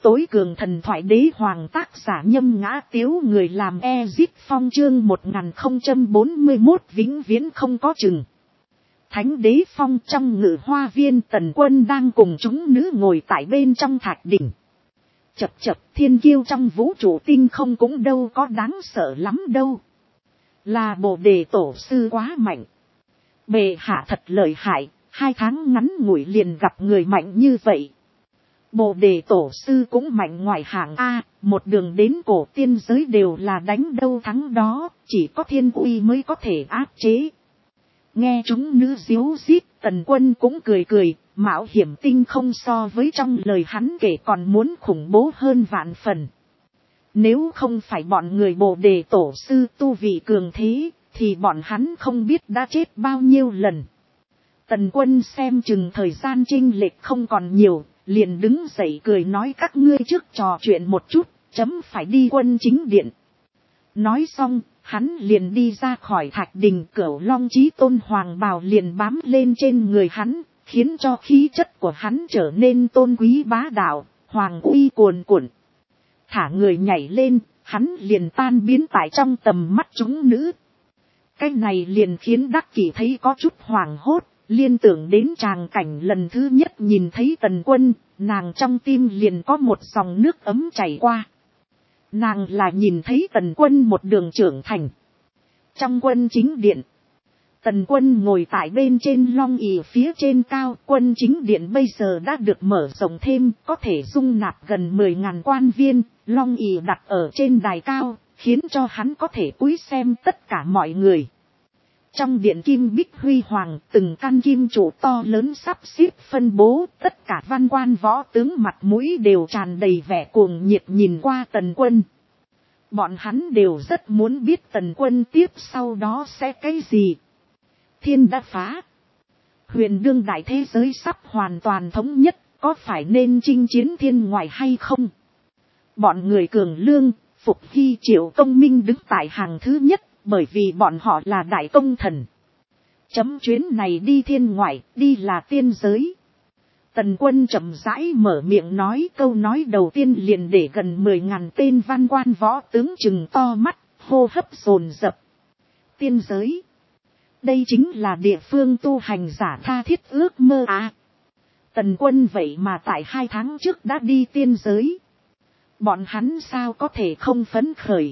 tối cường thần thoại đế hoàng tác giả Nhâm Ngã Tiếu, người làm Ezip Phong, chương 1041 vĩnh viễn không có chừng. Thánh đế phong trong ngự hoa viên, Tần Quân đang cùng chúng nữ ngồi tại bên trong thạch đỉnh. Chập chập, thiên kiêu trong vũ trụ tinh không cũng đâu có đáng sợ lắm đâu. Là Bồ Đề tổ sư quá mạnh. Bệ hạ thật lợi hại, 2 tháng ngắn ngủi liền gặp người mạnh như vậy. Bồ Đề tổ sư cũng mạnh ngoài hạng A, một đường đến cổ tiên giới đều là đánh đâu thắng đó, chỉ có thiên uy mới có thể áp chế. Nghe chúng nữ díu dít, Tần Quân cũng cười cười, mạo hiểm tinh không so với trong lời hắn kể còn muốn khủng bố hơn vạn phần. Nếu không phải bọn người Bồ Đề tổ sư tu vị cường thế, thì bọn hắn không biết đã chết bao nhiêu lần. Tần Quân xem chừng thời gian chênh lệch không còn nhiều, liền đứng dậy cười nói các ngươi trước trò chuyện một chút, chấm phải đi quân chính điện. Nói xong, hắn liền đi ra khỏi thạch đình, Cửu Long Chí Tôn hoàng bào liền bám lên trên người hắn, khiến cho khí chất của hắn trở nên tôn quý bá đạo, hoàng uy cuồn cuộn. Thả người nhảy lên, hắn liền tan biến tại trong tầm mắt chúng nữ. Cái này liền khiến Đắc Kỷ thấy có chút hoảng hốt, liên tưởng đến tràng cảnh lần thứ nhất nhìn thấy Tần Quân, nàng trong tim liền có một dòng nước ấm chảy qua. Nàng là nhìn thấy Tần Quân một đường trưởng thành. Trong quân chính điện, Tần Quân ngồi tại bên trên long ỷ phía trên cao. Quân chính điện bây giờ đã được mở rộng thêm, có thể dung nạp gần 10.000 quan viên. Long ỷ đặt ở trên đài cao, khiến cho hắn có thể cúi xem tất cả mọi người. Trong điện kim bích huy hoàng, từng căn kim trụ to lớn sắp xếp phân bố, tất cả văn quan võ tướng mặt mũi đều tràn đầy vẻ cuồng nhiệt nhìn qua Tần Quân. Bọn hắn đều rất muốn biết Tần Quân tiếp sau đó sẽ cái gì. Thiên đã phá. Huyền đương đại thế giới sắp hoàn toàn thống nhất, có phải nên chinh chiến thiên ngoại hay không? Bọn người Cường Lương, Phục Hy, Triệu Công Minh đứng tại hàng thứ nhất, bởi vì bọn họ là đại công thần. Chấm chuyến này đi thiên ngoại, đi là tiên giới. Tần Quân chậm rãi mở miệng nói, câu nói đầu tiên liền để gần 10.000 tên văn quan võ tướng trừng to mắt, hô hấp dồn dập. Tiên giới. Đây chính là địa phương tu hành giả tha thiết ước mơ à. Tần Quân vậy mà tại 2 tháng trước đã đi tiên giới. Bọn hắn sao có thể không phấn khởi.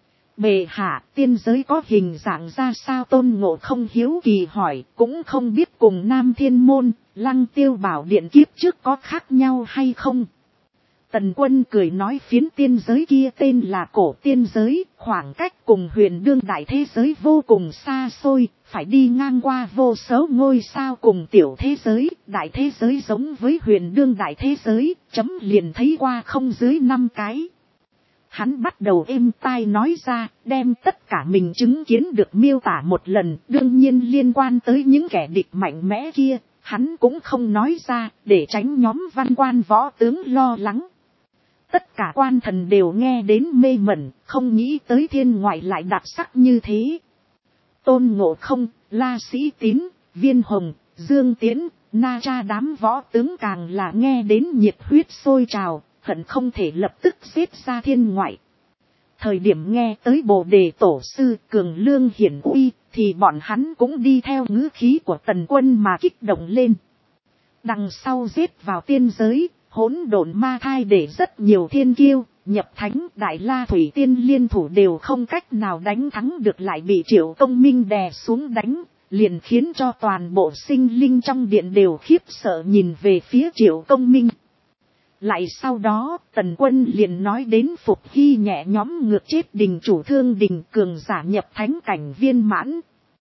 Bệ hạ, tiên giới có hình dạng ra sao? Tôn Ngộ không hiếu kỳ hỏi, cũng không biết cùng Nam Thiên Môn, Lăng Tiêu Bảo Điện kiếp trước có khác nhau hay không. Tần Quân cười nói phiến tiên giới kia tên là cổ tiên giới, khoảng cách cùng huyền đương đại thế giới vô cùng xa xôi, phải đi ngang qua vô số ngôi sao cùng tiểu thế giới. Đại thế giới giống với huyền đương đại thế giới, chấm liền thấy qua không dưới 5 cái. Hắn bắt đầu êm tai nói ra, đem tất cả mình chứng kiến được miêu tả một lần, đương nhiên liên quan tới những kẻ địch mạnh mẽ kia, hắn cũng không nói ra, để tránh nhóm văn quan võ tướng lo lắng. Tất cả quan thần đều nghe đến mê mẩn, không nghĩ tới thiên ngoại lại đặc sắc như thế. Tôn Ngộ Không, La Sĩ Tín, Viên Hồng, Dương Tiễn, Na Cha đám võ tướng càng là nghe đến nhiệt huyết sôi trào, hận không thể lập tức xếp ra thiên ngoại. Thời điểm nghe tới Bồ Đề tổ sư Cường Lương hiển uy, thì bọn hắn cũng đi theo ngữ khí của Tần Quân mà kích động lên. Đằng sau giết vào tiên giới, hỗn độn ma thai để rất nhiều thiên kiêu, nhập thánh, Đại La Thủy Tiên liên thủ đều không cách nào đánh thắng được, lại bị Triệu Công Minh đè xuống đánh, liền khiến cho toàn bộ sinh linh trong điện đều khiếp sợ nhìn về phía Triệu Công Minh. Lại sau đó, Tần Quân liền nói đến Phục Hy nhẹ nhóm ngược chết đình chủ Thương Đình cường giả nhập thánh cảnh viên mãn.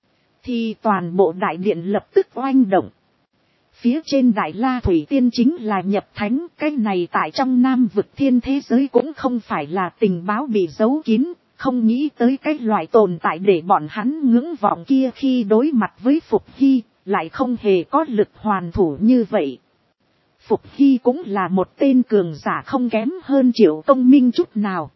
Thì toàn bộ đại điện lập tức oanh động. Phía trên Đại La Thủy Tiên chính là nhập thánh, cái này tại trong Nam vực thiên thế giới cũng không phải là tình báo bị giấu kín, không nghĩ tới cái loại tồn tại để bọn hắn ngưỡng vọng kia khi đối mặt với Phục Hy, lại không hề có lực hoàn thủ như vậy. Phục Hy cũng là một tên cường giả không kém hơn Triệu Công Minh chút nào.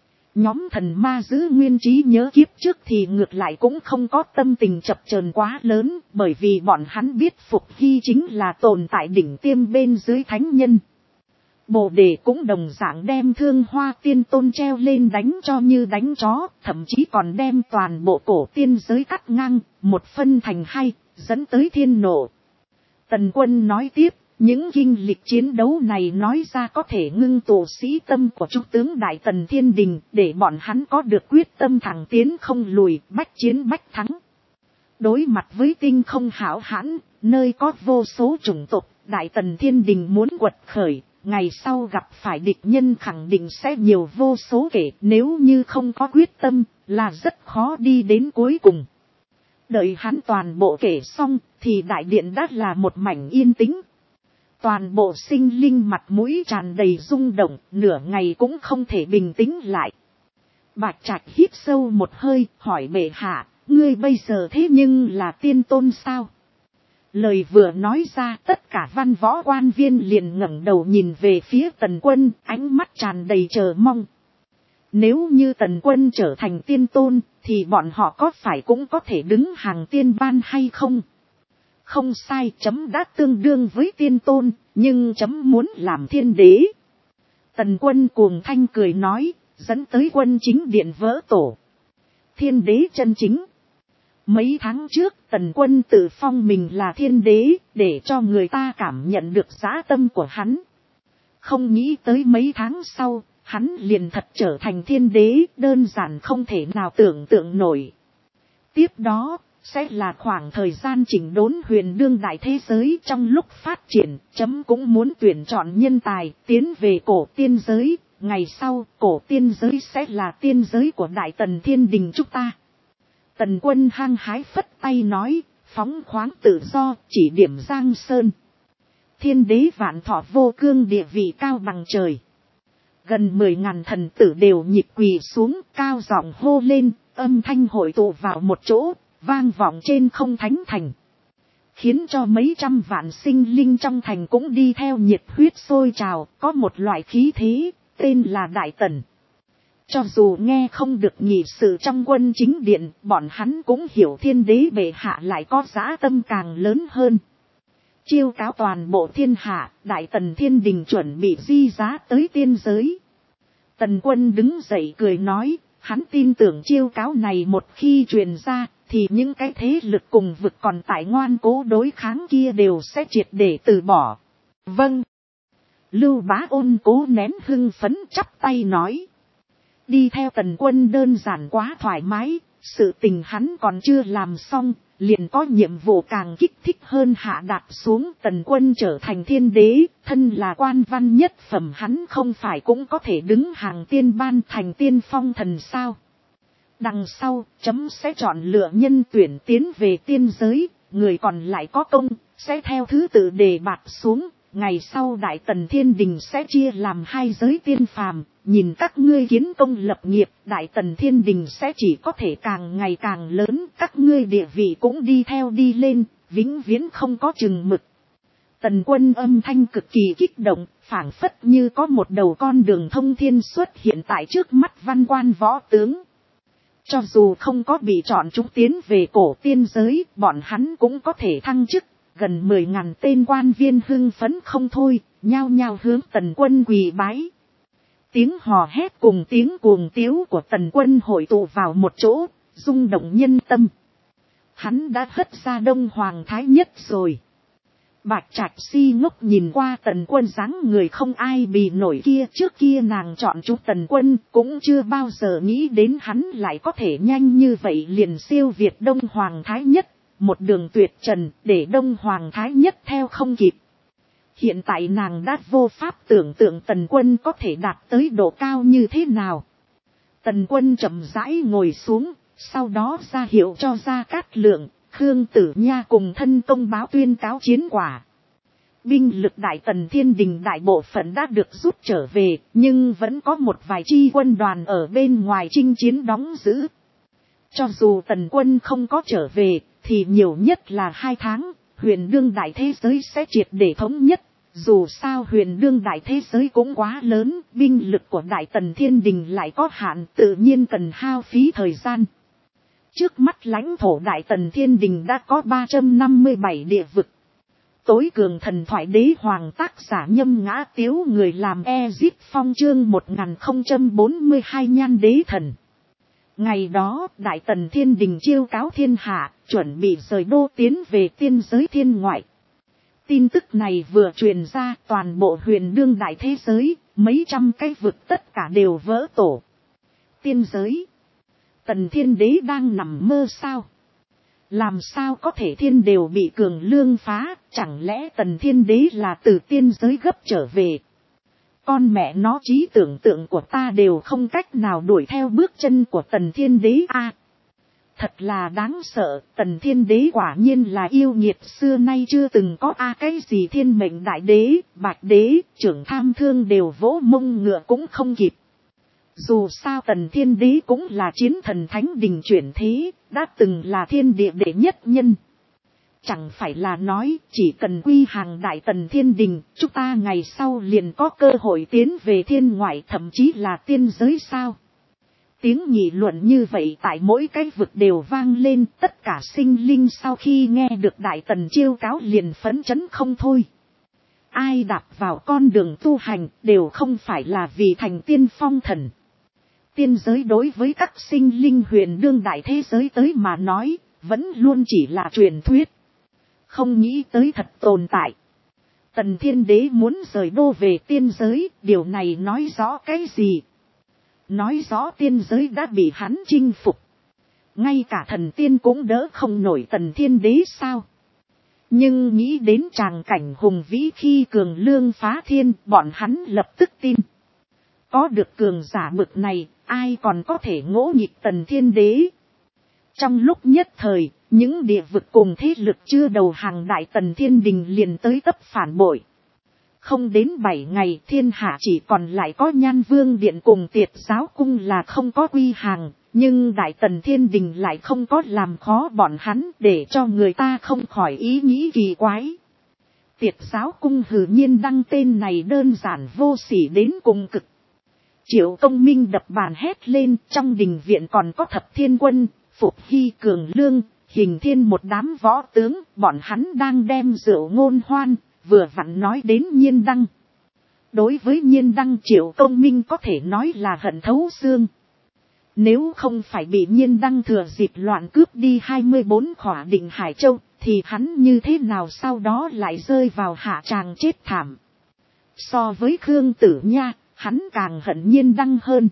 Nhóm thần ma giữ nguyên trí nhớ kiếp trước thì ngược lại cũng không có tâm tình chập chờn quá lớn, bởi vì bọn hắn biết Phục Hy chính là tồn tại đỉnh tiêm bên dưới thánh nhân. Bồ đề cũng đồng dạng đem Thương Hoa Tiên Tôn treo lên đánh cho như đánh chó, thậm chí còn đem toàn bộ cổ tiên giới cắt ngang, một phân thành hai, dẫn tới thiên nộ. Tần Quân nói tiếp, những kinh lịch chiến đấu này nói ra có thể ngưng tụ sĩ tâm của trung tướng Đại Tần Thiên Đình, để bọn hắn có được quyết tâm thẳng tiến không lùi, bách chiến bách thắng. Đối mặt với tinh không hão hãn, nơi có vô số chủng tộc, Đại Tần Thiên Đình muốn quật khởi, ngày sau gặp phải địch nhân khẳng định sẽ nhiều vô số kể, nếu như không có quyết tâm, là rất khó đi đến cuối cùng. Đợi hắn toàn bộ kể xong, thì đại điện đã là một mảnh yên tĩnh. Toàn bộ sinh linh mặt mũi tràn đầy rung động, nửa ngày cũng không thể bình tĩnh lại. Bạch Trạch hít sâu một hơi, hỏi bệ hạ, ngươi bây giờ thế nhưng là tiên tôn sao? Lời vừa nói ra, tất cả văn võ quan viên liền ngẩng đầu nhìn về phía Tần Quân, ánh mắt tràn đầy chờ mong. Nếu như Tần Quân trở thành tiên tôn, thì bọn họ có phải cũng có thể đứng hàng tiên ban hay không? Không sai, chấm đã tương đương với tiên tôn, nhưng chấm muốn làm thiên đế. Tần Quân cuồng thanh cười nói, dẫn tới quân chính điện vỡ tổ. Thiên đế chân chính. Mấy tháng trước, Tần Quân tự phong mình là thiên đế, để cho người ta cảm nhận được dã tâm của hắn. Không nghĩ tới mấy tháng sau, hắn liền thật trở thành thiên đế, đơn giản không thể nào tưởng tượng nổi. Tiếp đó, sẽ là khoảng thời gian chỉnh đốn huyền đương đại thế giới. Trong lúc phát triển, chấm cũng muốn tuyển chọn nhân tài, tiến về cổ tiên giới. Ngày sau, cổ tiên giới sẽ là tiên giới của Đại Tần Thiên Đình chúng ta. Tần Quân hăng hái phất tay nói, phóng khoáng tự do, chỉ điểm Giang Sơn. Thiên đế vạn thọ vô cương, địa vị cao bằng trời. Gần 10.000 thần tử đều nhịp quỳ xuống, cao giọng hô lên, âm thanh hội tụ vào một chỗ, vang vọng trên không thánh thành. Khiến cho mấy trăm vạn sinh linh trong thành cũng đi theo nhiệt huyết sôi trào, có một loại khí thế, tên là Đại Tần. Cho dù nghe không được nhị sự trong quân chính điện, bọn hắn cũng hiểu thiên đế bệ hạ lại có dã tâm càng lớn hơn. Chiêu cáo toàn bộ thiên hạ, Đại Tần Thiên Đình chuẩn bị di giá tới tiên giới. Tần Quân đứng dậy cười nói, hắn tin tưởng chiêu cáo này một khi truyền ra, thì những cái thế lực cùng vực còn tại ngoan cố đối kháng kia đều sẽ triệt để từ bỏ. Vâng. Lưu Bá Ôn cố nén hưng phấn chắp tay nói. Đi theo Tần Quân đơn giản quá thoải mái, sự tình hắn còn chưa làm xong, liền có nhiệm vụ càng kích thích hơn hạ đạt xuống. Tần Quân trở thành thiên đế, thân là quan văn nhất phẩm, hắn không phải cũng có thể đứng hàng tiên ban thành tiên phong thần sao. Đằng sau, chấm sẽ chọn lựa nhân tuyển tiến về tiên giới, người còn lại có công, sẽ theo thứ tự đề bạt xuống. Ngày sau Đại Tần Thiên Đình sẽ chia làm hai giới tiên phàm, nhìn các ngươi kiến công lập nghiệp, Đại Tần Thiên Đình sẽ chỉ có thể càng ngày càng lớn, các ngươi địa vị cũng đi theo đi lên, vĩnh viễn không có chừng mực. Tần Quân âm thanh cực kỳ kích động, phảng phất như có một đầu con đường thông thiên xuất hiện tại trước mắt văn quan võ tướng. Cho dù không có bị chọn chúng tiến về cổ tiên giới, bọn hắn cũng có thể thăng chức. Gần 10.000 tên quan viên hưng phấn không thôi, nhao nhao hướng Tần Quân quỳ bái. Tiếng hò hét cùng tiếng cuồng tiếu của Tần Quân hội tụ vào một chỗ, rung động nhân tâm. Hắn đã hất ra Đông Hoàng Thái Nhất rồi. Bạch Trạch si ngốc nhìn qua Tần Quân dáng người không ai bì nổi kia. Trước kia nàng chọn chúng Tần Quân, cũng chưa bao giờ nghĩ đến hắn lại có thể nhanh như vậy liền siêu việt Đông Hoàng Thái Nhất. Một đường tuyệt trần, để Đông Hoàng Thái Nhất theo không kịp. Hiện tại nàng đã vô pháp tưởng tượng Tần Quân có thể đạt tới độ cao như thế nào. Tần Quân chậm rãi ngồi xuống, sau đó ra hiệu cho Gia Cát Lượng, Khương Tử Nha cùng thân công báo tuyên cáo chiến quả. Binh lực Đại Tần Thiên Đình đại bộ phận đã được rút trở về, nhưng vẫn có một vài chi quân đoàn ở bên ngoài chinh chiến đóng giữ. Cho dù Tần Quân không có trở về, thì nhiều nhất là 2 tháng, huyền đương đại thế giới sẽ triệt để thống nhất. Dù sao huyền đương đại thế giới cũng quá lớn, binh lực của Đại Tần Thiên Đình lại có hạn, tự nhiên cần hao phí thời gian. Trước mắt lãnh thổ Đại Tần Thiên Đình đã có 357 địa vực. tối cường thần thoại đế hoàng, tác giả Nhâm Ngã Tiếu, người làm Ezip Phong, chương 1042 Nhan đế thần. Ngày đó, Đại Tần Thiên Đình chiêu cáo thiên hạ, chuẩn bị rời đô tiến về tiên giới thiên ngoại. Tin tức này vừa truyền ra, toàn bộ huyền đương đại thế giới, mấy trăm cái vực tất cả đều vỡ tổ. Tiên giới, Tần Thiên Đế đang nằm mơ sao? Làm sao có thể thiên đều bị Cường Lương phá, chẳng lẽ Tần Thiên Đế là từ tiên giới gấp trở về? Con mẹ nó, trí tưởng tượng của ta đều không cách nào đuổi theo bước chân của Tần Thiên Đế a. Thật là đáng sợ, Tần Thiên Đế quả nhiên là yêu nghiệt, xưa nay chưa từng có cái gì thiên mệnh đại đế, bạch đế, trưởng tham thương đều vỗ mông ngựa cũng không kịp. Dù sao Tần Thiên Đế cũng là chiến thần thánh đình chuyển thế, đã từng là thiên địa đệ nhất nhân. Chẳng phải là nói chỉ cần quy hàng Đại Tần Thiên Đình, chúng ta ngày sau liền có cơ hội tiến về thiên ngoại, thậm chí là tiên giới sao? Tiếng nghị luận như vậy tại mỗi cái vực đều vang lên, tất cả sinh linh sau khi nghe được Đại Tần chiêu cáo liền phấn chấn không thôi. Ai đạp vào con đường tu hành đều không phải là vì thành tiên phong thần. Tiên giới đối với các sinh linh huyền đương đại thế giới tới mà nói, vẫn luôn chỉ là truyền thuyết. Không nghĩ tới thật tồn tại. Tần Thiên Đế muốn rời đô về tiên giới, điều này nói rõ cái gì? Nói rõ tiên giới đã bị hắn chinh phục. Ngay cả thần tiên cũng đỡ không nổi Tần Thiên Đế sao? Nhưng nghĩ đến tràng cảnh hùng vĩ khi Cường Lương phá thiên, bọn hắn lập tức tin. Có được cường giả bực này, ai còn có thể ngỗ nghịch Tần Thiên Đế? Trong lúc nhất thời, những địa vực cùng thế lực chưa đầu hàng Đại Tần Thiên Đình liền tới tấp phản bội. Không đến 7 ngày, thiên hạ chỉ còn lại có Nhan Vương Điện cùng Tiệt Giáo Cung là không có quy hàng, nhưng Đại Tần Thiên Đình lại không có làm khó bọn hắn, để cho người ta không khỏi ý nghĩ kỳ quái. Tiệt Giáo Cung hừ nhiên đăng tên này đơn giản vô sỉ đến cùng cực. Triệu Công Minh đập bàn hét lên, trong đình viện còn có Thập Thiên Quân, Phục Hy, Cường Lương, Hình Thiên, một đám võ tướng, bọn hắn đang đem rượu ngôn hoan, vừa vặn nói đến Nhiên Đăng. Đối với Nhiên Đăng, Triệu Công Minh có thể nói là hận thấu xương. Nếu không phải bị Nhiên Đăng thừa dịp loạn cướp đi 24 khỏa Định Hải Châu, thì hắn như thế nào sau đó lại rơi vào hạ tràng chết thảm. So với Khương Tử Nha, hắn càng hận Nhiên Đăng hơn.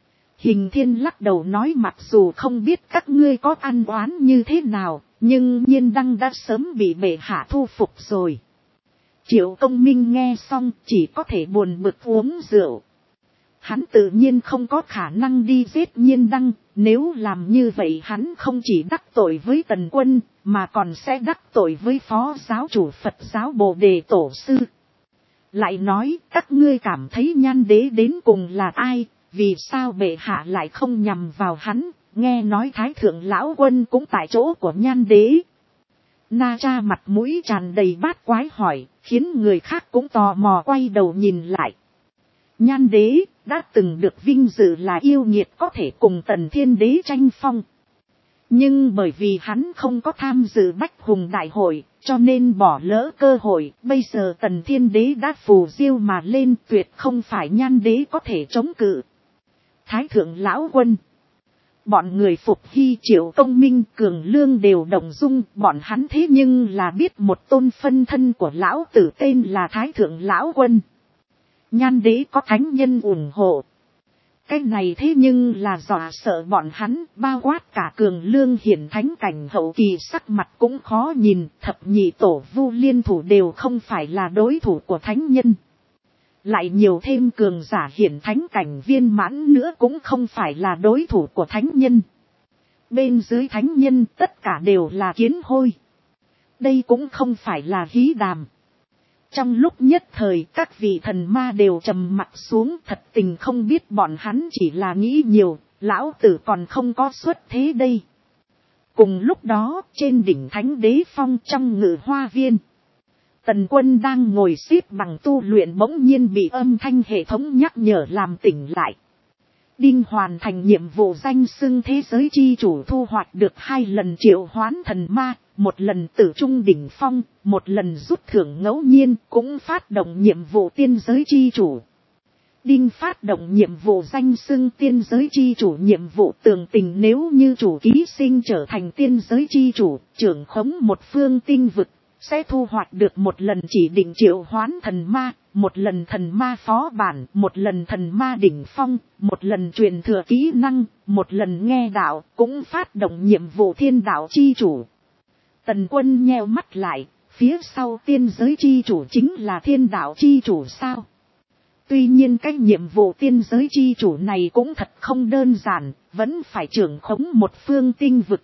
Hình Thiên lắc đầu nói, mặc dù không biết các ngươi có ăn oán như thế nào, nhưng Nhiên Đăng đã sớm bị bệ hạ thu phục rồi. Triệu Công Minh nghe xong chỉ có thể buồn bực uống rượu. Hắn tự nhiên không có khả năng đi giết Nhiên Đăng, nếu làm như vậy hắn không chỉ đắc tội với Tần Quân, mà còn sẽ đắc tội với Phó Giáo chủ Phật giáo Bồ Đề Tổ Sư. Lại nói, các ngươi cảm thấy Nhan Đế đến cùng là ai, vì sao bệ hạ lại không nhằm vào hắn, nghe nói Thái Thượng Lão Quân cũng tại chỗ của Nhan Đế. Na Cha mặt mũi tràn đầy bát quái hỏi, khiến người khác cũng tò mò quay đầu nhìn lại. Nhan Đế đã từng được vinh dự là yêu nghiệt có thể cùng Tần Thiên Đế tranh phong. Nhưng bởi vì hắn không có tham dự Bách Hùng Đại hội, cho nên bỏ lỡ cơ hội, bây giờ Tần Thiên Đế đã phù diêu mà lên, tuyệt không phải Nhan Đế có thể chống cự. Thái Thượng Lão Quân, bọn người Phục Hy, Triệu Công Minh, Cường Lương đều động dung, bọn hắn thế nhưng là biết một tôn phân thân của lão tử tên là Thái Thượng Lão Quân. Nhan Đế có thánh nhân ủng hộ. Cái này thế nhưng là dọa sợ bọn hắn, bao quát cả Cường Lương hiển thánh cảnh hậu kỳ sắc mặt cũng khó nhìn, thập nhị tổ Vu liên thủ đều không phải là đối thủ của thánh nhân. Lại nhiều thêm cường giả hiển thánh cảnh viên mãn nữa cũng không phải là đối thủ của thánh nhân. Bên dưới thánh nhân tất cả đều là kiến hôi. Đây cũng không phải là hí đàm. Trong lúc nhất thời các vị thần ma đều trầm mặt xuống, thật tình không biết bọn hắn chỉ là nghĩ nhiều, lão tử còn không có xuất thế đây. Cùng lúc đó trên đỉnh Thánh Đế Phong trong Ngự Hoa Viên, Tần Quân đang ngồi xếp bằng tu luyện bỗng nhiên bị âm thanh hệ thống nhắc nhở làm tỉnh lại. Đinh hoàn thành nhiệm vụ danh xưng thế giới chi chủ, thu hoạch được 2 lần triệu hoán thần ma, 1 lần tử trung đỉnh phong, 1 lần rút thưởng ngẫu nhiên, cũng phát động nhiệm vụ tiên giới chi chủ. Đinh phát động nhiệm vụ danh xưng tiên giới chi chủ nhiệm vụ tường tình, nếu như chủ ký sinh trở thành tiên giới chi chủ, trưởng khống một phương tinh vực, sẽ thu hoạch được 1 lần chỉ định triệu hoán thần ma, 1 lần thần ma phó bản, 1 lần thần ma đỉnh phong, 1 lần truyền thừa kỹ năng, 1 lần nghe đạo, cũng phát động nhiệm vụ thiên đạo chi chủ. Tần Quân nheo mắt lại, phía sau tiên giới chi chủ chính là thiên đạo chi chủ sao? Tuy nhiên cái nhiệm vụ tiên giới chi chủ này cũng thật không đơn giản, vẫn phải trưởng khống một phương tinh vực.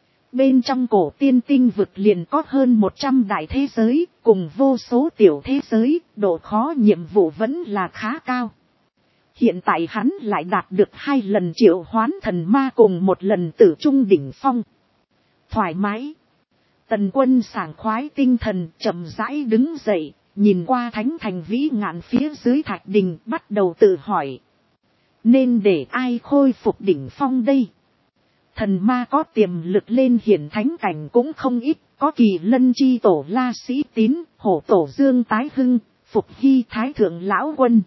Bên trong cổ tiên tinh vực liền có hơn 100 đại thế giới, cùng vô số tiểu thế giới, độ khó nhiệm vụ vẫn là khá cao. Hiện tại hắn lại đạt được 2 lần triệu hoán thần ma cùng 1 lần tử trung đỉnh phong. Thoải mái. Tần Quân sảng khoái tinh thần, chậm rãi đứng dậy, nhìn qua thánh thành vĩ ngạn phía dưới thạch đình, bắt đầu tự hỏi. Nên để ai khôi phục đỉnh phong đây? Thần ma có tiềm lực lên hiển thánh cảnh cũng không ít, có Kỳ Lân chi tổ La Sĩ Tín, Hổ tổ Dương Tái Hưng, Phục Hy Thái Thượng Lão Quân.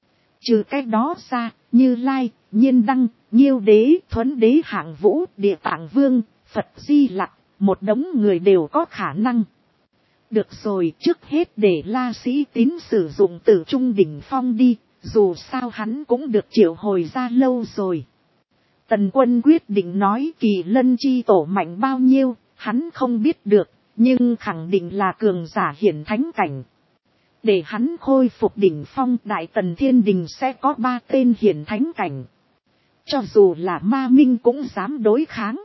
Trừ cái đó ra, Như Lai, Nhiên Đăng, Nhiêu Đế, Thuấn Đế, Hạng Vũ, Địa Tạng Vương, Phật Di Lặc, một đống người đều có khả năng. Được rồi, trước hết để La Sĩ Tín sử dụng tử trung đỉnh phong đi, dù sao hắn cũng được triệu hồi ra lâu rồi. Tần Quân quyết định nói Kỳ Lân chi tổ mạnh bao nhiêu, hắn không biết được, nhưng khẳng định là cường giả hiển thánh cảnh. Để hắn khôi phục đỉnh phong, Đại Tần Thiên Đình sẽ có 3 tên hiển thánh cảnh. Cho dù là ma minh cũng dám đối kháng.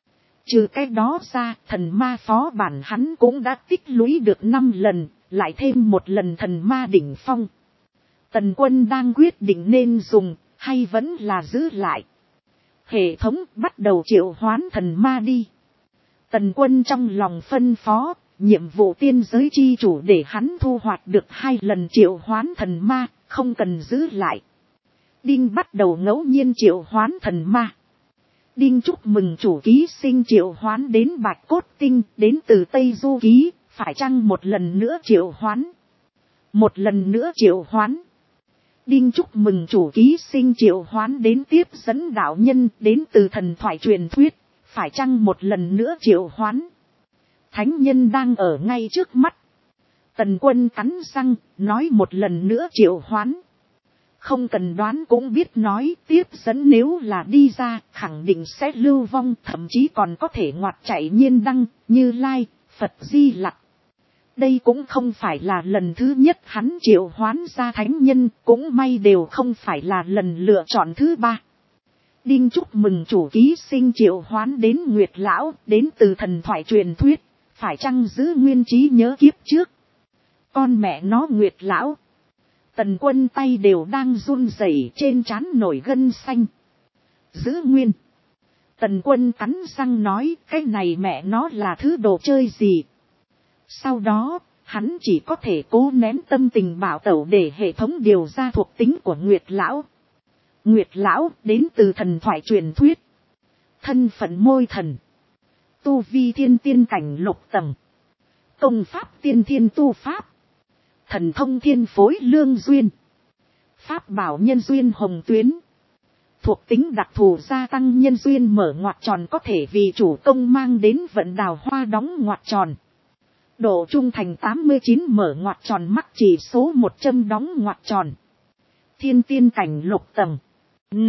Trừ cái đó ra, thần ma phó bản hắn cũng đã tích lũy được 5 lần, lại thêm 1 lần thần ma đỉnh phong. Tần Quân đang quyết định nên dùng, hay vẫn là giữ lại. Hệ thống bắt đầu triệu hoán thần ma đi. Tần Quân trong lòng phân phó, nhiệm vụ tiên giới chi chủ để hắn thu hoạch được 2 lần triệu hoán thần ma, không cần giữ lại. Đinh bắt đầu ngẫu nhiên triệu hoán thần ma. Đinh chúc mừng chủ ký sinh triệu hoán đến Bạch Cốt Tinh, đến từ Tây Du Ký, phải chăng 1 lần nữa triệu hoán? 1 lần nữa triệu hoán. Đinh chúc mừng chủ ký sinh triệu hoán đến Tiếp Dẫn Đạo Nhân, đến từ thần thoại truyền thuyết, phải chăng 1 lần nữa triệu hoán? Thánh nhân đang ở ngay trước mắt. Tần Quân cắn răng, nói 1 lần nữa triệu hoán. Không cần đoán cũng biết nói, Tiếp Dẫn nếu là đi ra, khẳng định sẽ lưu vong, thậm chí còn có thể ngoặt chạy Nhiên Đăng, Như Lai, Phật Di Lặc. Đây cũng không phải là lần thứ nhất hắn triệu hoán ra thánh nhân, cũng may đều không phải là lần lựa chọn thứ 3. Đinh chúc mừng chủ ký sinh triệu hoán đến Nguyệt Lão, đến từ thần thoại truyền thuyết, phải chăng giữ nguyên trí nhớ kiếp trước? Con mẹ nó Nguyệt Lão. Tần Quân tay đều đang run rẩy, trên trán nổi gân xanh. Giữ nguyên. Tần Quân cắn răng nói, cái này mẹ nó là thứ đồ chơi gì? Sau đó, hắn chỉ có thể cố nén tâm tình bảo tẩu để hệ thống điều ra thuộc tính của Nguyệt Lão. Nguyệt Lão đến từ thần thoại truyền thuyết. Thân phận môi thần. Tu vi thiên tiên cảnh lục tầng. Công pháp tiên thiên tu pháp. Thần thông thiên phối lương duyên. Pháp bảo nhân duyên hồng tuyến. Thuộc tính đặc thù gia tăng nhân duyên mở ngoặc tròn, có thể vì chủ công mang đến vận đào hoa đóng ngoặc tròn. Độ trung thành 89 mở ngoặc tròn, mắc chỉ số 100 đóng ngoặc tròn. Thiên tiên cảnh lục tầng. N.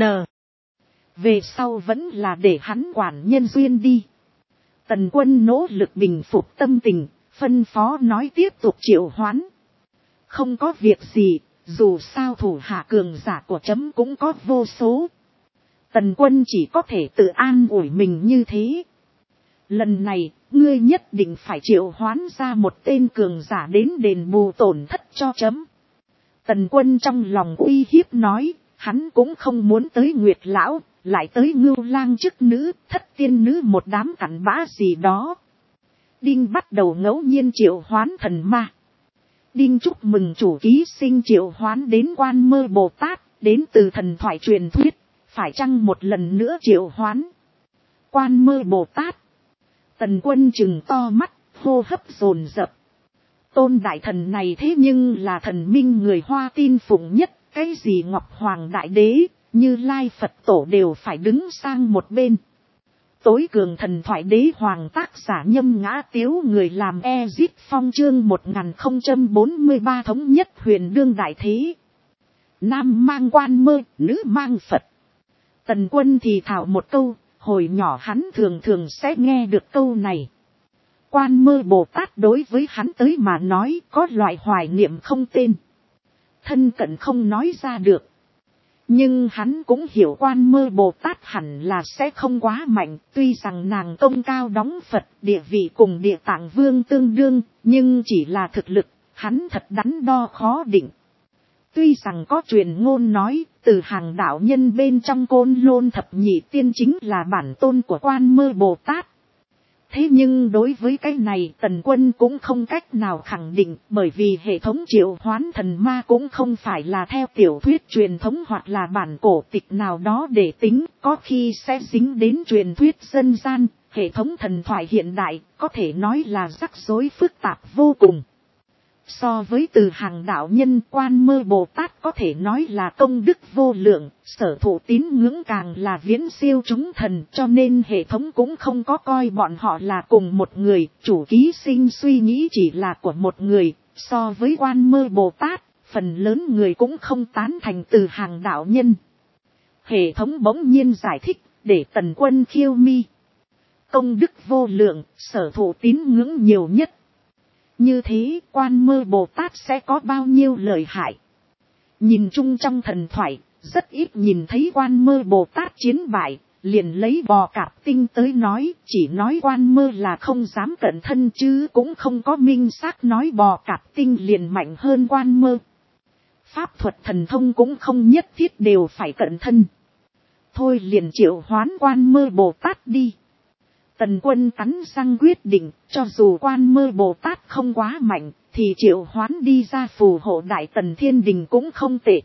Về sau vẫn là để hắn quản nhân duyên đi. Tần Quân nỗ lực bình phục tâm tình, phân phó nói tiếp tục triệu hoán. Không có việc gì, dù sao thủ hạ cường giả của chấm cũng có vô số. Tần Quân chỉ có thể tự an ủi mình như thế. Lần này, ngươi nhất định phải triệu hoán ra 1 tên cường giả đến đền bù tổn thất cho chấm. Tần Quân trong lòng uy hiếp nói, hắn cũng không muốn tới Nguyệt Lão, lại tới Ngưu Lang chức nữ, Thất tiên nữ một đám cặn bã gì đó. Đinh bắt đầu ngẫu nhiên triệu hoán thần ma. Đinh chúc mừng chủ ký sinh triệu hoán đến Quan Mơ Bồ Tát, đến từ thần thoại truyền thuyết, phải chăng một lần nữa triệu hoán Quan Mơ Bồ Tát. Tần Quân trừng to mắt, hô hấp dồn dập. Tôn đại thần này thế nhưng là thần minh người Hoa tin phụng nhất, cái gì Ngọc Hoàng Đại Đế, Như Lai Phật Tổ đều phải đứng sang một bên. Tối cường thần thoại đế hoàng tác giả Nhâm Ngã Tiếu, người làm Ezip Phong, chương 1043 thống nhất huyền đương đại thế. Nam mang Quan Mơ, nữ mang Phật. Tần Quân thì thảo một câu, hồi nhỏ hắn thường thường sẽ nghe được câu này. Quan Mơ Bồ Tát đối với hắn tới mà nói có loại hoài niệm không tên. Thân cận không nói ra được. Nhưng hắn cũng hiểu Quan Mơ Bồ Tát hẳn là sẽ không quá mạnh, tuy rằng nàng công cao đóng Phật, địa vị cùng Địa Tạng Vương tương đương, nhưng chỉ là thực lực, hắn thật đắn đo khó định. Tuy rằng có truyền ngôn nói, từ hàng đạo nhân bên trong Côn Lôn thập nhị tiên chính là bản tôn của Quan Mơ Bồ Tát. Thế nhưng đối với cái này Tần Quân cũng không cách nào khẳng định, bởi vì hệ thống triệu hoán thần ma cũng không phải là theo tiểu thuyết truyền thống hoặc là bản cổ tịch nào đó để tính, có khi sẽ dính đến truyền thuyết dân gian, hệ thống thần thoại hiện đại có thể nói là rắc rối phức tạp vô cùng. So với từ hàng đạo nhân, Quan Mơ Bồ Tát có thể nói là công đức vô lượng, sở thụ tín ngưỡng càng là viễn siêu chúng thần, cho nên hệ thống cũng không có coi bọn họ là cùng một người, chủ ký sinh suy nghĩ chỉ là của một người. So với Quan Mơ Bồ Tát, phần lớn người cũng không tán thành từ hàng đạo nhân. Hệ thống bỗng nhiên giải thích, để Tần Quân khiêu mi. Công đức vô lượng, sở thụ tín ngưỡng nhiều nhất. Như thế Quan Mơ Bồ Tát sẽ có bao nhiêu lợi hại? Nhìn chung trong thần thoại, rất ít nhìn thấy Quan Mơ Bồ Tát chiến bại, liền lấy Bò Cạp Tinh tới nói, chỉ nói Quan Mơ là không dám cận thân chứ cũng không có minh xác nói Bò Cạp Tinh liền mạnh hơn Quan Mơ. Pháp thuật thần thông cũng không nhất thiết đều phải cận thân. Thôi liền triệu hoán Quan Mơ Bồ Tát đi. Tần Quân cắn răng quyết định, cho dù Quan Mơ Bồ Tát không quá mạnh, thì triệu hoán đi ra phù hộ Đại Tần Thiên Đình cũng không tệ.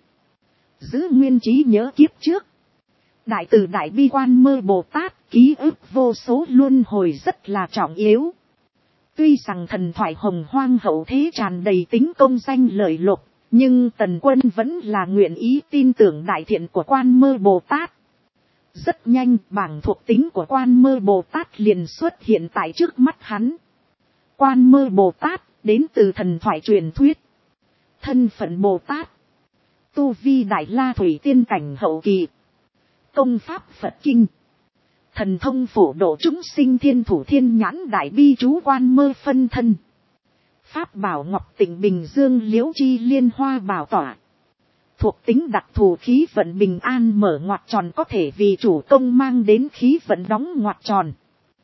Giữ nguyên trí nhớ kiếp trước. Đại từ Đại Bi Quan Mơ Bồ Tát, ký ức vô số luân hồi rất là trọng yếu. Tuy rằng thần thoại hồng hoang hậu thế tràn đầy tính công danh lợi lộc, nhưng Tần Quân vẫn là nguyện ý tin tưởng đại thiện của Quan Mơ Bồ Tát. Rất nhanh, bảng thuộc tính của Quan Mơ Bồ Tát liền xuất hiện tại trước mắt hắn. Quan Mơ Bồ Tát, đến từ thần thoại truyền thuyết. Thân phận Bồ Tát. Tu vi Đại La Thủy Tiên cảnh hậu kỳ. Công pháp Phật Kinh. Thần thông phổ độ chúng sinh Thiên Thủ Thiên Nhãn Đại Bi chú Quan Mơ phân thân. Pháp bảo Ngọc Tịnh Bình Dương Liễu Chi Liên Hoa Bảo Tỏa. Thuộc tính đặc thù khí vận bình an mở ngoặc tròn, có thể vì chủ công mang đến khí vận đóng ngoặc tròn.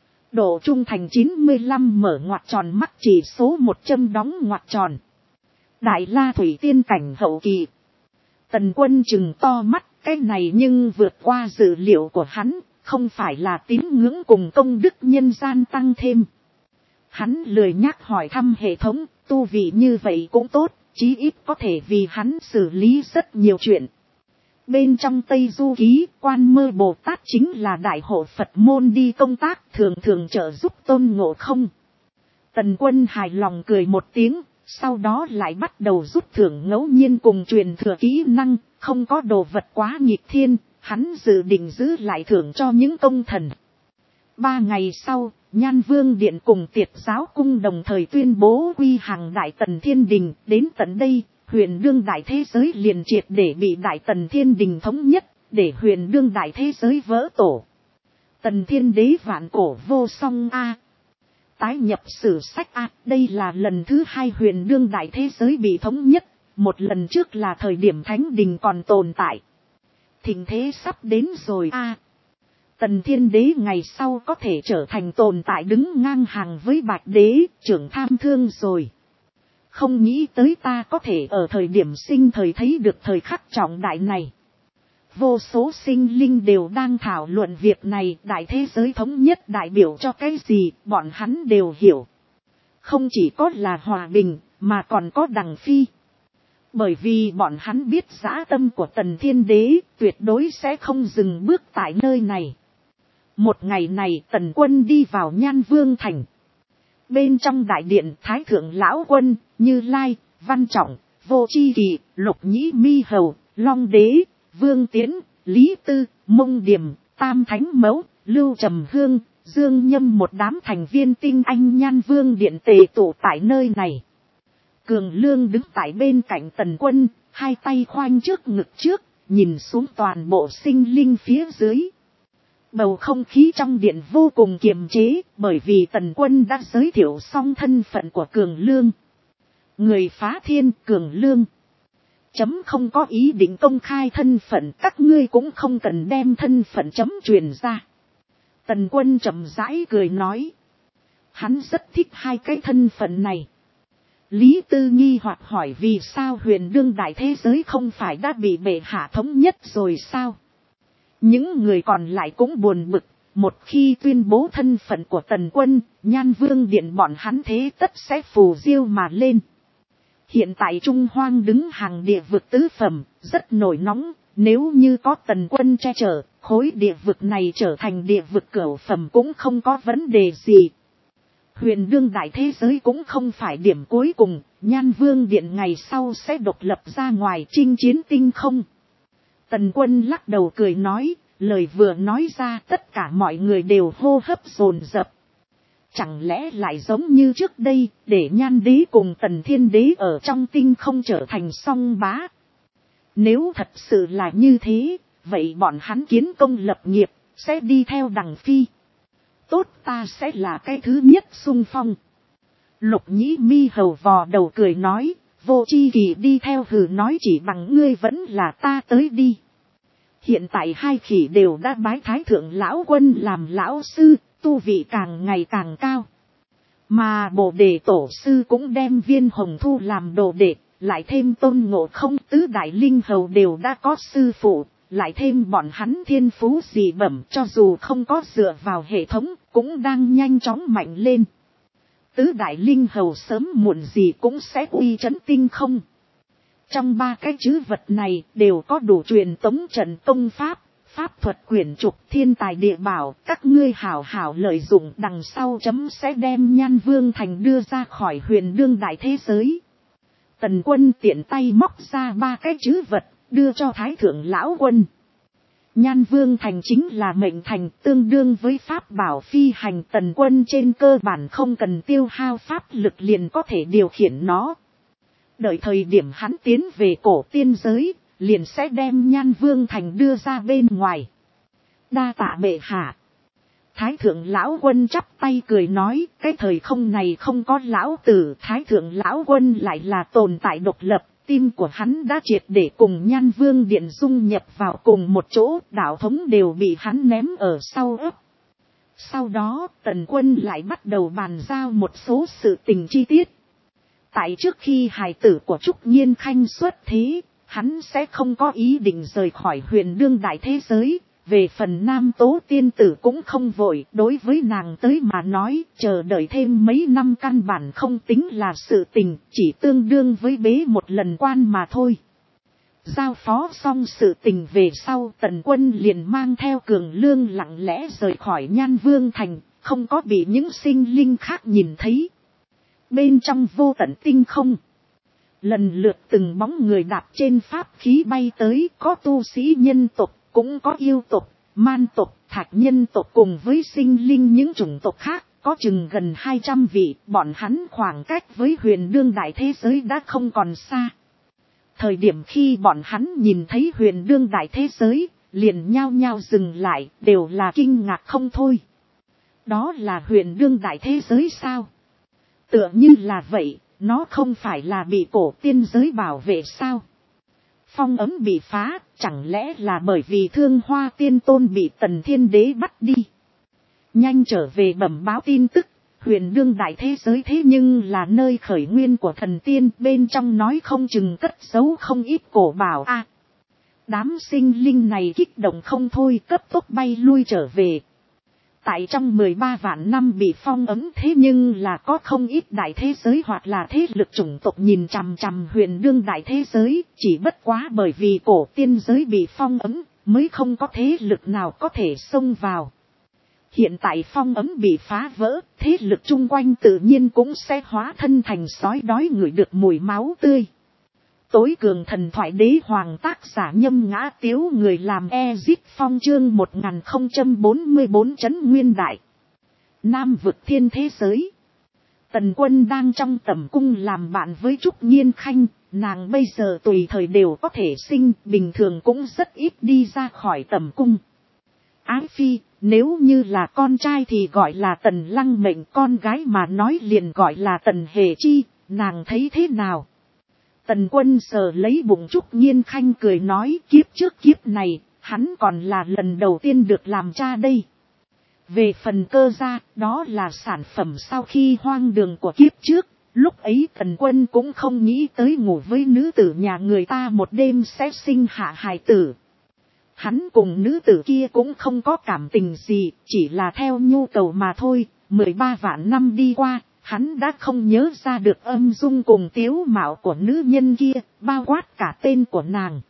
Độ trung thành 95 mở ngoặc tròn, mắc chỉ số 100 đóng ngoặc tròn. Đại La Thủy Tiên cảnh hậu kỳ. Tần Quân trừng to mắt, cái này nhưng vượt qua dự liệu của hắn, không phải là tín ngưỡng cùng công đức nhân gian tăng thêm. Hắn lười nhắc hỏi thăm hệ thống, tu vị như vậy cũng tốt. Chí ít có thể vì hắn xử lý rất nhiều chuyện. Bên trong Tây Du Ký, Quan Mơ Bồ Tát chính là đại hộ Phật môn đi công tác, thường thường trợ giúp Tôn Ngộ Không. Tần Quân hài lòng cười một tiếng, sau đó lại bắt đầu rút thưởng ngẫu nhiên cùng truyền thừa kỹ năng, không có đồ vật quá nghịch thiên, hắn dự định giữ lại thưởng cho những công thần. 3 ngày sau, Nhan Vương Điện cùng Tiệt Giáo Cung đồng thời tuyên bố quy hàng Đại Tần Thiên Đình. Đến tận đây, huyền đương đại thế giới liền triệt để bị Đại Tần Thiên Đình thống nhất, để huyền đương đại thế giới vỡ tổ. Tần Thiên Đế vạn cổ vô song A. Tái nhập sử sách A. Đây là lần thứ 2 huyền đương đại thế giới bị thống nhất. Một lần trước là thời điểm Thánh Đình còn tồn tại. Thịnh thế sắp đến rồi A. Tần Thiên Đế ngày sau có thể trở thành tồn tại đứng ngang hàng với Bạch Đế, trưởng tham thương rồi. Không nghĩ tới ta có thể ở thời điểm sinh thời thấy được thời khắc trọng đại này. Vô số sinh linh đều đang thảo luận việc này, đại thế giới thống nhất đại biểu cho cái gì, bọn hắn đều hiểu. Không chỉ có là hòa bình, mà còn có đằng phi. Bởi vì bọn hắn biết dã tâm của Tần Thiên Đế tuyệt đối sẽ không dừng bước tại nơi này. Một ngày này Tần Quân đi vào Nhan Vương Thành. Bên trong đại điện Thái Thượng Lão Quân, Như Lai, Văn Trọng, Vô Chi Kỳ, Lục Nhĩ Mi Hầu, Long Đế, Vương Tiến, Lý Tư, Mông Điềm, Tam Thánh Mẫu, Lưu Trầm Hương, Dương Nhâm một đám thành viên tinh anh Nhan Vương điện tề tụ tại nơi này. Cường Lương đứng tại bên cạnh Tần Quân, hai tay khoanh trước ngực trước, nhìn xuống toàn bộ sinh linh phía dưới. Bầu không khí trong điện vô cùng kiềm chế, bởi vì Tần Quân đã giới thiệu xong thân phận của Cường Lương. Người phá thiên Cường Lương. Chấm không có ý định công khai thân phận, các ngươi cũng không cần đem thân phận chấm truyền ra. Tần Quân chậm rãi cười nói. Hắn rất thích hai cái thân phận này. Lý Tư nghi hoặc hỏi vì sao huyền đương đại thế giới không phải đã bị bệ hạ thống nhất rồi sao? Những người còn lại cũng buồn bực, một khi tuyên bố thân phận của Tần Quân, Nhan Vương điện bọn hắn thế tất sẽ phù diêu mà lên. Hiện tại Trung Hoang đứng hàng địa vực tứ phẩm, rất nổi nóng, nếu như có Tần Quân che chở, khối địa vực này trở thành địa vực cửu phẩm cũng không có vấn đề gì. Huyền đương đại thế giới cũng không phải điểm cuối cùng, Nhan Vương điện ngày sau sẽ độc lập ra ngoài chinh chiến tinh không. Tần Quân lắc đầu cười nói, lời vừa nói ra tất cả mọi người đều hô hấp dồn dập. Chẳng lẽ lại giống như trước đây, để Nhan Đế cùng Tần Thiên Đế ở trong tinh không trở thành song bá? Nếu thật sự là như thế, vậy bọn hắn kiến công lập nghiệp, sẽ đi theo đằng phi. Tốt, ta sẽ là cái thứ nhất xung phong. Lục Nhĩ Mi Hầu vò đầu cười nói, Vô Chi Kỳ đi theo hừ nói chỉ bằng ngươi vẫn là ta tới đi. Hiện tại hai khỉ đều đã bái Thái Thượng Lão Quân làm lão sư, tu vị càng ngày càng cao. Mà Bồ Đề Tổ sư cũng đem Viên Hồng thu làm đồ đệ, lại thêm Tôn Ngộ Không, tứ đại linh hầu đều đã có sư phụ, lại thêm bọn hắn thiên phú dị bẩm, cho dù không có dựa vào hệ thống, cũng đang nhanh chóng mạnh lên. Tứ đại linh hầu sớm muộn gì cũng sẽ uy chấn tinh không. Trong ba cái chữ vật này đều có đủ truyền tống trận công pháp, pháp thuật quyển trục, thiên tài địa bảo, các ngươi hảo hảo lợi dụng, đằng sau chấm sẽ đem Nhan Vương thành đưa ra khỏi huyền đương đại thế giới. Tần Quân tiện tay móc ra ba cái chữ vật, đưa cho Thái Thượng Lão Quân. Nhan Vương thành chính là mệnh thành, tương đương với pháp bảo phi hành. Tần Quân trên cơ bản không cần tiêu hao pháp lực liền có thể điều khiển nó. Đợi thời điểm hắn tiến về cổ tiên giới, liền sẽ đem Nhan Vương thành đưa ra bên ngoài. Đa tạ bệ hạ. Thái Thượng Lão Quân chắp tay cười nói, cái thời không này không có lão tử. Thái Thượng Lão Quân lại là tồn tại độc lập, tim của hắn đã triệt để cùng Nhan Vương điện dung nhập vào cùng một chỗ, đạo thống đều bị hắn ném ở sau ấp. Sau đó, Tần Quân lại bắt đầu bàn giao một số sự tình chi tiết. Tại trước khi hài tử của Trúc Nhiên Khanh xuất thế, hắn sẽ không có ý định rời khỏi huyền đương đại thế giới. Về phần Nam Tố tiên tử cũng không vội, đối với nàng tới mà nói, chờ đợi thêm mấy năm căn bản không tính là sự tình, chỉ tương đương với bế một lần quan mà thôi. Giao phó xong sự tình về sau, Tần Quân liền mang theo Cường Lương lặng lẽ rời khỏi Nhan Vương thành, không có bị những sinh linh khác nhìn thấy. Bên trong vô tận tinh không, lần lượt từng bóng người đạp trên pháp khí bay tới, có tu sĩ nhân tộc, cũng có yêu tộc, man tộc, thạch nhân tộc cùng với sinh linh những chủng tộc khác, có chừng gần 200 vị, bọn hắn khoảng cách với huyền đương đại thế giới đã không còn xa. Thời điểm khi bọn hắn nhìn thấy huyền đương đại thế giới, liền nhao nhao dừng lại, đều là kinh ngạc không thôi. Đó là huyền đương đại thế giới sao? Tựa như là vậy, nó không phải là bị cổ tiên giới bảo vệ sao? Phong ấm bị phá, chẳng lẽ là bởi vì Thương Hoa Tiên Tôn bị Tần Thiên Đế bắt đi? Nhanh trở về bẩm báo tin tức, huyền đương đại thế giới thế nhưng là nơi khởi nguyên của thần tiên, bên trong nói không chừng cất giấu không ít cổ bảo a. Đám sinh linh này kích động không thôi, cấp tốc bay lui trở về. Tại trong 13 vạn năm bị phong ấn thế nhưng là có không ít đại thế giới hoặc là thế lực chủng tộc nhìn chằm chằm huyền đương đại thế giới, chỉ bất quá bởi vì cổ tiên giới bị phong ấn, mới không có thế lực nào có thể xông vào. Hiện tại phong ấn bị phá vỡ, thế lực chung quanh tự nhiên cũng sẽ hóa thân thành sói đói ngửi được mùi máu tươi. Tối cường thần thoại đế hoàng tác giả Nhâm Ngã Tiếu, người làm Ezip Phong chương 1044 Trấn Nguyên Đại. Nam vực thiên thế giới. Tần Quân đang trong tẩm cung làm bạn với Trúc Nhiên Khanh, nàng bây giờ tùy thời đều có thể sinh, bình thường cũng rất ít đi ra khỏi tẩm cung. Ái phi, nếu như là con trai thì gọi là Tần Lăng Mệnh, con gái mà nói liền gọi là Tần Hề Chi, nàng thấy thế nào? Tần Quân sờ lấy bụng Trúc Nhiên Khanh cười nói, kiếp trước kiếp này, hắn còn là lần đầu tiên được làm cha đây. Về phần Cơ gia, đó là sản phẩm sau khi hoang đường của kiếp trước, lúc ấy Tần Quân cũng không nghĩ tới ngủ với nữ tử nhà người ta một đêm sẽ sinh hạ hài tử. Hắn cùng nữ tử kia cũng không có cảm tình gì, chỉ là theo nhu cầu mà thôi, 13 vạn năm đi qua. Hắn đã không nhớ ra được âm dung cùng tiếu mạo của nữ nhân kia, bao quát cả tên của nàng.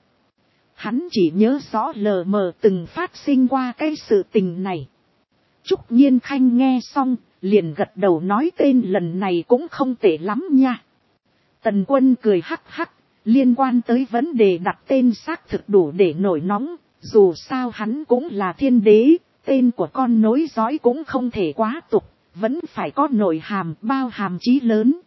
Hắn chỉ nhớ rõ lờ mờ từng phát sinh qua cái sự tình này. Trúc Nhiên Khanh nghe xong, liền gật đầu nói tên lần này cũng không tệ lắm nha. Tần Quân cười hắc hắc, liên quan tới vấn đề đặt tên xác thực đủ để nổi nóng, dù sao hắn cũng là thiên đế, tên của con nối dõi cũng không thể quá tục. Vẫn phải có nội hàm, bao hàm chí lớn.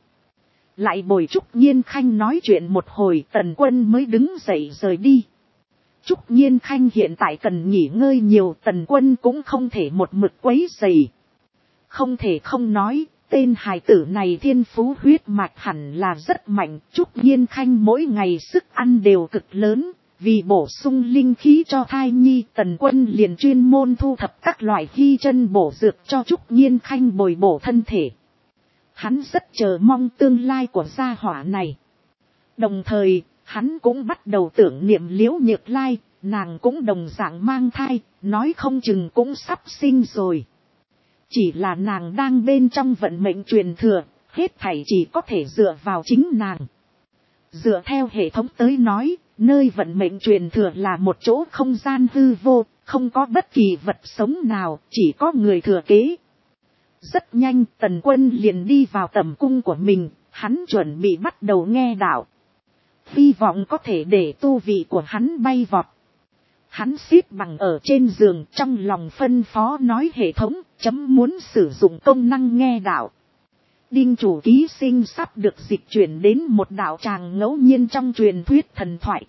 Lại bồi Trúc Nhiên Khanh nói chuyện một hồi, Tần Quân mới đứng dậy rời đi. Trúc Nhiên Khanh hiện tại cần nghỉ ngơi nhiều, Tần Quân cũng không thể một mực quấy rầy. Không thể không nói, tên hài tử này thiên phú huyết mạch hẳn là rất mạnh. Trúc Nhiên Khanh mỗi ngày sức ăn đều cực lớn. Vì bổ sung linh khí cho thai nhi, Tần Quân liền chuyên môn thu thập các loại hy chân bổ dược cho Trúc Nhiên Khanh bồi bổ thân thể. Hắn rất chờ mong tương lai của gia hỏa này. Đồng thời, hắn cũng bắt đầu tưởng niệm Liễu Nhược Lai, nàng cũng đồng dạng mang thai, nói không chừng cũng sắp sinh rồi. Chỉ là nàng đang bên trong vận mệnh truyền thừa, hết thảy chỉ có thể dựa vào chính nàng. Dựa theo hệ thống tới nói, nơi vận mệnh truyền thừa là một chỗ không gian hư vô, không có bất kỳ vật sống nào, chỉ có người thừa kế. Rất nhanh, Tần Quân liền đi vào tẩm cung của mình, hắn chuẩn bị bắt đầu nghe đạo. Hy vọng có thể để tu vị của hắn bay vọt. Hắn xếp bằng ở trên giường, trong lòng phân phó nói hệ thống, chấm muốn sử dụng công năng nghe đạo. Đinh chủ ký sinh sắp được dịch chuyển đến một đạo tràng ngẫu nhiên trong truyền thuyết thần thoại.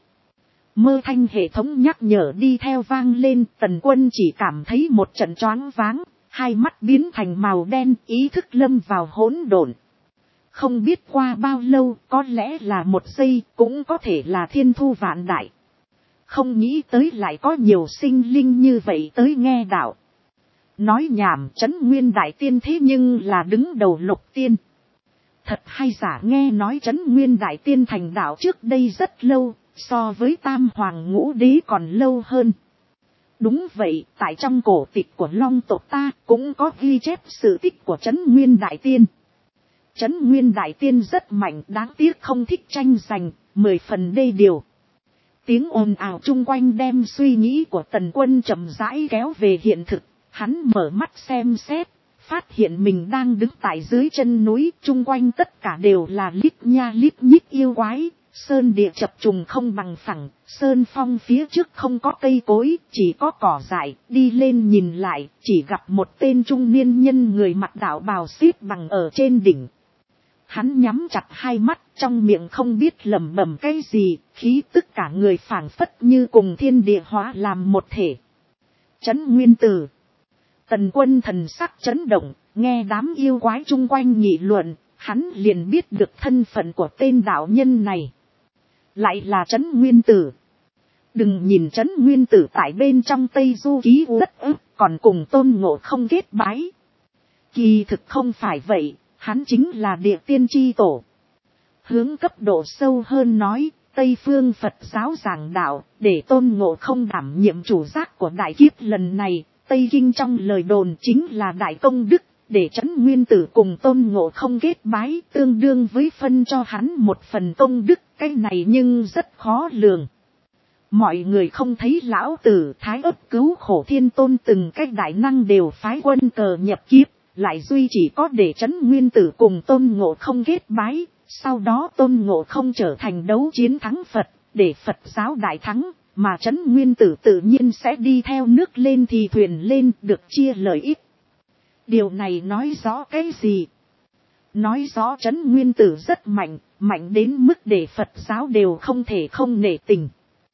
Mơ thanh hệ thống nhắc nhở đi theo vang lên, Tần Quân chỉ cảm thấy một trận choáng váng, hai mắt biến thành màu đen, ý thức lâm vào hỗn độn. Không biết qua bao lâu, có lẽ là một giây, cũng có thể là thiên thu vạn đại. Không nghĩ tới lại có nhiều sinh linh như vậy tới nghe đạo. Nói nhảm, Trấn Nguyên Đại Tiên thế nhưng là đứng đầu lục tiên. Thật hay giả, nghe nói Trấn Nguyên Đại Tiên thành đạo trước đây rất lâu, so với Tam Hoàng Ngũ Đế còn lâu hơn. Đúng vậy, tại trong cổ tịch của Long tộc ta cũng có ghi chép sự tích của Trấn Nguyên Đại Tiên. Trấn Nguyên Đại Tiên rất mạnh, đáng tiếc không thích tranh giành, 10 phần đê điều. Tiếng ồn ào chung quanh đem suy nghĩ của Tần Quân chậm rãi kéo về hiện thực. Hắn mở mắt xem xét, phát hiện mình đang đứng tại dưới chân núi, chung quanh tất cả đều là lít nha lít nhít yêu quái, sơn địa chập trùng không bằng phẳng, sơn phong phía trước không có cây cối, chỉ có cỏ dại, đi lên nhìn lại, chỉ gặp một tên trung niên nhân người mặc đạo bào xếp bằng ở trên đỉnh. Hắn nhắm chặt hai mắt, trong miệng không biết lẩm bẩm cái gì, khí tức cả người phảng phất như cùng thiên địa hóa làm một thể. Trấn Nguyên Tử. Tần Quân thần sắc chấn động, nghe đám yêu quái chung quanh nghị luận, hắn liền biết được thân phận của tên đạo nhân này. Lại là Trấn Nguyên Tử. Đừng nhìn Trấn Nguyên Tử tại bên trong Tây Du Ký rất ức, còn cùng Tôn Ngộ Không kết bái. Kỳ thực không phải vậy, hắn chính là địa tiên chi tổ. Hướng cấp độ sâu hơn nói, Tây phương Phật giáo giảng đạo, để Tôn Ngộ Không đảm nhiệm chủ giác của đại kiếp lần này. Tây Kinh trong lời đồn chính là đại công đức, để Trấn Nguyên Tử cùng Tôn Ngộ Không kết bái, tương đương với phân cho hắn một phần công đức, cái này nhưng rất khó lường. Mọi người không thấy lão tử Thái Ấp cứu khổ Thiên Tôn từng cách đại năng đều phái quân cờ nhập kiếp, lại duy chỉ có để Trấn Nguyên Tử cùng Tôn Ngộ Không kết bái, sau đó Tôn Ngộ Không trở thành đấu chiến thắng Phật, để Phật giáo đại thắng, mà Trấn Nguyên Tử tự nhiên sẽ đi theo nước lên thì thuyền lên, được chia lợi ích. Điều này nói rõ cái gì? Nói rõ Trấn Nguyên Tử rất mạnh, mạnh đến mức để Phật giáo đều không thể không nể tình.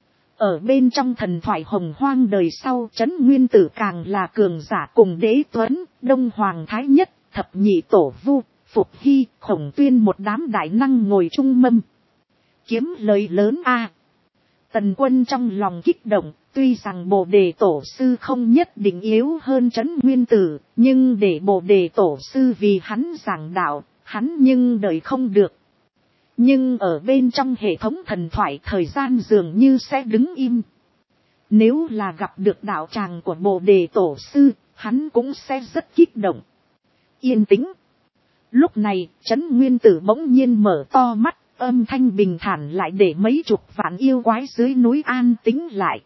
Ở bên trong thần thoại hồng hoang đời sau, Trấn Nguyên Tử càng là cường giả cùng Đế Tuấn, Đông Hoàng Thái Nhất, Thập Nhị Tổ Vu, Phục Hy, Khổng Tuyên một đám đại năng ngồi chung mâm. Kiếm lời lớn a. Tần Quân trong lòng kích động, tuy rằng Bồ Đề Tổ Sư không nhất định yếu hơn Trấn Nguyên Tử, nhưng để Bồ Đề Tổ Sư vì hắn giảng đạo, hắn nhưng đợi không được. Nhưng ở bên trong hệ thống thần thoại thời gian dường như sẽ đứng im. Nếu là gặp được đạo tràng của Bồ Đề Tổ Sư, hắn cũng sẽ rất kích động. Yên tĩnh. Lúc này, Trấn Nguyên Tử bỗng nhiên mở to mắt, âm thanh bình thản lại để mấy chục vạn yêu quái dưới núi an tĩnh lại.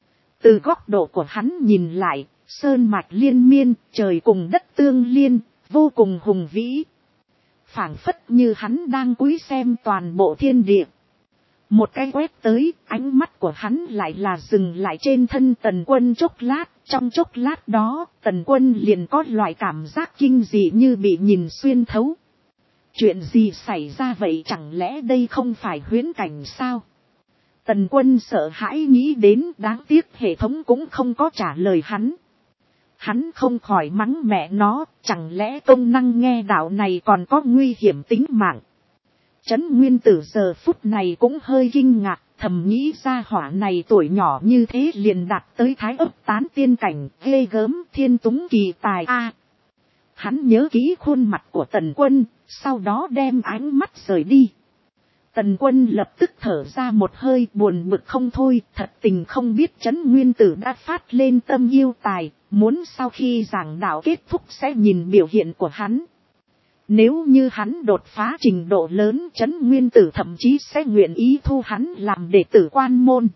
Từ góc độ của hắn nhìn lại, sơn mạch liên miên, trời cùng đất tương liên, vô cùng hùng vĩ. Phảng phất như hắn đang cúi xem toàn bộ thiên địa. Một cái quét tới, ánh mắt của hắn lại là dừng lại trên thân Tần Quân chốc lát. Trong chốc lát đó, Tần Quân liền có loại cảm giác kinh dị như bị nhìn xuyên thấu. Chuyện gì xảy ra vậy, chẳng lẽ đây không phải huyễn cảnh sao? Tần Quân sợ hãi nghĩ đến, đáng tiếc hệ thống cũng không có trả lời hắn. Hắn không khỏi mắng mẹ nó, chẳng lẽ công năng nghe đạo này còn có nguy hiểm tính mạng. Trấn Nguyên Tử giờ phút này cũng hơi kinh ngạc, thầm nghĩ ra hỏa này tuổi nhỏ như thế liền đạt tới Thái Ấp tán tiên cảnh, ghê gớm, thiên túng kỳ tài a. Hắn nhớ kỹ khuôn mặt của Tần Quân, sau đó đem ánh mắt rời đi. Tần Quân lập tức thở ra một hơi, buồn bực không thôi, thật tình không biết Trấn Nguyên Tử đã phát lên tâm yêu tài, muốn sau khi giảng đạo kết thúc sẽ nhìn biểu hiện của hắn. Nếu như hắn đột phá trình độ lớn, Trấn Nguyên Tử thậm chí sẽ nguyện ý thu hắn làm đệ tử quan môn.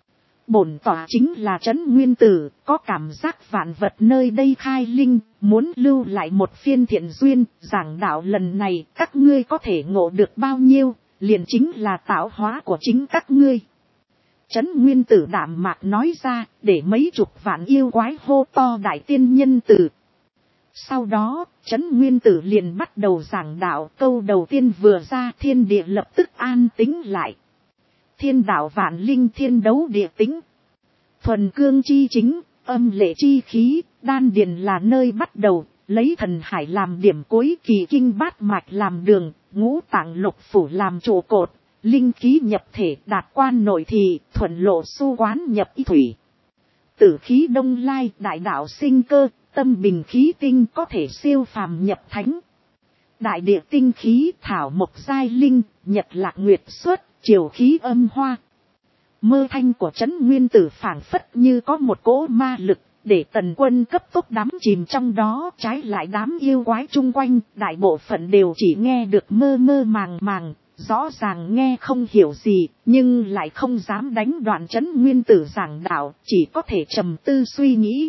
Bổn tọa chính là Trấn Nguyên Tử, có cảm giác vạn vật nơi đây khai linh, muốn lưu lại một phiên thiện duyên, giảng đạo lần này các ngươi có thể ngộ được bao nhiêu, liền chính là tạo hóa của chính các ngươi. Trấn Nguyên Tử đạm mạc nói ra, để mấy chục vạn yêu quái hô to đại tiên nhân tử. Sau đó, Trấn Nguyên Tử liền bắt đầu giảng đạo, câu đầu tiên vừa ra thiên địa lập tức an tĩnh lại. Thiên đạo vạn linh, thiên đấu địa tĩnh. Thuần cương chi chính, âm lệ chi khí, đan điền là nơi bắt đầu, lấy thần hải làm điểm cuối, kỳ kinh bát mạch làm đường, ngũ tạng lục phủ làm trụ cột, linh khí nhập thể đạt quan nội thị, thuần lộ su quán nhập y thủy. Tử khí đông lai, đại đạo sinh cơ, tâm bình khí tinh có thể siêu phàm nhập thánh. Đại địa tinh khí, thảo mộc giai linh, nhật lạc nguyệt xuất, triều khí âm hoa. Mơ thanh của Trấn Nguyên Tử phảng phất như có một cỗ ma lực, để Tần Quân cấp tốc đắm chìm trong đó. Trái lại đám yêu quái chung quanh, đại bộ phận đều chỉ nghe được mơ mơ màng màng, rõ ràng nghe không hiểu gì, nhưng lại không dám đánh đoạn Trấn Nguyên Tử giảng đạo, chỉ có thể trầm tư suy nghĩ.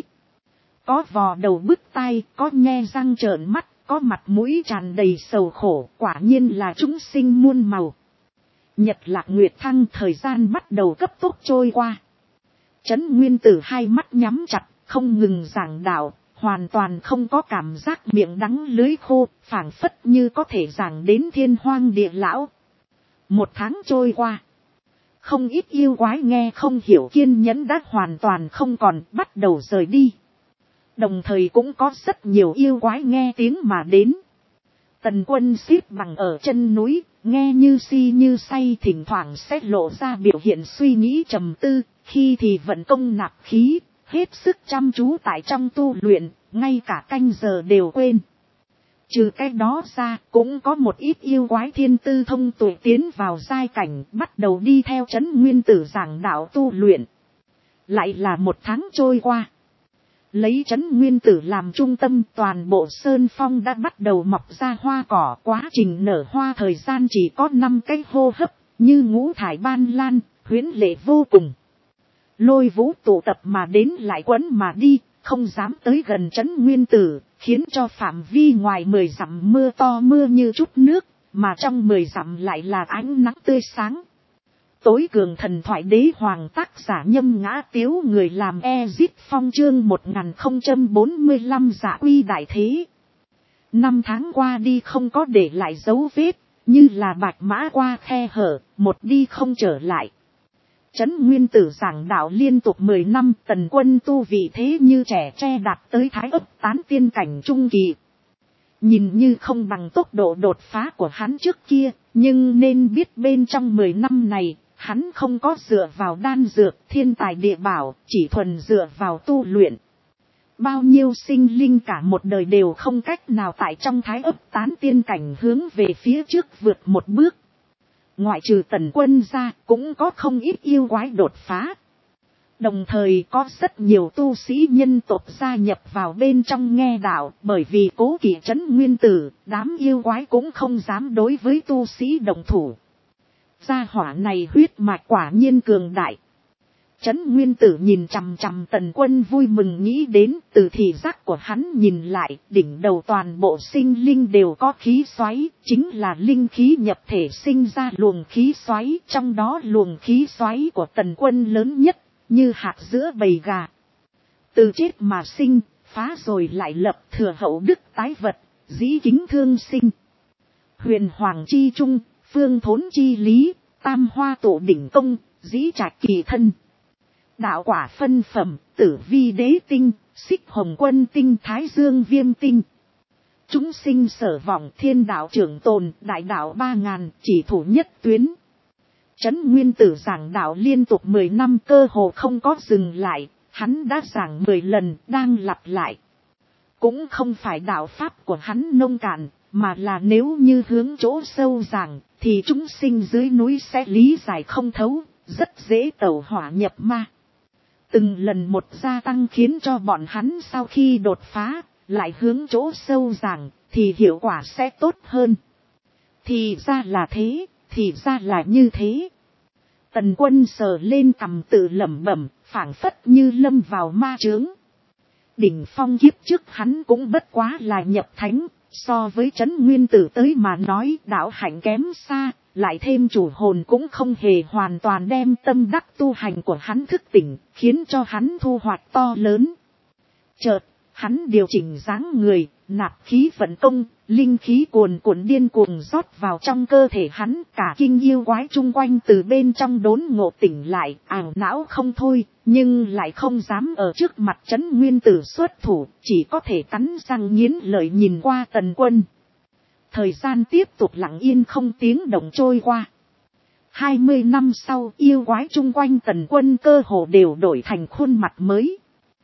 Có vò đầu bứt tai, có nhe răng trợn mắt, có mặt mũi tràn đầy sầu khổ, quả nhiên là chúng sinh muôn màu. Nhật lạc nguyệt thăng, thời gian bắt đầu cấp tốc trôi qua. Trấn Nguyên Tử hai mắt nhắm chặt, không ngừng giảng đạo, hoàn toàn không có cảm giác miệng đắng lưới khô, phảng phất như có thể giảng đến thiên hoang địa lão. Một tháng trôi qua, không ít yêu quái nghe không hiểu kiên nhẫn đã hoàn toàn không còn, bắt đầu rời đi. Đồng thời cũng có rất nhiều yêu quái nghe tiếng mà đến. Tần Quân xếp bằng ở chân núi, nghe như si như say, thỉnh thoảng sẽ lộ ra biểu hiện suy nghĩ trầm tư, khi thì vận công nạp khí, hết sức chăm chú tại trong tu luyện, ngay cả canh giờ đều quên. Trừ cái đó ra, cũng có một ít yêu quái thiên tư thông tuệ tiến vào giai cảnh, bắt đầu đi theo Trấn Nguyên Tử giảng đạo tu luyện. Lại là một tháng trôi qua. Lấy trấn Nguyên Tử làm trung tâm, toàn bộ sơn phong đã bắt đầu mọc ra hoa cỏ, quá trình nở hoa thời gian chỉ có 5 cái hô hấp, như ngũ thải ban lan, huyễn lệ vô cùng. Lôi vũ tụ tập mà đến lại quấn mà đi, không dám tới gần trấn Nguyên Tử, khiến cho phạm vi ngoài 10 dặm mưa to mưa như chút nước, mà trong 10 dặm lại là ánh nắng tươi sáng. Tối cường thần thoại đế hoàng, tác giả Nhâm Ngã Tiếu, người làm Ezit Phong, chương 1045 Dạ Uy đại thế. 5 tháng qua đi không có để lại dấu vết, như là bạch mã qua khe hở, một đi không trở lại. Trấn Nguyên Tử giảng đạo liên tục 10 năm, Tần Quân tu vị thế như trẻ tre đạt tới thái ấp tán tiên cảnh trung kỳ. Nhìn như không bằng tốc độ đột phá của hắn trước kia, nhưng nên biết bên trong 10 năm này, hắn không có dựa vào đan dược, thiên tài địa bảo, chỉ thuần dựa vào tu luyện. Bao nhiêu sinh linh cả một đời đều không cách nào tại trong thái ấp tán tiên cảnh hướng về phía trước vượt một bước. Ngoại trừ Tần Quân ra, cũng có không ít yêu quái đột phá. Đồng thời có rất nhiều tu sĩ nhân tộc gia nhập vào bên trong nghe đạo, bởi vì cố kỵ trấn Nguyên Tử, đám yêu quái cũng không dám đối với tu sĩ đồng thủ. Gia hỏa này huyết mạch quả nhiên cường đại. Trấn Nguyên Tử nhìn chằm chằm Tần Quân vui mừng nghĩ đến, từ thị giác của hắn nhìn lại, đỉnh đầu toàn bộ sinh linh đều có khí xoáy, chính là linh khí nhập thể sinh ra luồng khí xoáy, trong đó luồng khí xoáy của Tần Quân lớn nhất, như hạt giữa bầy gà. Từ chết mà sinh, phá rồi lại lập, thừa hậu đức tái vật, dĩ kính thương sinh. Huyền hoàng chi trung, phương thốn chi lý, tam hoa tổ đỉnh công, dĩ trạch kỳ thân. Đạo quả phân phẩm, tử vi đế tinh, xích hồng quân tinh, thái dương viêm tinh. Chúng sinh sở vọng, thiên đạo trưởng tồn, đại đạo 3000, chỉ thủ nhất tuyến. Trấn Nguyên Tử giảng đạo liên tục 10 năm cơ hồ không có dừng lại, hắn đã giảng 10 lần, đang lặp lại. Cũng không phải đạo pháp của hắn nông cạn, mà là nếu như hướng chỗ sâu giảng, thì chúng sinh dưới núi sẽ lý giải không thấu, rất dễ tẩu hỏa nhập ma. Từng lần một gia tăng khiến cho bọn hắn sau khi đột phá, lại hướng chỗ sâu giảng, thì hiệu quả sẽ tốt hơn. Thì ra là thế, thì ra là như thế. Tần Quân sờ lên cằm tự lẩm bẩm, phảng phất như lâm vào ma chướng. Đỉnh phong kiếp trước hắn cũng bất quá là nhập thánh, so với Trấn Nguyên Tử tới mà nói đạo hạnh kém xa, lại thêm chủ hồn cũng không hề hoàn toàn đem tâm đắc tu hành của hắn thức tỉnh, khiến cho hắn thu hoạch to lớn. Chợt, hắn điều chỉnh dáng người, nạp khí vận công, linh khí cuồn cuộn điên cuồng rót vào trong cơ thể hắn, cả kinh yêu quái chung quanh từ bên trong đốn ngộ tỉnh lại, ảo não không thôi, nhưng lại không dám ở trước mặt Trấn Nguyên Tử xuất thủ, chỉ có thể cắn răng nghiến lợi nhìn qua Tần Quân. Thời gian tiếp tục lặng yên không tiếng động trôi qua. 20 năm sau, yêu quái chung quanh Tần Quân cơ hồ đều đổi thành khuôn mặt mới.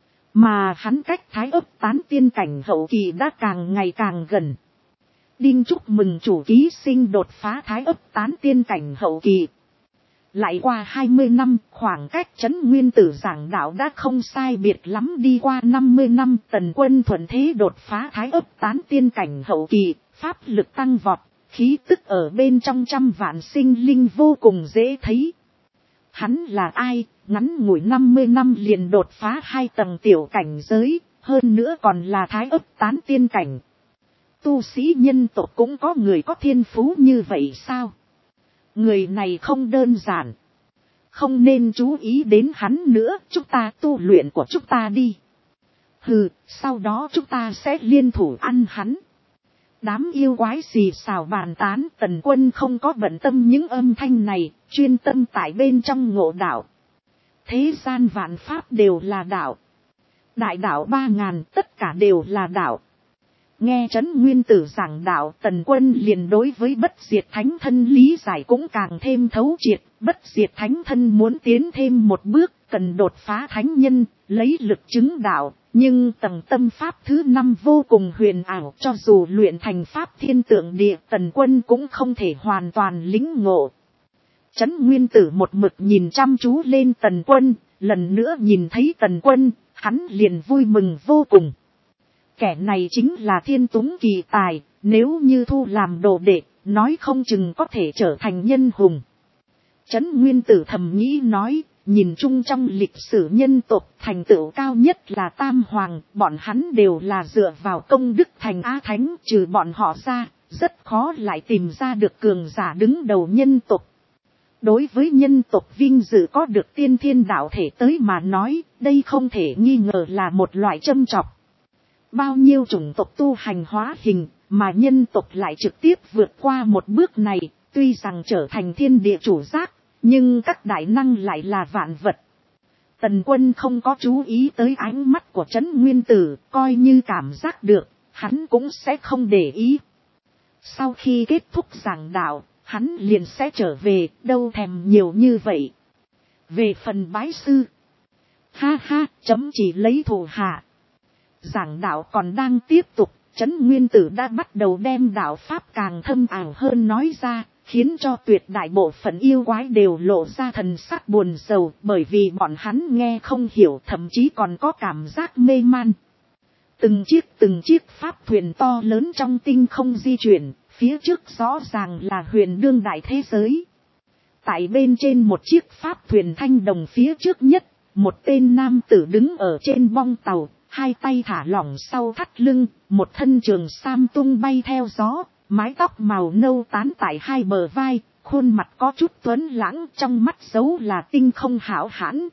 Mà hắn cách thái ấp tán tiên cảnh hậu kỳ đã càng ngày càng gần. Đinh chúc mừng chủ ký sinh đột phá thái ấp tán tiên cảnh hậu kỳ. Lại qua 20 năm, khoảng cách Trấn Nguyên Tử giảng đạo đã không sai biệt lắm, đi qua 50 năm, Tần Quân thuận thế đột phá thái ấp tán tiên cảnh hậu kỳ, pháp lực tăng vọt, khí tức ở bên trong trăm vạn sinh linh vô cùng dễ thấy. Hắn là ai, ngắn ngủi 50 năm liền đột phá 2 tầng tiểu cảnh giới, hơn nữa còn là thái ấp tán tiên cảnh. Tu sĩ nhân tộc cũng có người có thiên phú như vậy sao? Người này không đơn giản. Không nên chú ý đến hắn nữa, chúng ta tu luyện của chúng ta đi. Hừ, sau đó chúng ta sẽ liên thủ ăn hắn. Đám yêu quái xì xào bàn tán, Tần Quân không có bận tâm những âm thanh này, chuyên tâm tại bên trong ngộ đạo. Thế gian vạn pháp đều là đạo. Đại đạo 3000 tất cả đều là đạo. Nghe Trấn Nguyên Tử giảng đạo, Tần Quân liền đối với bất diệt thánh thân lý giải cũng càng thêm thấu triệt. Bất diệt thánh thân muốn tiến thêm một bước, cần đột phá thánh nhân, lấy lực chứng đạo. Nhưng tầng tâm pháp thứ 5 vô cùng huyền ảo, cho dù luyện thành pháp thiên tượng địa, Tần Quân cũng không thể hoàn toàn lĩnh ngộ. Trấn Nguyên Tử một mực nhìn chăm chú lên Tần Quân, lần nữa nhìn thấy Tần Quân, hắn liền vui mừng vô cùng. Kẻ này chính là thiên túng kỳ tài, nếu như thu làm đồ đệ, nói không chừng có thể trở thành nhân hùng. Trấn Nguyên Tử thầm nghĩ nói, nhìn chung trong lịch sử nhân tộc thành tựu cao nhất là Tam Hoàng, bọn hắn đều là dựa vào công đức thành Á Thánh, trừ bọn họ ra, rất khó lại tìm ra được cường giả đứng đầu nhân tộc. Đối với nhân tộc vinh dự có được tiên thiên đạo thể tới mà nói, đây không thể nghi ngờ là một loại châm chọc. Bao nhiêu chủng tộc tu hành hóa hình, mà nhân tộc lại trực tiếp vượt qua một bước này, tuy rằng trở thành thiên địa chủ giác, nhưng các đại năng lại là vạn vật. Tần Quân không có chú ý tới ánh mắt của Trấn Nguyên Tử, coi như cảm giác được, hắn cũng sẽ không để ý. Sau khi kết thúc giảng đạo, hắn liền sẽ trở về, đâu thèm nhiều như vậy. Về phần bái sư, ha ha, chấm chỉ lấy thù hạ. Giảng đạo còn đang tiếp tục, Trấn Nguyên Tử đã bắt đầu đem đạo pháp càng thâm ảo hơn nói ra, khiến cho tuyệt đại bộ phận yêu quái đều lộ ra thần sắc buồn rầu, bởi vì bọn hắn nghe không hiểu, thậm chí còn có cảm giác mê man. Từng chiếc pháp thuyền to lớn trong tinh không di chuyển, phía trước rõ ràng là huyền đương đại thế giới. Tại bên trên một chiếc pháp thuyền thanh đồng phía trước nhất, một tên nam tử đứng ở trên bong tàu, hai tay thả lỏng sau thắt lưng, một thân trường sam tung bay theo gió, mái tóc màu nâu tán tại hai bờ vai, khuôn mặt có chút tuấn lãng, trong mắt dấu là tinh không hảo hãn.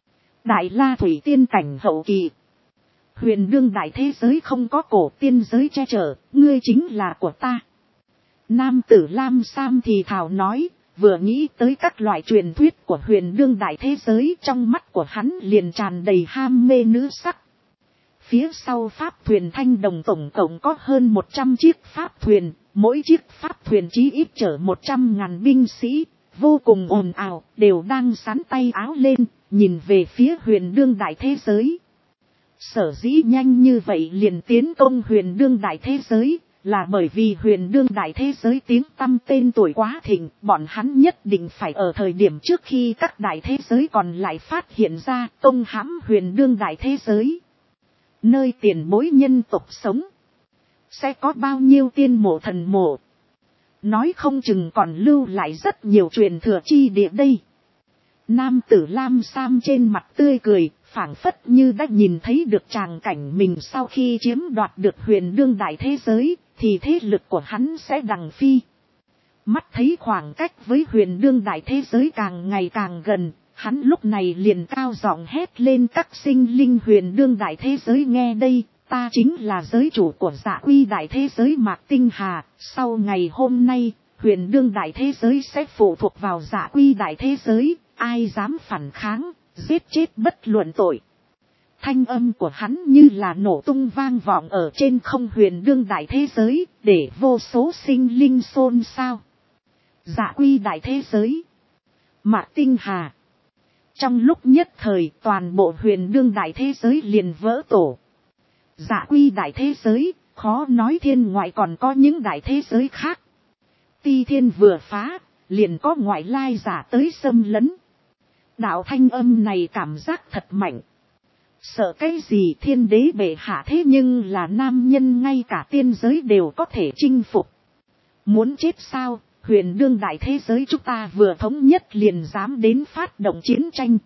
Đại La Thủy tiên cảnh hậu kỳ. Huyền đương đại thế giới không có cổ tiên giới che chở, ngươi chính là của ta. Nam tử Lam Sam thì thào nói, vừa nghĩ tới các loại truyền thuyết của huyền đương đại thế giới, trong mắt của hắn liền tràn đầy ham mê nữ sắc. Phía sau pháp thuyền thanh đồng tổng cộng có hơn 100 chiếc pháp thuyền, mỗi chiếc pháp thuyền chí ít chở 100.000 binh sĩ, vô cùng ồn ào, đều đang sắn tay áo lên, nhìn về phía huyền đương đại thế giới. Sở dĩ nhanh như vậy liền tiến công huyền đương đại thế giới, là bởi vì huyền đương đại thế giới tiếng tăm tên tuổi quá thịnh, bọn hắn nhất định phải ở thời điểm trước khi các đại thế giới còn lại phát hiện ra công hãm huyền đương đại thế giới. Nơi tiền bối nhân tộc sống, sẽ có bao nhiêu tiên mộ thần mộ, nói không chừng còn lưu lại rất nhiều truyền thừa chi địa đây. Nam tử Lam Sam trên mặt tươi cười, phảng phất như đã nhìn thấy được tràng cảnh mình sau khi chiếm đoạt được huyền đương đại thế giới, thì thế lực của hắn sẽ đằng phi. Mắt thấy khoảng cách với huyền đương đại thế giới càng ngày càng gần, hắn lúc này liền cao giọng hét lên, các sinh linh huyền đương đại thế giới nghe đây, ta chính là giới chủ của Dạ Uy đại thế giới Mạc Tinh Hà, sau ngày hôm nay, huyền đương đại thế giới sẽ phụ thuộc vào Dạ Uy đại thế giới, ai dám phản kháng, giết chết bất luận tội. Thanh âm của hắn như là nổ tung vang vọng ở trên không huyền đương đại thế giới, để vô số sinh linh xôn xao. Dạ Uy đại thế giới, Mạc Tinh Hà. Trong lúc nhất thời, toàn bộ huyền đương đại thế giới liền vỡ tổ. Dạ Uy đại thế giới, khó nói thiên ngoại còn có những đại thế giới khác. Ti thiên vừa phá, liền có ngoại lai giả tới xâm lấn. Đạo thanh âm này cảm giác thật mạnh. Sợ cái gì thiên đế bệ hạ thế nhưng là nam nhân, ngay cả tiên giới đều có thể chinh phục. Muốn chết sao, huyền đương đại thế giới chúng ta vừa thống nhất liền dám đến phát động chiến tranh.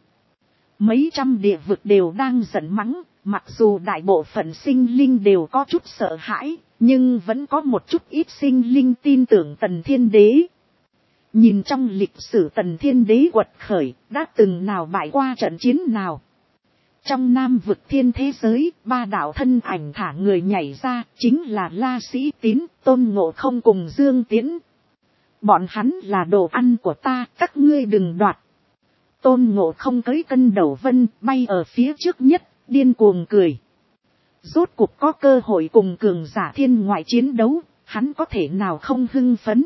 Mấy trăm địa vực đều đang giận mắng, mặc dù đại bộ phận sinh linh đều có chút sợ hãi, nhưng vẫn có một chút ít sinh linh tin tưởng Tần Thiên Đế. Nhìn trong lịch sử Tần Thiên Đế quật khởi, đã từng nào bại qua trận chiến nào. Trong Nam vực thiên thế giới, ba đạo thân ảnh thả người nhảy ra, chính là La Sĩ Tín, Tôn Ngộ Không cùng Dương Tiễn. Bọn hắn là đồ ăn của ta, các ngươi đừng đoạt. Tôn Ngộ Không cưỡi cân đầu vân, bay ở phía trước nhất, điên cuồng cười. Rốt cuộc có cơ hội cùng cường giả thiên ngoại chiến đấu, hắn có thể nào không hưng phấn.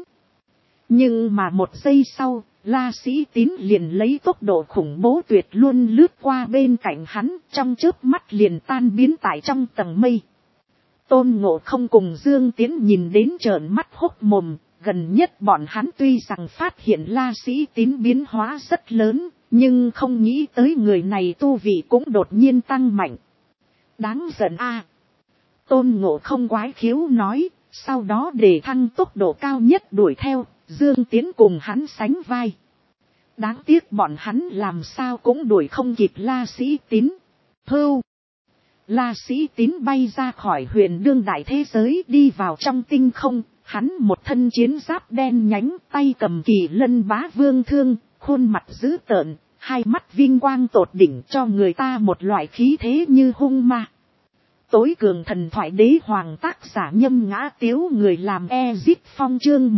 Nhưng mà một giây sau, La Sĩ Tín liền lấy tốc độ khủng bố tuyệt luôn lướt qua bên cạnh hắn, trong chớp mắt liền tan biến tại trong tầng mây. Tôn Ngộ Không cùng Dương Tiễn nhìn đến trợn mắt hốc mồm, gần nhất bọn hắn tuy rằng phát hiện La Sĩ Tín biến hóa rất lớn, Nhưng không nghĩ tới người này tu vị cũng đột nhiên tăng mạnh. Đáng giận a. Tôn Ngộ Không quái khiếu nói, sau đó để thăng tốc độ cao nhất đuổi theo, Dương Tiến cùng hắn sánh vai. Đáng tiếc bọn hắn làm sao cũng đuổi không kịp La Sĩ Tín. Hưu. La Sĩ Tín bay ra khỏi huyền đương đại thế giới đi vào trong tinh không, hắn một thân chiến giáp đen nhánh, tay cầm Kỳ Lân Bá Vương thương, khuôn mặt dữ tợn, hai mắt vinh quang tột đỉnh cho người ta một loại khí thế như hung ma. Tối cường thần thoại đế hoàng tác giả Nhâm Ngã Tiếu, người làm Ezip Phong chương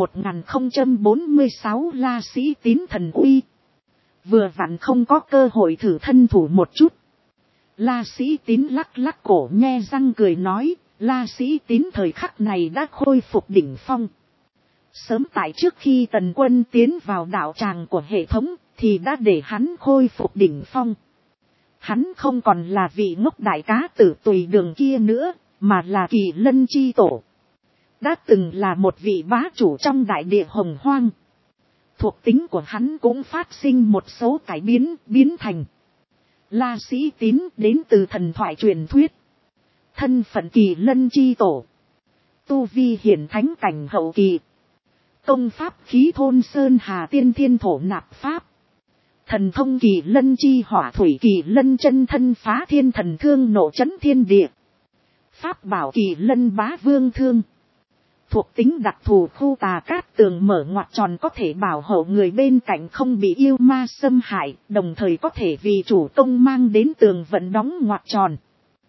1046 La Sĩ Tín thần uy. Vừa vặn không có cơ hội thử thân thủ một chút. La Sĩ Tín lắc lắc cổ nhe răng cười nói, La Sĩ Tín thời khắc này đã khôi phục đỉnh phong. Sớm tại trước khi Tần Quân tiến vào đạo tràng của hệ thống, thì đã để hắn khôi phục đỉnh phong. Hắn không còn là vị ngốc đại cá tử tùy đường kia nữa, mà là Kỳ Lân chi tổ. Đã từng là một vị bá chủ trong đại địa hồng hoang. Thuộc tính của hắn cũng phát sinh một số cải biến thành La Sĩ Tín, đến từ thần thoại truyền thuyết. Thân phận Kỳ Lân chi tổ. Tu vi hiển thánh cảnh hậu kỳ. Công pháp khí thôn sơn hà tiên thiên thổ nạp pháp. Thần thông Kỳ Lân chi hỏa thủy Kỳ Lân chân thân phá thiên thần thương nộ chấn thiên địa. Pháp bảo Kỳ Lân Bá Vương thương. Thuộc tính đặc thù khu tà cát tường mở ngoặt tròn, có thể bảo hộ người bên cạnh không bị yêu ma xâm hại, đồng thời có thể vì chủ công mang đến tường vận đóng ngoặt tròn.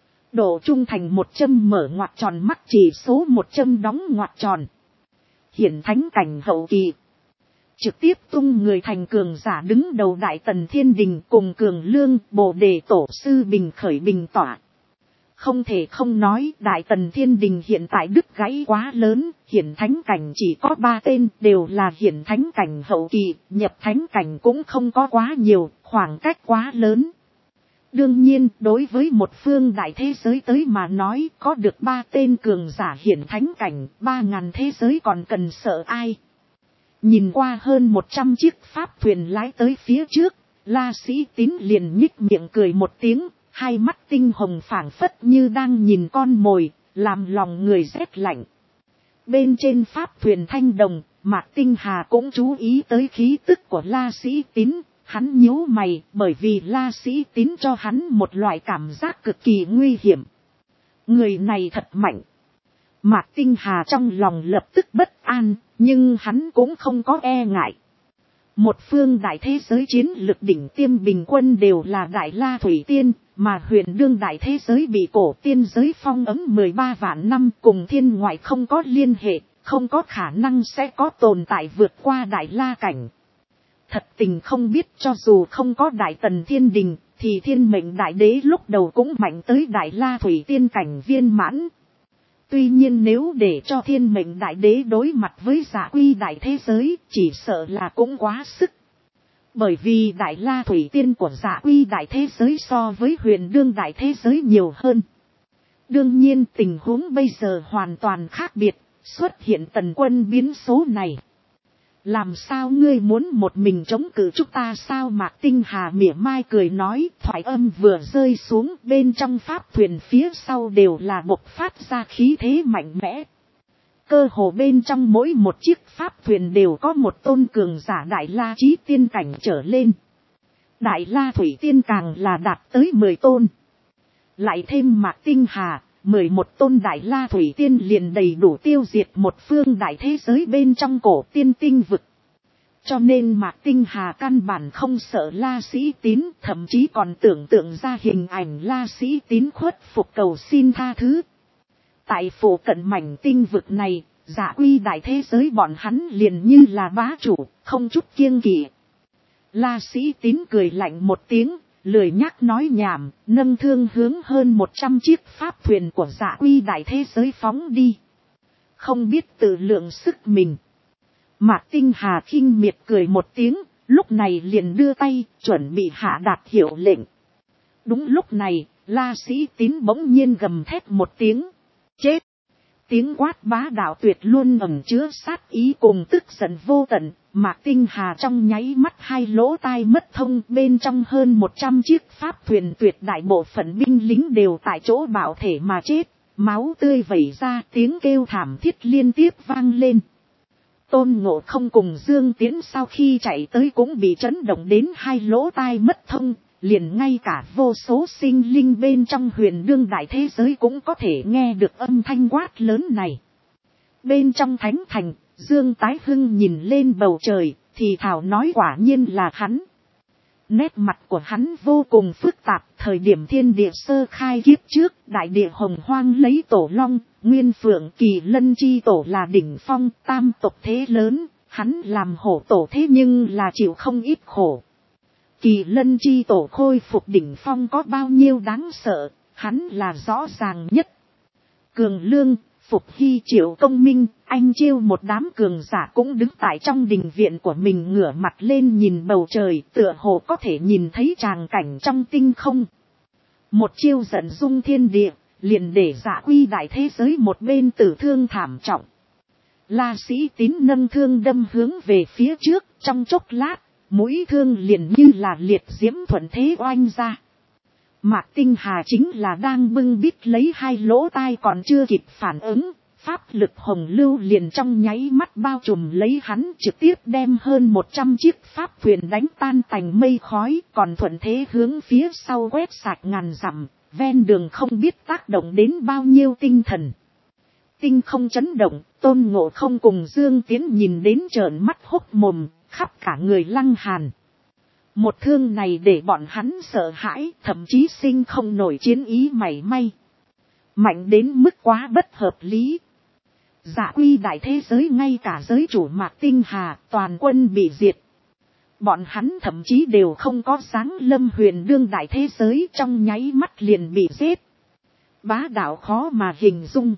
Độ trung thành 100 mở ngoặt tròn, mắc chỉ số 100 đóng ngoặt tròn. Hiển thánh cảnh hậu kỳ. Trực tiếp tung người thành cường giả đứng đầu Đại Tần Thiên Đình cùng Cường Lương, Bồ Đề Tổ Sư Bình Khởi Bình Tỏa. Không thể không nói Đại Tần Thiên Đình hiện tại đứt gãy quá lớn, hiển thánh cảnh chỉ có 3 tên, đều là hiển thánh cảnh hậu kỳ, nhập thánh cảnh cũng không có quá nhiều, khoảng cách quá lớn. Đương nhiên, đối với một phương đại thế giới tới mà nói, có được 3 tên cường giả hiển thánh cảnh, 3.000 thế giới còn cần sợ ai. Nhìn qua hơn 100 chiếc pháp thuyền lái tới phía trước, La Sĩ Tín liền nhích miệng cười một tiếng, hai mắt tinh hồng phảng phất như đang nhìn con mồi, làm lòng người rét lạnh. Bên trên pháp thuyền thanh đồng, Mạc Tinh Hà cũng chú ý tới khí tức của La Sĩ Tín, hắn nhíu mày bởi vì La Sĩ Tín cho hắn một loại cảm giác cực kỳ nguy hiểm. Người này thật mạnh. Mạc Tinh Hà trong lòng lập tức bất an, nhưng hắn cũng không có e ngại. Một phương đại thế giới chiến lực đỉnh tiêm bình quân đều là Đại La Thủy Tiên, mà huyền đương đại thế giới bị cổ tiên giới phong ấn 13 vạn năm, cùng thiên ngoại không có liên hệ, không có khả năng sẽ có tồn tại vượt qua Đại La cảnh. Thật tình không biết, cho dù không có Đại Tần Thiên Đình, thì Thiên Mệnh Đại Đế lúc đầu cũng mạnh tới Đại La Thủy Tiên cảnh viên mãn. Tuy nhiên nếu để cho Thiên Mệnh Đại Đế đối mặt với Dạ Uy đại thế giới, chỉ sợ là cũng quá sức. Bởi vì Đại La Thủy Tiên của Dạ Uy đại thế giới so với huyền đương đại thế giới nhiều hơn. Đương nhiên tình huống bây giờ hoàn toàn khác biệt, xuất hiện Tần Quân biến số này. Làm sao ngươi muốn một mình chống cự chúng ta sao? Mạc Tinh Hà mỉa mai cười nói, thoại âm vừa rơi xuống, bên trong pháp thuyền phía sau đều là bộc phát ra khí thế mạnh mẽ. Cơ hồ bên trong mỗi một chiếc pháp thuyền đều có một tôn cường giả Đại La chí tiên cảnh trở lên. Đại La Thủy Tiên càng là đạt tới 10 tôn. Lại thêm Mạc Tinh Hà, 11 tôn Đại La Thủy Tiên liền đầy đủ tiêu diệt một phương đại thế giới bên trong cổ tiên tinh vực. Cho nên Mạc Tinh Hà căn bản không sợ La Sĩ Tín, thậm chí còn tưởng tượng ra hình ảnh La Sĩ Tín khuất phục cầu xin tha thứ. Tại phủ cận mảnh tinh vực này, Dạ Uy đại thế giới bọn hắn liền như là bá chủ, không chút kiêng kỵ. La Sĩ Tín cười lạnh một tiếng, lười nhắc nói nhảm, nâng thương hướng hơn 100 chiếc pháp thuyền của Dạ Uy đại thế giới phóng đi. Không biết tự lượng sức mình. Mạc Tinh Hà khinh miệt cười một tiếng, lúc này liền đưa tay, chuẩn bị hạ đạt hiệu lệnh. Đúng lúc này, La Sĩ Tín bỗng nhiên gầm thét một tiếng. Chết! Tiếng quát bá đạo tuyệt luôn ẩn chứa sát ý cùng tức giận vô tận, Mạc Tinh Hà trong nháy mắt hai lỗ tai mất thông, bên trong hơn 100 chiếc pháp thuyền tuyệt đại bộ phận binh lính đều tại chỗ bạo thể mà chết, máu tươi vẩy ra, tiếng kêu thảm thiết liên tiếp vang lên. Tôn Ngộ Không cùng Dương Tiễn sau khi chạy tới cũng bị chấn động đến hai lỗ tai mất thông, liền ngay cả vô số sinh linh bên trong huyền đương đại thế giới cũng có thể nghe được âm thanh quát lớn này. Bên trong thánh thành, Dương Tái Hưng nhìn lên bầu trời, thì thảo nói quả nhiên là hắn. Nét mặt của hắn vô cùng phức tạp, thời điểm thiên địa sơ khai kiếp trước, đại địa hồng hoang lấy tổ long, nguyên phượng kỳ lân chi tổ là đỉnh phong, tam tộc thế lớn, hắn làm hổ tổ thế nhưng là chịu không ít khổ. Kỳ lân chi tổ khôi phục đỉnh phong có bao nhiêu đáng sợ, hắn là rõ ràng nhất. Cường Lương, Phục Hy Triệu Công Minh, anh Chiêu một đám cường giả cũng đứng tại trong đình viện của mình ngửa mặt lên nhìn bầu trời, tựa hồ có thể nhìn thấy tràng cảnh trong tinh không. Một chiêu giận dung thiên địa, liền để Dạ Quy đại thế giới một bên tử thương thảm trọng. La Sĩ Tín nâng thương đâm hướng về phía trước, trong chốc lát, mũi thương liền như là liệt diễm thuận thế oanh ra. Mạc Tinh Hà chính là đang bưng bít lấy hai lỗ tai còn chưa kịp phản ứng, pháp lực hồng lưu liền trong nháy mắt bao trùm lấy hắn, trực tiếp đem hơn 100 chiếc pháp thuyền đánh tan tành mây khói, còn thuận thế hướng phía sau quét sạch ngàn dặm, ven đường không biết tác động đến bao nhiêu tinh thần. Tinh không chấn động, Tôn Ngộ Không cùng Dương Tiễn nhìn đến trợn mắt hốc mồm, khắp cả người lăng hàn. Một thương này để bọn hắn sợ hãi, thậm chí sinh không nổi chiến ý mảy may. Mạnh đến mức quá bất hợp lý. Dạ Quy đại thế giới ngay cả giới chủ Mạc Tinh Hà, toàn quân bị diệt. Bọn hắn thậm chí đều không có dáng lâm huyền đương đại thế giới, trong nháy mắt liền bị giết. Bá đạo khó mà hình dung.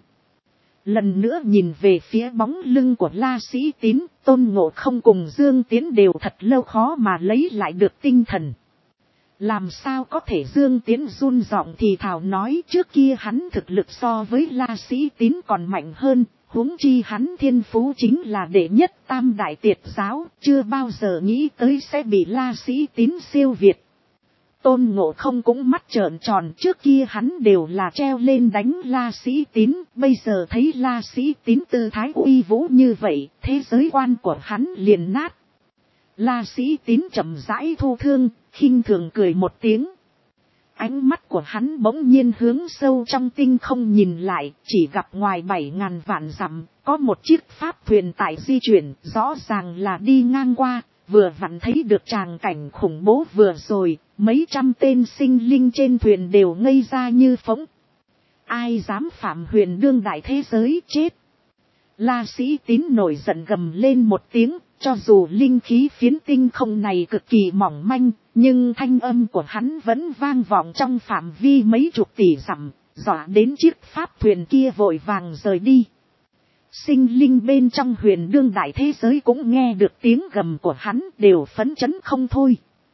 Lần nữa nhìn về phía bóng lưng của La Sĩ Tín, Tôn Ngộ Không cùng Dương Tiễn đều thật lâu khó mà lấy lại được tinh thần. Làm sao có thể? Dương Tiễn run giọng thì thào nói, trước kia hắn thực lực so với La Sĩ Tín còn mạnh hơn, huống chi hắn thiên phú chính là đệ nhất tam đại tiệt giáo, chưa bao giờ nghĩ tới sẽ bị La Sĩ Tín siêu việt. Tôn Ngộ Không cũng mắt trợn tròn, trước kia hắn đều là treo lên đánh La Sĩ Tín, bây giờ thấy La Sĩ Tín tư thái uy vũ như vậy, thế giới quan của hắn liền nát. La Sĩ Tín chậm rãi thu thương, khinh thường cười một tiếng. Ánh mắt của hắn bỗng nhiên hướng sâu trong tinh không nhìn lại, chỉ gặp ngoài 7.000 vạn dặm, có một chiếc pháp thuyền tại di chuyển, rõ ràng là đi ngang qua, vừa vặn thấy được tràng cảnh khủng bố vừa rồi, mấy trăm tên sinh linh trên thuyền đều ngây ra như phỗng. Ai dám phạm huyền đương đại thế giới, chết. La Sĩ Tín nổi giận gầm lên một tiếng, cho dù linh khí phiến tinh không này cực kỳ mỏng manh, nhưng thanh âm của hắn vẫn vang vọng trong phạm vi mấy chục tỷ dặm, dọa đến chiếc pháp thuyền kia vội vàng rời đi. Sinh linh bên trong huyền đương đại thế giới cũng nghe được tiếng gầm của hắn, đều phấn chấn không thôi.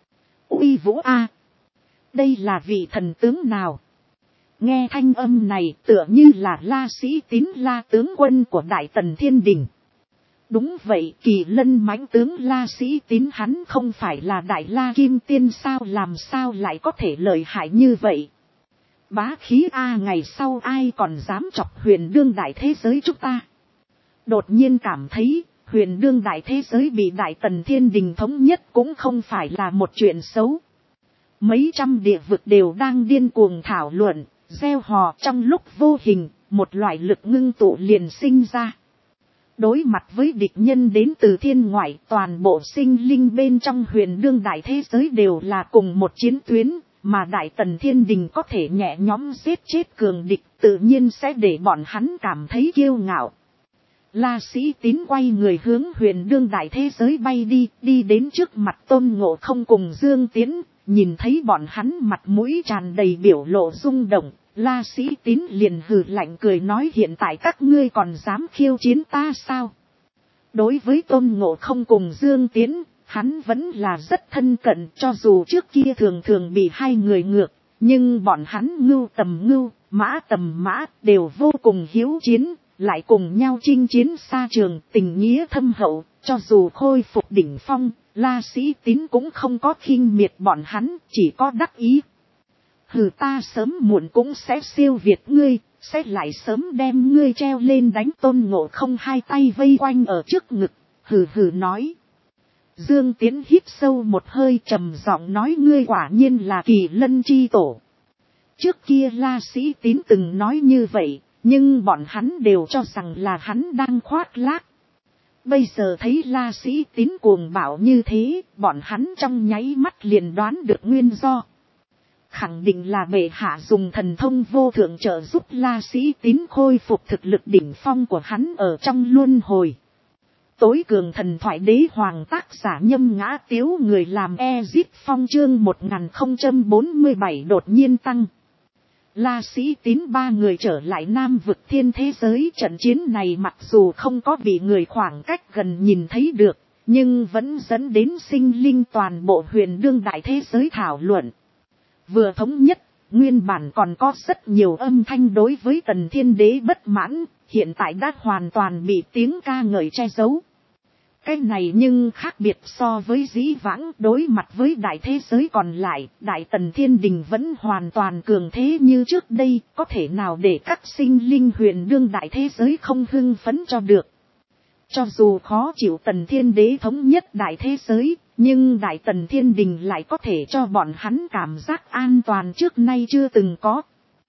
Uy vũ a! Đây là vị thần tướng nào? Nghe thanh âm này tựa như là La Sĩ Tín, La tướng quân của Đại Tần Thiên Đình. Đúng vậy, Kỳ Lân mãnh tướng La Sĩ Tín, hắn không phải là Đại La Kim Tiên sao, làm sao lại có thể lợi hại như vậy? Bá khí a, ngày sau ai còn dám chọc huyền đương đại thế giới chúng ta? Đột nhiên cảm thấy, huyền đương đại thế giới bị Đại Tần Thiên Đình thống nhất cũng không phải là một chuyện xấu. Mấy trăm địa vực đều đang điên cuồng thảo luận, gieo hò, trong lúc vô hình, một loại lực ngưng tụ liền sinh ra. Đối mặt với địch nhân đến từ thiên ngoại, toàn bộ sinh linh bên trong huyền đương đại thế giới đều là cùng một chiến tuyến, mà Đại Tần Thiên Đình có thể nhẹ nhõm giết chết cường địch, tự nhiên sẽ để bọn hắn cảm thấy kiêu ngạo. La Sĩ Tín quay người hướng huyền đương đại thế giới bay đi, đi đến trước mặt Tôn Ngộ Không cùng Dương Tiễn, nhìn thấy bọn hắn mặt mũi tràn đầy biểu lộ rung động, La Sĩ Tín liền hừ lạnh cười nói, hiện tại các ngươi còn dám khiêu chiến ta sao? Đối với Tôn Ngộ Không cùng Dương Tiễn, hắn vẫn là rất thân cận, cho dù trước kia thường thường bị hai người ngược, nhưng bọn hắn ngưu tầm ngưu, mã tầm mã, đều vô cùng hiếu chiến. lại cùng nhau chinh chiến xa trường, tình nghĩa thâm hậu, cho dù khôi phục đỉnh phong, La Sĩ Tín cũng không có khinh miệt bọn hắn, chỉ có đắc ý. Hừ, ta sớm muộn cũng sẽ siêu việt ngươi, sẽ lại sớm đem ngươi treo lên đánh. Tôn Ngộ Không hai tay vây quanh ở trước ngực, hừ hừ nói. Dương Tiến hít sâu một hơi, trầm giọng nói, ngươi quả nhiên là Kỳ Lân chi tổ. Trước kia La Sĩ Tín từng nói như vậy, nhưng bọn hắn đều cho rằng là hắn đang khoác lác. Bây giờ thấy La Sĩ Tín cuồng bạo như thế, bọn hắn trong nháy mắt liền đoán được nguyên do. Khẳng định là bệ hạ dùng thần thông vô thượng trợ giúp La Sĩ Tín khôi phục thực lực đỉnh phong của hắn ở trong luân hồi. Tối cường thần thoại đế hoàng tác giả Nhâm Ngã Tiếu, người làm Ezip Phong, chương 1047 đột nhiên tăng. La Sĩ Tín ba người trở lại Nam vực thiên thế giới. Trận chiến này mặc dù không có bị người khoảng cách gần nhìn thấy được, nhưng vẫn dẫn đến sinh linh toàn bộ huyền đương đại thế giới thảo luận. Vừa thống nhất, nguyên bản còn có rất nhiều âm thanh đối với Tần Thiên Đế bất mãn, hiện tại đã hoàn toàn bị tiếng ca ngợi che giấu. Cái này nhưng khác biệt so với dĩ vãng, đối mặt với đại thế giới còn lại, Đại Tần Thiên Đình vẫn hoàn toàn cường thế như trước đây, có thể nào để các sinh linh huyền đương đại thế giới không hưng phấn cho được. Cho dù khó chịu Tần Thiên Đế thống nhất đại thế giới, nhưng Đại Tần Thiên Đình lại có thể cho bọn hắn cảm giác an toàn trước nay chưa từng có.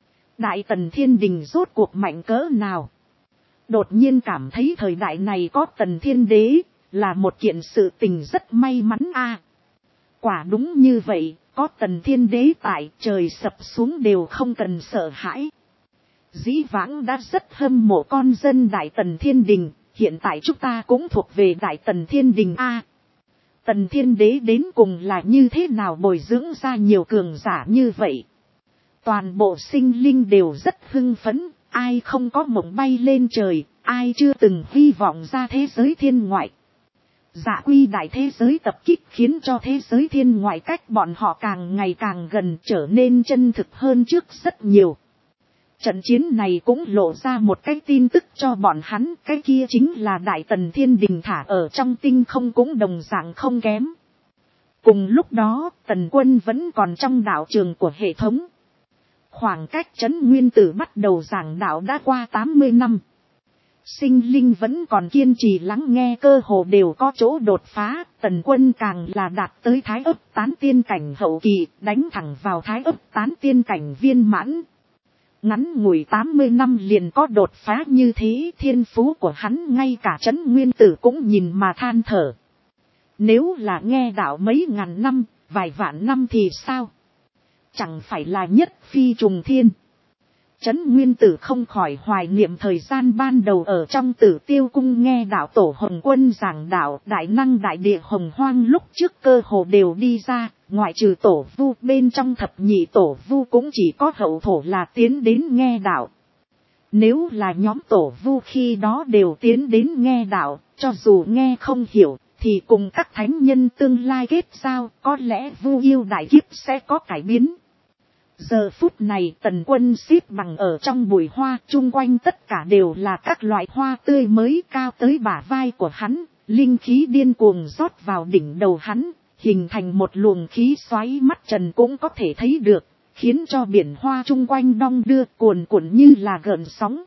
Đại Tần Thiên Đình rốt cuộc mạnh cỡ nào? Đột nhiên cảm thấy thời đại này có Tần Thiên Đế là một kiện sự tình rất may mắn a. Quả đúng như vậy, có Tần Thiên Đế tại, trời sập xuống đều không cần sợ hãi. Dĩ vãng đã rất hâm mộ con dân Đại Tần Thiên Đình, hiện tại chúng ta cũng thuộc về Đại Tần Thiên Đình a. Tần Thiên Đế đến cùng là như thế nào bồi dưỡng ra nhiều cường giả như vậy? Toàn bộ sinh linh đều rất hưng phấn, ai không có mộng bay lên trời, ai chưa từng hy vọng ra thế giới thiên ngoại. Dạ quy đại thế giới tập kích khiến cho thế giới thiên ngoại cách bọn họ càng ngày càng gần, trở nên chân thực hơn trước rất nhiều. Trận chiến này cũng lộ ra một cái tin tức cho bọn hắn, cái kia chính là Đại Tần Thiên Đình thả ở trong tinh không cũng đồng dạng không kém. Cùng lúc đó, Tần Quân vẫn còn trong đạo trường của hệ thống. Khoảng cách Trấn Nguyên Tử bắt đầu giảng đạo đã qua 80 năm. Sinh linh vẫn còn kiên trì lắng nghe, cơ hồ đều có chỗ đột phá. Tần Quân càng là đạt tới Thái Ấp Tán Tiên cảnh hậu kỳ, đánh thẳng vào Thái Ấp Tán Tiên cảnh viên mãn. Ngắn ngủi 80 năm liền có đột phá như thế, thiên phú của hắn ngay cả Trấn Nguyên Tử cũng nhìn mà than thở. Nếu là nghe đạo mấy ngàn năm, vài vạn năm thì sao? Chẳng phải là nhất phi trùng thiên. Trấn Nguyên Tử không khỏi hoài niệm thời gian ban đầu ở trong Tử Tiêu Cung nghe đạo tổ Hồng Quân giảng đạo, đại năng đại địa Hồng Hoang lúc trước cơ hồ đều đi ra, ngoại trừ tổ Vu, bên trong thập nhị tổ Vu cũng chỉ có hậu thổ là tiến đến nghe đạo. Nếu là nhóm tổ Vu khi đó đều tiến đến nghe đạo, cho dù nghe không hiểu, thì cùng các thánh nhân tương lai kết giao, có lẽ Vu yêu đại kiếp sẽ có cải biến. Giờ phút này Tần Quân xếp bằng ở trong bụi hoa, chung quanh tất cả đều là các loại hoa tươi mới, cao tới bả vai của hắn, linh khí điên cuồng rót vào đỉnh đầu hắn, hình thành một luồng khí xoáy mắt trần cũng có thể thấy được, khiến cho biển hoa chung quanh đong đưa cuồn cuộn như là gợn sóng.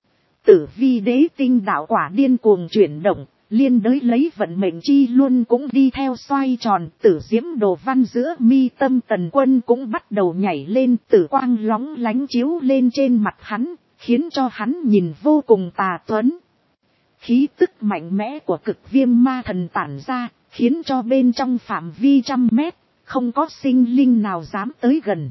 Tử Vi Đế Tinh đạo quả điên cuồng chuyển động, liên đới lấy vận mệnh chi luôn cũng đi theo xoay tròn, tử diễm đồ văn giữa mi tâm Tần Quân cũng bắt đầu nhảy lên, tử quang lóng lánh chiếu lên trên mặt hắn, khiến cho hắn nhìn vô cùng tà tuấn. Khí tức mạnh mẽ của Cực Viêm Ma Thần tản ra, khiến cho bên trong phạm vi 100 mét, không có sinh linh nào dám tới gần.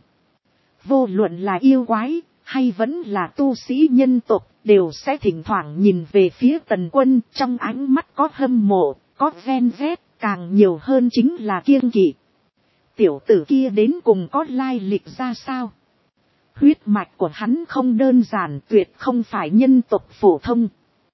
Vô luận là yêu quái, hay vẫn là tu sĩ nhân tộc, đều sẽ thỉnh thoảng nhìn về phía Tần Quân, trong ánh mắt có hâm mộ, có ven vét, càng nhiều hơn chính là kiêng kỵ. Tiểu tử kia đến cùng có lai lịch ra sao? Huyết mạch của hắn không đơn giản, tuyệt không phải nhân tộc phổ thông.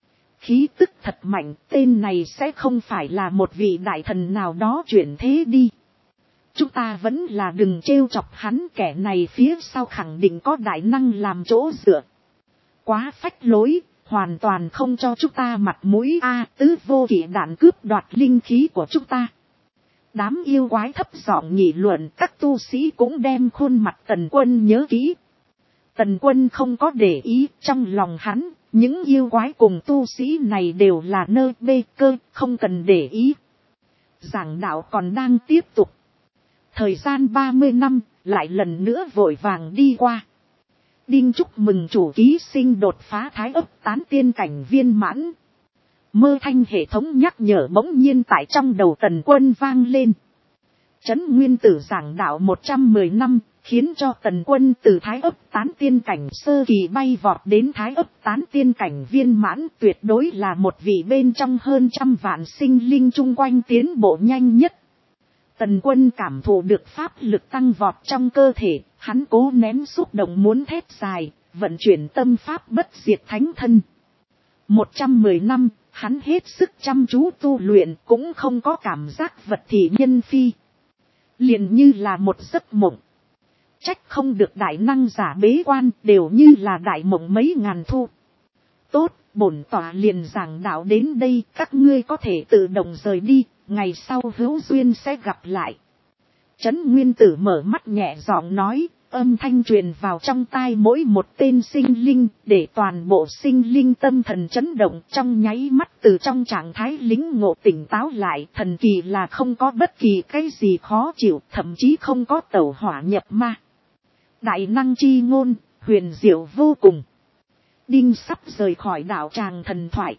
Khí tức thật mạnh, tên này sẽ không phải là một vị đại thần nào đó chuyển thế đi. Chúng ta vẫn là đừng trêu chọc hắn, kẻ này phía sau khẳng định có đại năng làm chỗ dựa. Quá phách lối, hoàn toàn không cho chúng ta mặt mũi a. Tứ vô kỵ đạn cướp đoạt linh khí của chúng ta. Đám yêu quái thấp giọng nghị luận, các tu sĩ cũng đem khuôn mặt Tần Quân nhớ kỹ. Tần Quân không có để ý, trong lòng hắn, những yêu quái cùng tu sĩ này đều là nơi bê cơ, không cần để ý. Giảng đạo còn đang tiếp tục. Thời gian 30 năm, lại lần nữa vội vàng đi qua. Đinh chúc mừng chủ ký sinh đột phá thái ấp tán tiên cảnh viên mãn. Mơ thanh hệ thống nhắc nhở bỗng nhiên tại trong đầu Tần Quân vang lên. Trấn Nguyên Tử giảng đạo 110 năm, khiến cho Tần Quân từ thái ấp tán tiên cảnh sơ kỳ bay vọt đến thái ấp tán tiên cảnh viên mãn, tuyệt đối là một vị bên trong hơn 100 vạn sinh linh chung quanh tiến bộ nhanh nhất. Tần Quân cảm thụ được pháp lực tăng vọt trong cơ thể, hắn cố nén xúc động muốn thét dài, vận chuyển tâm pháp bất diệt thánh thân. 110 năm, hắn hết sức chăm chú tu luyện, cũng không có cảm giác vật thị nhân phi. Liền như là một giấc mộng. Trách không được đại năng giả bế quan, đều như là đại mộng mấy ngàn thu. Tốt, bổn tọa liền giảng đạo đến đây, các ngươi có thể tự động rời đi, ngày sau hữu duyên sẽ gặp lại. Trấn Nguyên Tử mở mắt nhẹ giọng nói, âm thanh truyền vào trong tai mỗi một tên sinh linh, để toàn bộ sinh linh tâm thần chấn động, trong nháy mắt từ trong trạng thái lính ngộ tỉnh táo lại. Thần kỳ là không có bất kỳ cái gì khó chịu, thậm chí không có tẩu hỏa nhập ma. Đại năng chi ngôn, huyền diệu vô cùng. Đinh sắp rời khỏi đạo tràng thần thoại.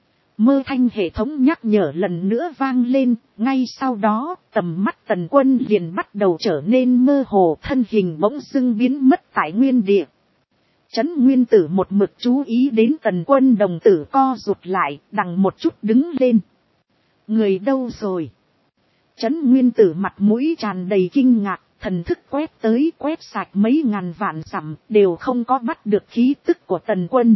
Mơ thanh hệ thống nhắc nhở lần nữa vang lên, ngay sau đó, tầm mắt Tần Quân liền bắt đầu trở nên mơ hồ, thân hình bỗng dưng biến mất tại nguyên địa. Trấn Nguyên Tử một mực chú ý đến Tần Quân, đồng tử co rụt lại, đằng một chút đứng lên. Người đâu rồi? Trấn Nguyên Tử mặt mũi tràn đầy kinh ngạc, thần thức quét tới quét sạch mấy ngàn vạn dặm, đều không có bắt được khí tức của Tần Quân.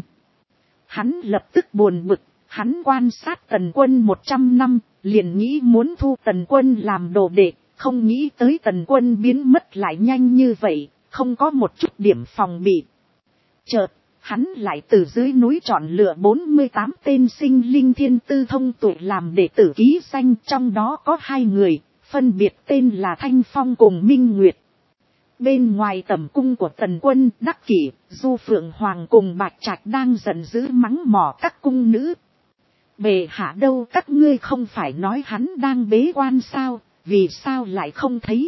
Hắn lập tức buồn bực. Hắn quan sát Tần Quân 100 năm, liền nghĩ muốn thu Tần Quân làm đồ đệ, không nghĩ tới Tần Quân biến mất lại nhanh như vậy, không có một chút điểm phòng bị. Chợt, hắn lại từ dưới núi chọn lựa 48 tên sinh linh thiên tư thông tuệ làm đệ tử ký danh, trong đó có 2 người, phân biệt tên là Thanh Phong cùng Minh Nguyệt. Bên ngoài tẩm cung của Tần Quân, Đắc Kỷ, Du Phượng Hoàng cùng Bạch Trạch đang giận dữ mắng mỏ các cung nữ. Bệ hạ đâu, các ngươi không phải nói hắn đang bế quan sao, vì sao lại không thấy?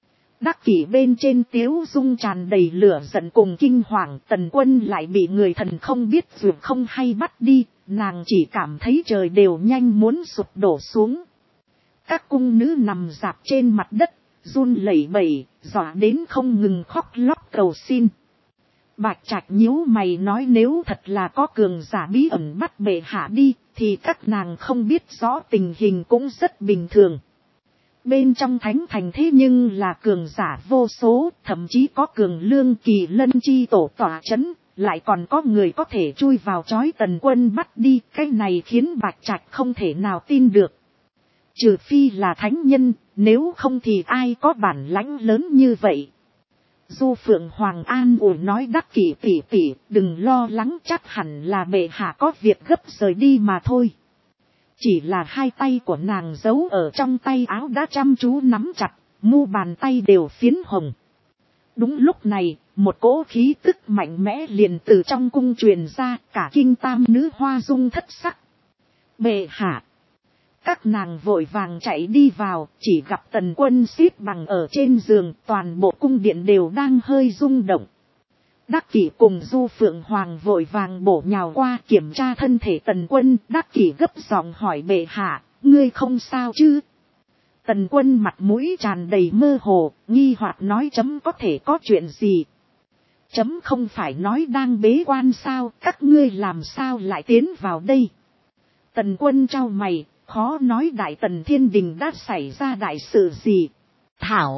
Đắc Kỷ bên trên tiếu dung tràn đầy lửa giận cùng kinh hoàng. Tần Quân lại bị người thần không biết dù không hay bắt đi, nàng chỉ cảm thấy trời đều nhanh muốn sụp đổ xuống. Các cung nữ nằm rạp trên mặt đất, run lẩy bẩy, dọa đến không ngừng khóc lóc cầu xin. Bạch Trạch nhíu mày nói, nếu thật là có cường giả bí ẩn bắt bệ hạ đi, thì các nàng không biết rõ tình hình cũng rất bình thường. Bên trong thánh thành thế nhưng là cường giả vô số, thậm chí có cường lương kỳ lân chi tổ tỏa chấn, lại còn có người có thể chui vào trói Tần Quân bắt đi. Cái này khiến Bạch Trạch không thể nào tin được. Trừ phi là thánh nhân, nếu không thì ai có bản lãnh lớn như vậy. Du Phượng Hoàng an ủi nói, Đắc Kỷ tỷ tỷ, đừng lo lắng, chắc hẳn là bệ hạ có việc gấp rời đi mà thôi. Chỉ là hai tay của nàng giấu ở trong tay áo đã chăm chú nắm chặt, mu bàn tay đều phiến hồng. Đúng lúc này, một cỗ khí tức mạnh mẽ liền từ trong cung truyền ra, cả kinh tam nữ hoa dung thất sắc. Bệ hạ! Các nàng vội vàng chạy đi vào, chỉ gặp Tần Quân xếp bằng ở trên giường, toàn bộ cung điện đều đang hơi rung động. Đắc Kỷ cùng Du Phượng Hoàng vội vàng bổ nhào qua kiểm tra thân thể Tần Quân. Đắc Kỷ gấp giọng hỏi, bệ hạ, ngươi không sao chứ? Tần Quân mặt mũi tràn đầy mơ hồ, nghi hoặc nói, chấm có thể có chuyện gì? Chấm không phải nói đang bế quan sao, các ngươi làm sao lại tiến vào đây? Tần Quân trao mày, khó nói, Đại Tần Thiên Đình đã xảy ra đại sự gì? Thảo!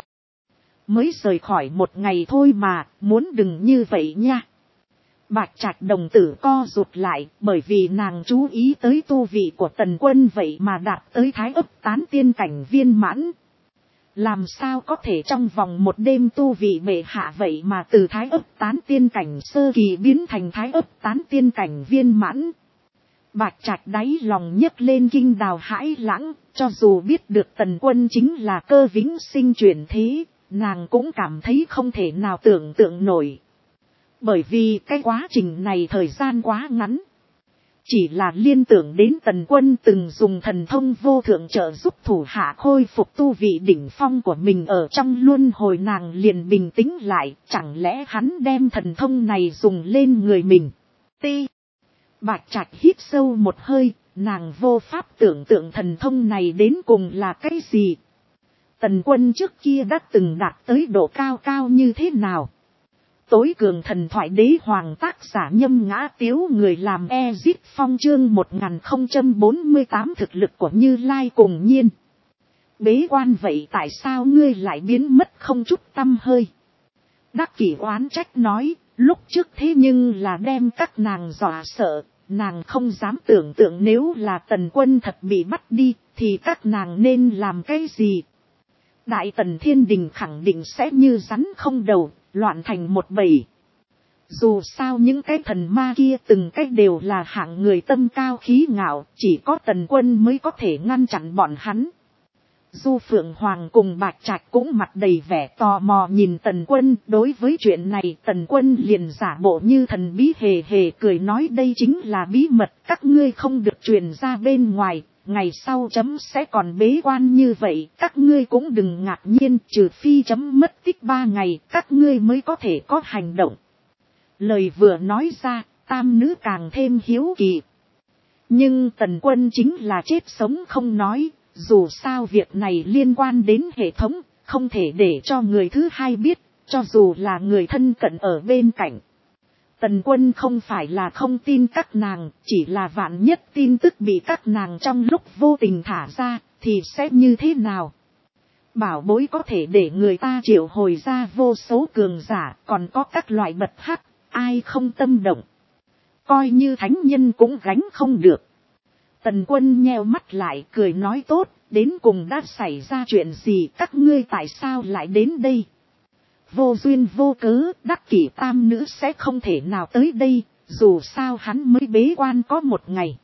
Mới rời khỏi một ngày thôi mà, muốn đừng như vậy nha. Bạch Trạch đồng tử co rụt lại, bởi vì nàng chú ý tới tu vị của Tần Quân vậy mà đạt tới thái ấp tán tiên cảnh viên mãn. Làm sao có thể trong vòng một đêm tu vị bệ hạ vậy mà từ thái ấp tán tiên cảnh sơ kỳ biến thành thái ấp tán tiên cảnh viên mãn. Bạch Trạch đáy lòng nhấc lên kinh đào hãi lãng, cho dù biết được Tần Quân chính là cơ vĩnh sinh chuyển thế, nàng cũng cảm thấy không thể nào tưởng tượng nổi. Bởi vì cái quá trình này thời gian quá ngắn. Chỉ là liên tưởng đến Tần Quân từng dùng thần thông vô thượng trợ giúp thủ hạ khôi phục tu vị đỉnh phong của mình ở trong luân hồi, nàng liền bình tĩnh lại, chẳng lẽ hắn đem thần thông này dùng lên người mình. Bạch Trạch hít sâu một hơi, nàng vô pháp tưởng tượng thần thông này đến cùng là cái gì. Tần Quân trước kia đã từng đạt tới độ cao cao như thế nào. Tối cường thần thoại đế hoàng tác giả Nhâm Ngã Tiếu, người làm Ezip Phong chương 1048 thực lực của Như Lai cùng nhiên. Bế quan vậy tại sao ngươi lại biến mất không chút tăm hơi? Đắc Kỷ oán trách nói, lúc trước thế nhưng là đem các nàng dọa sợ, nàng không dám tưởng tượng nếu là Tần Quân thật bị bắt đi, thì các nàng nên làm cái gì? Đại Tần Thiên Đình khẳng định sẽ như rắn không đầu, loạn thành một bầy. Dù sao những cái thần ma kia từng cái đều là hạng người tâm cao khí ngạo, chỉ có Tần Quân mới có thể ngăn chặn bọn hắn. Du Phượng Hoàng cùng Bạch Trạch cũng mặt đầy vẻ tò mò nhìn Tần Quân. Đối với chuyện này Tần Quân liền giả bộ như thần bí hề hề cười nói, đây chính là bí mật, các ngươi không được truyền ra bên ngoài. Ngày sau chấm sẽ còn bế quan như vậy, các ngươi cũng đừng ngạc nhiên, trừ phi chấm mất tích 3 ngày, các ngươi mới có thể có hành động. Lời vừa nói ra, tam nữ càng thêm hiếu kỳ. Nhưng Tần Quân chính là chết sống không nói, dù sao việc này liên quan đến hệ thống, không thể để cho người thứ hai biết, cho dù là người thân cận ở bên cạnh. Tần Quân không phải là không tin các nàng, chỉ là vạn nhất tin tức bị các nàng trong lúc vô tình thả ra, thì sẽ như thế nào? Bảo bối có thể để người ta triệu hồi ra vô số cường giả, còn có các loại bật hắc, ai không tâm động. Coi như thánh nhân cũng gánh không được. Tần Quân nheo mắt lại cười nói, tốt, đến cùng đã xảy ra chuyện gì, các ngươi tại sao lại đến đây? Vô duyên vô cớ, Đắc Kỷ tam nữ sẽ không thể nào tới đây, dù sao hắn mới bế quan có 1 ngày.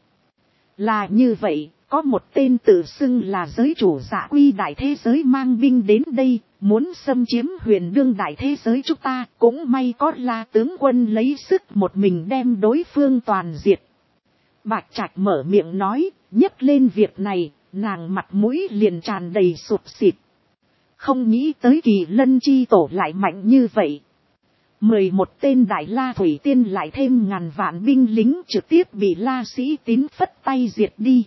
Là như vậy, có một tên tự xưng là giới chủ Dạ Quy đại thế giới mang binh đến đây, muốn xâm chiếm Huyền Đương đại thế giới chúng ta, cũng may có La tướng quân lấy sức một mình đem đối phương toàn diệt. Bạch Trạch mở miệng nói, nhấc lên việc này, nàng mặt mũi liền tràn đầy sụp xịt. Không nghĩ tới Kỳ Lân chi tổ lại mạnh như vậy. 11 tên Đại La Thủy Tiên lại thêm ngàn vạn binh lính trực tiếp bị La Sĩ Tín phất tay diệt đi.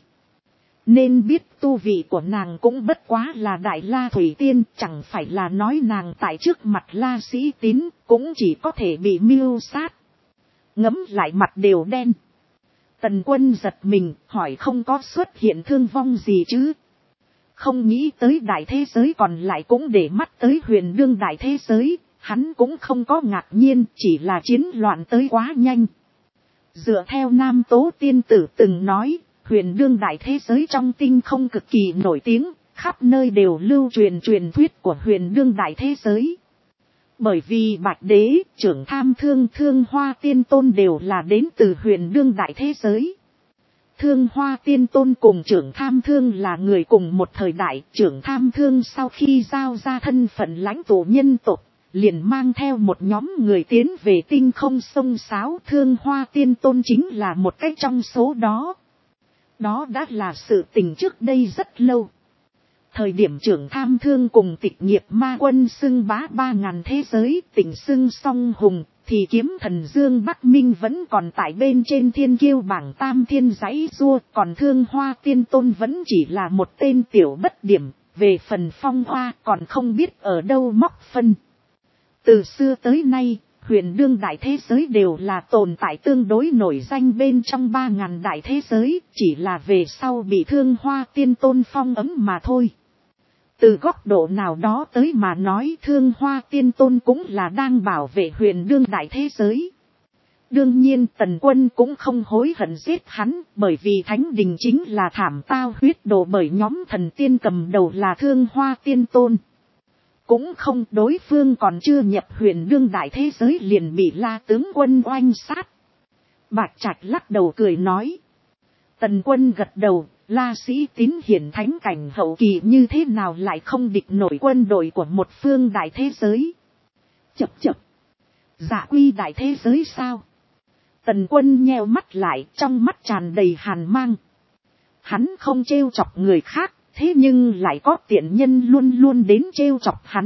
Nên biết tu vị của nàng cũng bất quá là Đại La Thủy Tiên, chẳng phải là nói nàng tại trước mặt La Sĩ Tín cũng chỉ có thể bị mưu sát. Ngấm lại mặt đều đen. Tần Quân giật mình, hỏi không có xuất hiện thương vong gì chứ? Không nghĩ tới đại thế giới còn lại cũng để mắt tới Huyền Đương đại thế giới, hắn cũng không có ngạc nhiên, chỉ là chiến loạn tới quá nhanh. Dựa theo Nam Tố Tiên Tử từng nói, Huyền Đương đại thế giới trong tinh không cực kỳ nổi tiếng, khắp nơi đều lưu truyền truyền thuyết của Huyền Đương đại thế giới. Bởi vì Bạch Đế, Trưởng Tham Thương, Thương Hoa Tiên Tôn đều là đến từ Huyền Đương đại thế giới. Thương Hoa Tiên Tôn cùng Trưởng Tham Thương là người cùng một thời đại. Trưởng Tham Thương sau khi giao ra thân phận lãnh tụ nhân tộc, liền mang theo một nhóm người tiến về tinh không sông sáo. Thương Hoa Tiên Tôn chính là một cái trong số đó. Đó đã là sự tình trước đây rất lâu. Thời điểm Trưởng Tham Thương cùng Tịch Nghiệp Ma Quân xưng bá 3000 thế giới, tỉnh xưng song hùng, thì Kiếm Thần Dương Bắc Minh vẫn còn tại bên trên thiên kiêu bảng tam thiên giấy rua, còn Thương Hoa Tiên Tôn vẫn chỉ là một tên tiểu bất điểm, về phần phong hoa còn không biết ở đâu móc phân. Từ xưa tới nay, Huyền Đương đại thế giới đều là tồn tại tương đối nổi danh bên trong 3000 đại thế giới, chỉ là về sau bị Thương Hoa Tiên Tôn phong ấm mà thôi. Từ góc độ nào đó tới mà nói, Thương Hoa Tiên Tôn cũng là đang bảo vệ Huyền Đương đại thế giới. Đương nhiên Tần Quân cũng không hối hận giết hắn, bởi vì Thánh Đình chính là thảm tao huyết đổ bởi nhóm thần tiên cầm đầu là Thương Hoa Tiên Tôn. cũng không, đối phương còn chưa nhập huyền đương đại thế giới liền bị La tướng quân oanh sát. Bạch Trạch lắc đầu cười nói. Tần Quân gật đầu, La Sĩ Tín hiển thánh cảnh hậu kỳ như thế nào lại không địch nổi quân đội của một phương đại thế giới. Chập chập. Dạ quy đại thế giới sao? Tần Quân nheo mắt lại, trong mắt tràn đầy hàn mang. Hắn không trêu chọc người khác, thế nhưng lại có tiện nhân luôn luôn đến trêu chọc hắn.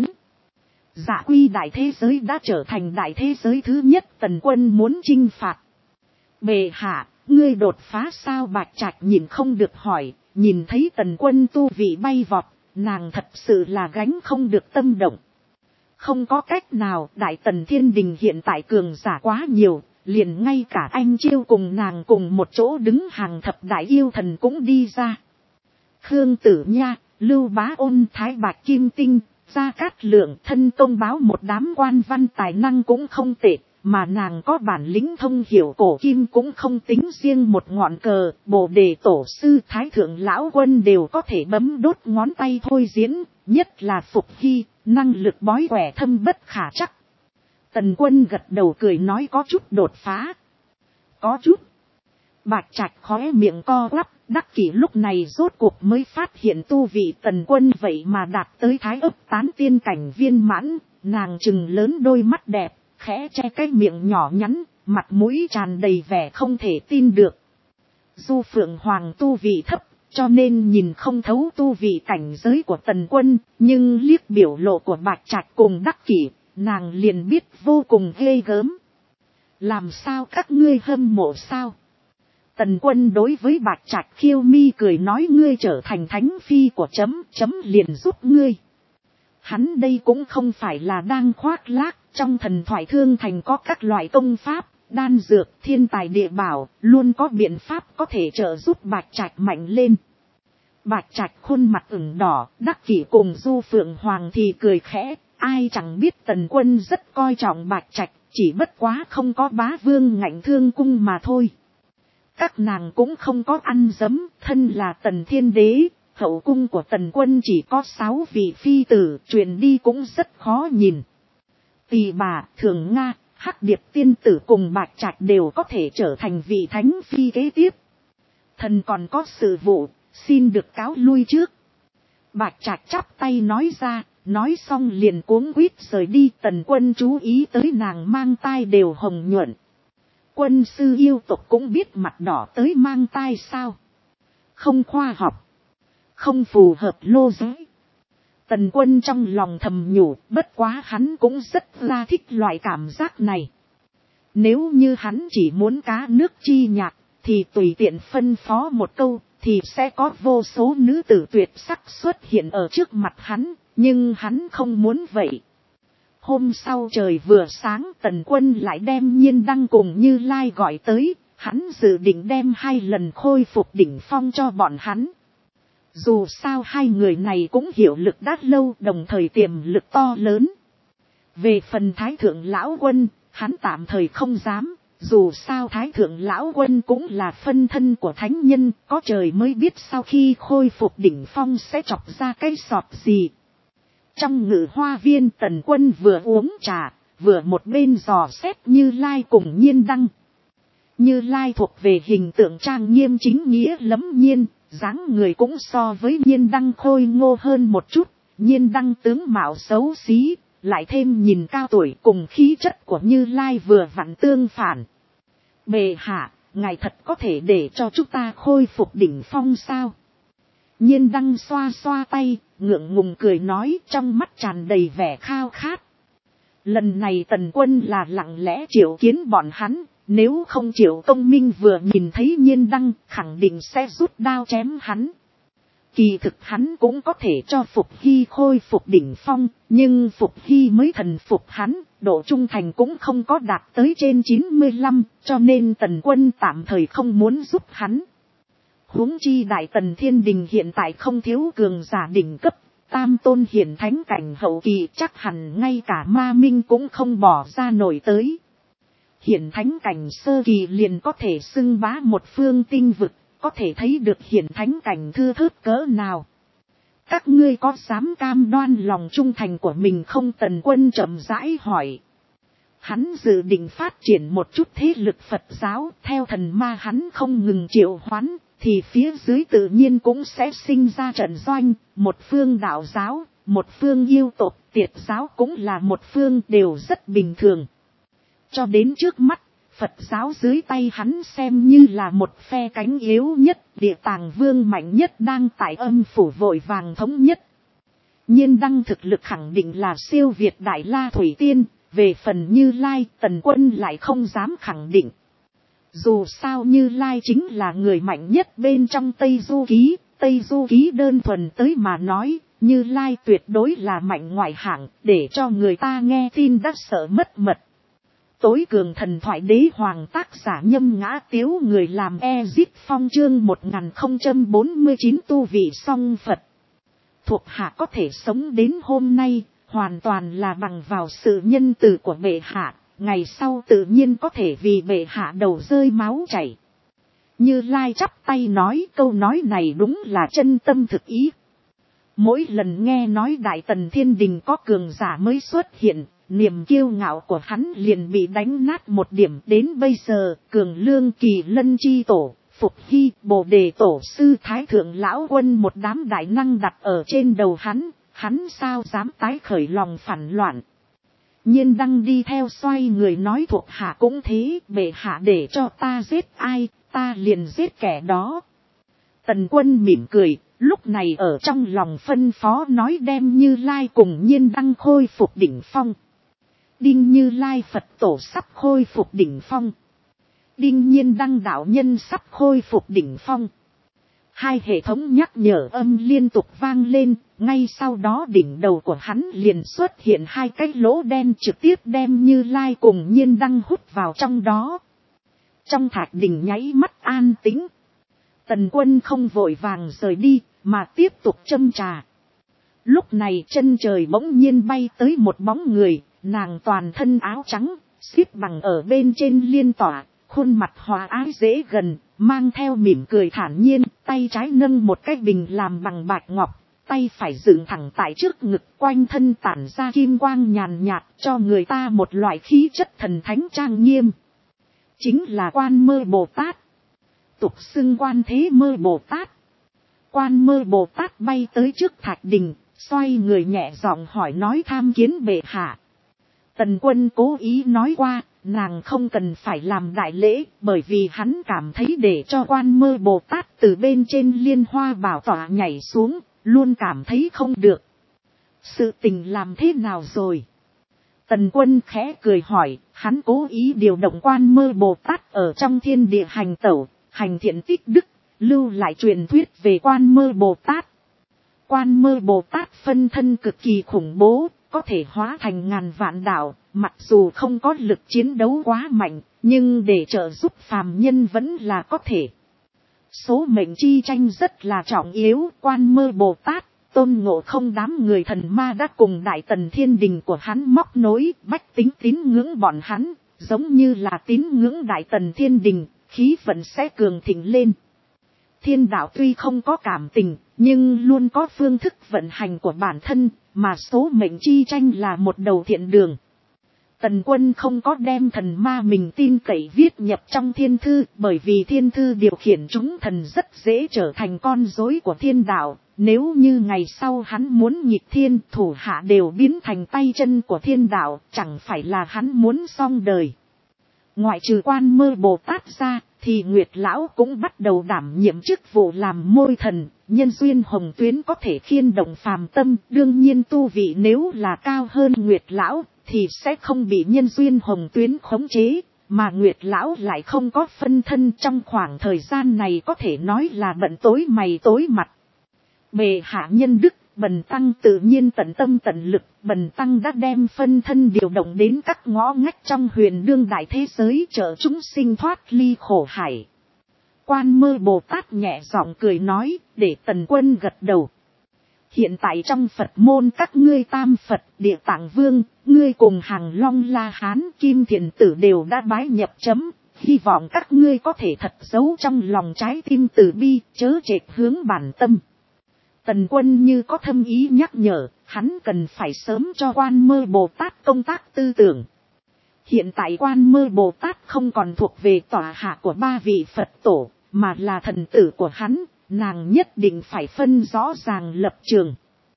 Dạ quy đại thế giới đã trở thành đại thế giới thứ nhất Tần Quân muốn chinh phạt. Bệ hạ, ngươi đột phá sao? Bạch Trạch nhìn không được hỏi, nhìn thấy Tần Quân tu vị bay vọt, nàng thật sự là gánh không được tâm động. Không có cách nào, Đại Tần Thiên Đình hiện tại cường giả quá nhiều, liền ngay cả anh Chiêu cùng nàng cùng một chỗ đứng hàng thập đại yêu thần cũng đi ra. Khương Tử Nha, Lưu Bá Ôn, Thái Bạch Kim Tinh, Gia Cát Lượng thân công báo một đám quan văn tài năng cũng không tệ, mà nàng có bản lĩnh thông hiểu cổ kim cũng không tính riêng một ngọn cờ, Bồ Đề Tổ sư Thái Thượng Lão Quân đều có thể bấm đốt ngón tay thôi diễn, nhất là Phục Hy, năng lực bói quẻ thâm bất khả chắc. Tần Quân gật đầu cười nói có chút đột phá. Có chút. Bạch Trạch khóe miệng co quắp, đắc kỷ lúc này rốt cuộc mới phát hiện tu vị Tần Quân vậy mà đạt tới thái ấp tán tiên cảnh viên mãn, nàng trừng lớn đôi mắt đẹp, khẽ che cái miệng nhỏ nhắn, mặt mũi tràn đầy vẻ không thể tin được. Du Phượng Hoàng tu vị thấp, cho nên nhìn không thấu tu vị cảnh giới của Tần Quân, nhưng liếc biểu lộ của Bạch Trạch cùng đắc kỷ, nàng liền biết vô cùng ghê gớm. Làm sao các ngươi hâm mộ sao? Tần Quân đối với Bạch Trạch khiêu mi cười nói ngươi trở thành thánh phi của chấm liền giúp ngươi. Hắn đây cũng không phải là đang khoác lác, trong thần thoại Thương Thành có các loại công pháp, đan dược, thiên tài địa bảo, luôn có biện pháp có thể trợ giúp Bạch Trạch mạnh lên. Bạch Trạch khuôn mặt ửng đỏ, đắc kỷ cùng Du Phượng Hoàng thì cười khẽ, ai chẳng biết Tần Quân rất coi trọng Bạch Trạch, chỉ bất quá không có bá vương ngạnh thương cung mà thôi. Các nàng cũng không có ăn dấm, thân là Tần Thiên Đế, hậu cung của Tần Quân chỉ có 6 vị phi tử, truyền đi cũng rất khó nhìn. Tỳ bà, Thường Nga, Hắc Điệp tiên tử cùng Bạch Trạch đều có thể trở thành vị thánh phi kế tiếp. Thần còn có sự vụ, xin được cáo lui trước. Bạch Trạch chắp tay nói ra, nói xong liền cuống quýt rời đi. Tần Quân chú ý tới nàng mang tai đều hồng nhuận. Quân sư yêu tộc cũng biết mặt đỏ tới mang tai sao? Không khoa học, không phù hợp lô giới. Tần Quân trong lòng thầm nhủ, bất quá hắn cũng rất là thích loại cảm giác này. Nếu như hắn chỉ muốn cá nước chi nhạc, thì tùy tiện phân phó một câu, thì sẽ có vô số nữ tử tuyệt sắc xuất hiện ở trước mặt hắn, nhưng hắn không muốn vậy. Hôm sau trời vừa sáng, Tần Quân lại đem Nhiên Đăng cùng Như Lai gọi tới, hắn dự định đem 2 lần khôi phục đỉnh phong cho bọn hắn. Dù sao 2 người này cũng hiểu lực đã lâu, đồng thời tiềm lực to lớn. Về phần Thái Thượng Lão Quân, hắn tạm thời không dám, dù sao Thái Thượng Lão Quân cũng là phân thân của thánh nhân, có trời mới biết sau khi khôi phục đỉnh phong sẽ chọc ra cái sọt gì. Trong Ngự Hoa Viên, Tần Quân vừa uống trà, vừa một bên dò xét Như Lai cùng Nhiên Đăng. Như Lai thuộc về hình tượng trang nghiêm chính nghĩa lẫm nhiên, dáng người cũng so với Nhiên Đăng khôi ngô hơn một chút. Nhiên Đăng tướng mạo xấu xí, lại thêm nhìn cao tuổi cùng khí chất của Như Lai vừa vặn tương phản. Bệ hạ, ngài thật có thể để cho chúng ta khôi phục đỉnh phong sao? Nhiên Đăng xoa xoa tay, ngượng ngùng cười nói, trong mắt tràn đầy vẻ khao khát. Lần này Tần Quân là lặng lẽ triệu kiến bọn hắn, nếu không Triệu Công Minh vừa nhìn thấy Nhiên Đăng, khẳng định sẽ rút đao chém hắn. Kỳ thực hắn cũng có thể cho Phục Hy khôi phục đỉnh phong, nhưng Phục Hy mới thần phục hắn, độ trung thành cũng không có đạt tới trên 95, cho nên Tần Quân tạm thời không muốn giúp hắn. Huống chi Đại Tần Thiên Đình hiện tại không thiếu cường giả đỉnh cấp, tam tôn hiển thánh cảnh hậu kỳ chắc hẳn ngay cả Ma Minh cũng không bỏ ra nổi tới. Hiển thánh cảnh sơ kỳ liền có thể xưng bá một phương tinh vực, có thể thấy được hiển thánh cảnh thưa thớt cỡ nào. Các ngươi có dám cam đoan lòng trung thành của mình không? Tần Quân chậm rãi hỏi. Hắn dự định phát triển một chút thế lực Phật giáo, theo thần ma hắn không ngừng triệu hoán, thì phía dưới tự nhiên cũng sẽ sinh ra trận doanh, một phương đạo giáo, một phương yêu tộc, tiệt giáo cũng là một phương, đều rất bình thường. Cho đến trước mắt, Phật giáo dưới tay hắn xem như là một phe cánh yếu nhất, Địa Tàng Vương mạnh nhất đang tại âm phủ vội vàng thống nhất. Nhiên Đăng thực lực khẳng định là siêu việt Đại La Thủy Tiên, về phần Như Lai, Tần Quân lại không dám khẳng định. Dù sao Như Lai chính là người mạnh nhất bên trong Tây Du Ký, Tây Du Ký đơn thuần tới mà nói, Như Lai tuyệt đối là mạnh ngoại hạng, để cho người ta nghe tin đã sợ mất mật. Tối cường thần thoại đế hoàng, tác giả Nhâm Ngã Tiếu, người làm Ezip Phong, chương 1049, tu vị song Phật. Thuộc hạ có thể sống đến hôm nay, hoàn toàn là bằng vào sự nhân từ của bệ hạ, ngày sau tự nhiên có thể vì bệ hạ đầu rơi máu chảy. Như Lai chắp tay nói, câu nói này đúng là chân tâm thực ý. Mỗi lần nghe nói Đại Tần Thiên Đình có cường giả mới xuất hiện, niềm kiêu ngạo của hắn liền bị đánh nát một điểm. Đến bây giờ, Cường Lương, Kỳ Lân Chi Tổ, Phục Hy, Bồ Đề Tổ sư, Thái Thượng Lão Quân, một đám đại năng đặt ở trên đầu hắn sao dám tái khởi lòng phản loạn. Nhiên Đăng đi theo xoay người nói, thuộc hạ cũng thế, bệ hạ để cho ta giết ai, ta liền giết kẻ đó. Tần Quân mỉm cười, lúc này ở trong lòng phân phó nói đem Như Lai cùng Nhiên Đăng khôi phục đỉnh phong. Đinh Như Lai Phật tổ sắp khôi phục đỉnh phong. Đinh Nhiên Đăng đạo nhân sắp khôi phục đỉnh phong. Hai hệ thống nhắc nhở âm liên tục vang lên, ngay sau đó đỉnh đầu của hắn liền xuất hiện hai cái lỗ đen, trực tiếp đem Như Lai cùng Nhiên Đăng hút vào trong đó. Trong thạch đỉnh nháy mắt an tĩnh. Tần Quân không vội vàng rời đi, mà tiếp tục châm trà. Lúc này chân trời bỗng nhiên bay tới một bóng người, nàng toàn thân áo trắng, xếp bằng ở bên trên liên tỏa, khuôn mặt hòa ái dễ gần, mang theo mỉm cười thản nhiên, tay trái nâng một cái bình làm bằng bạch ngọc, tay phải dựng thẳng tại trước ngực, quanh thân tản ra kim quang nhàn nhạt, cho người ta một loại khí chất thần thánh trang nghiêm. Chính là Quan Mơ Bồ Tát, tục xưng Quan Thế Mơ Bồ Tát. Quan Mơ Bồ Tát bay tới trước thạch đình, xoay người nhẹ giọng hỏi nói, tham kiến bệ hạ. Tần Quân cố ý nói qua, nàng không cần phải làm đại lễ, bởi vì hắn cảm thấy để cho Quan Mơ Bồ Tát từ bên trên Liên Hoa bảo tọa nhảy xuống, luôn cảm thấy không được. Sự tình làm thế nào rồi? Tần Quân khẽ cười hỏi, hắn cố ý điều động Quan Mơ Bồ Tát ở trong thiên địa hành tẩu, hành thiện tích đức, lưu lại truyền thuyết về Quan Mơ Bồ Tát. Quan Mơ Bồ Tát phân thân cực kỳ khủng bố, có thể hóa thành ngàn vạn đạo, mặc dù không có lực chiến đấu quá mạnh, nhưng để trợ giúp phàm nhân vẫn là có thể. Số mệnh chi tranh rất là trọng yếu, Quan Mơ Bồ Tát, Tôn Ngộ Không đám người thần ma đã cùng Đại Tần Thiên Đình của hắn móc nối, bách tính tín ngưỡng bọn hắn, giống như là tín ngưỡng Đại Tần Thiên Đình, khí vận sẽ cường thịnh lên. Thiên đạo tuy không có cảm tình, nhưng luôn có phương thức vận hành của bản thân, mà số mệnh chi tranh là một đầu thiện đường. Tần Quân không có đem thần ma mình tin cậy viết nhập trong thiên thư, bởi vì thiên thư điều khiển chúng thần rất dễ trở thành con rối của thiên đạo. Nếu như ngày sau hắn muốn nghịch thiên, thủ hạ đều biến thành tay chân của thiên đạo, chẳng phải là hắn muốn xong đời. Ngoại trừ Quan Mơ Bồ Tát ra, thì Nguyệt Lão cũng bắt đầu đảm nhiệm chức vụ làm môi thần, nhân duyên hồng tuyến có thể khiên động phàm tâm, đương nhiên tu vị nếu là cao hơn Nguyệt Lão, thì sẽ không bị nhân duyên hồng tuyến khống chế, mà Nguyệt Lão lại không có phân thân. Trong khoảng thời gian này có thể nói là bận tối mày tối mặt. Bệ hạ nhân đức, bần tăng tự nhiên tận tâm tận lực, bần tăng đã đem phân thân điều động đến các ngõ ngách trong huyền đương đại thế giới, trợ chúng sinh thoát ly khổ hải. Quan Mơ Bồ Tát nhẹ giọng cười nói, để Tần Quân gật đầu. Hiện tại trong Phật môn các ngươi Tam Phật, Địa Tạng Vương, ngươi cùng Hàng Long La Hán, Kim Thiền Tử đều đã bái nhập chấm, hy vọng các ngươi có thể thật giấu trong lòng trái tim từ bi, chớ trệt hướng bản tâm. Tần Quân như có thâm ý nhắc nhở, hắn cần phải sớm cho Quan Mơ Bồ Tát công tác tư tưởng. Hiện tại Quan Mơ Bồ Tát không còn thuộc về tọa hạ của ba vị Phật tổ, mà là thần tử của hắn, nàng nhất định phải phân rõ ràng lập trường.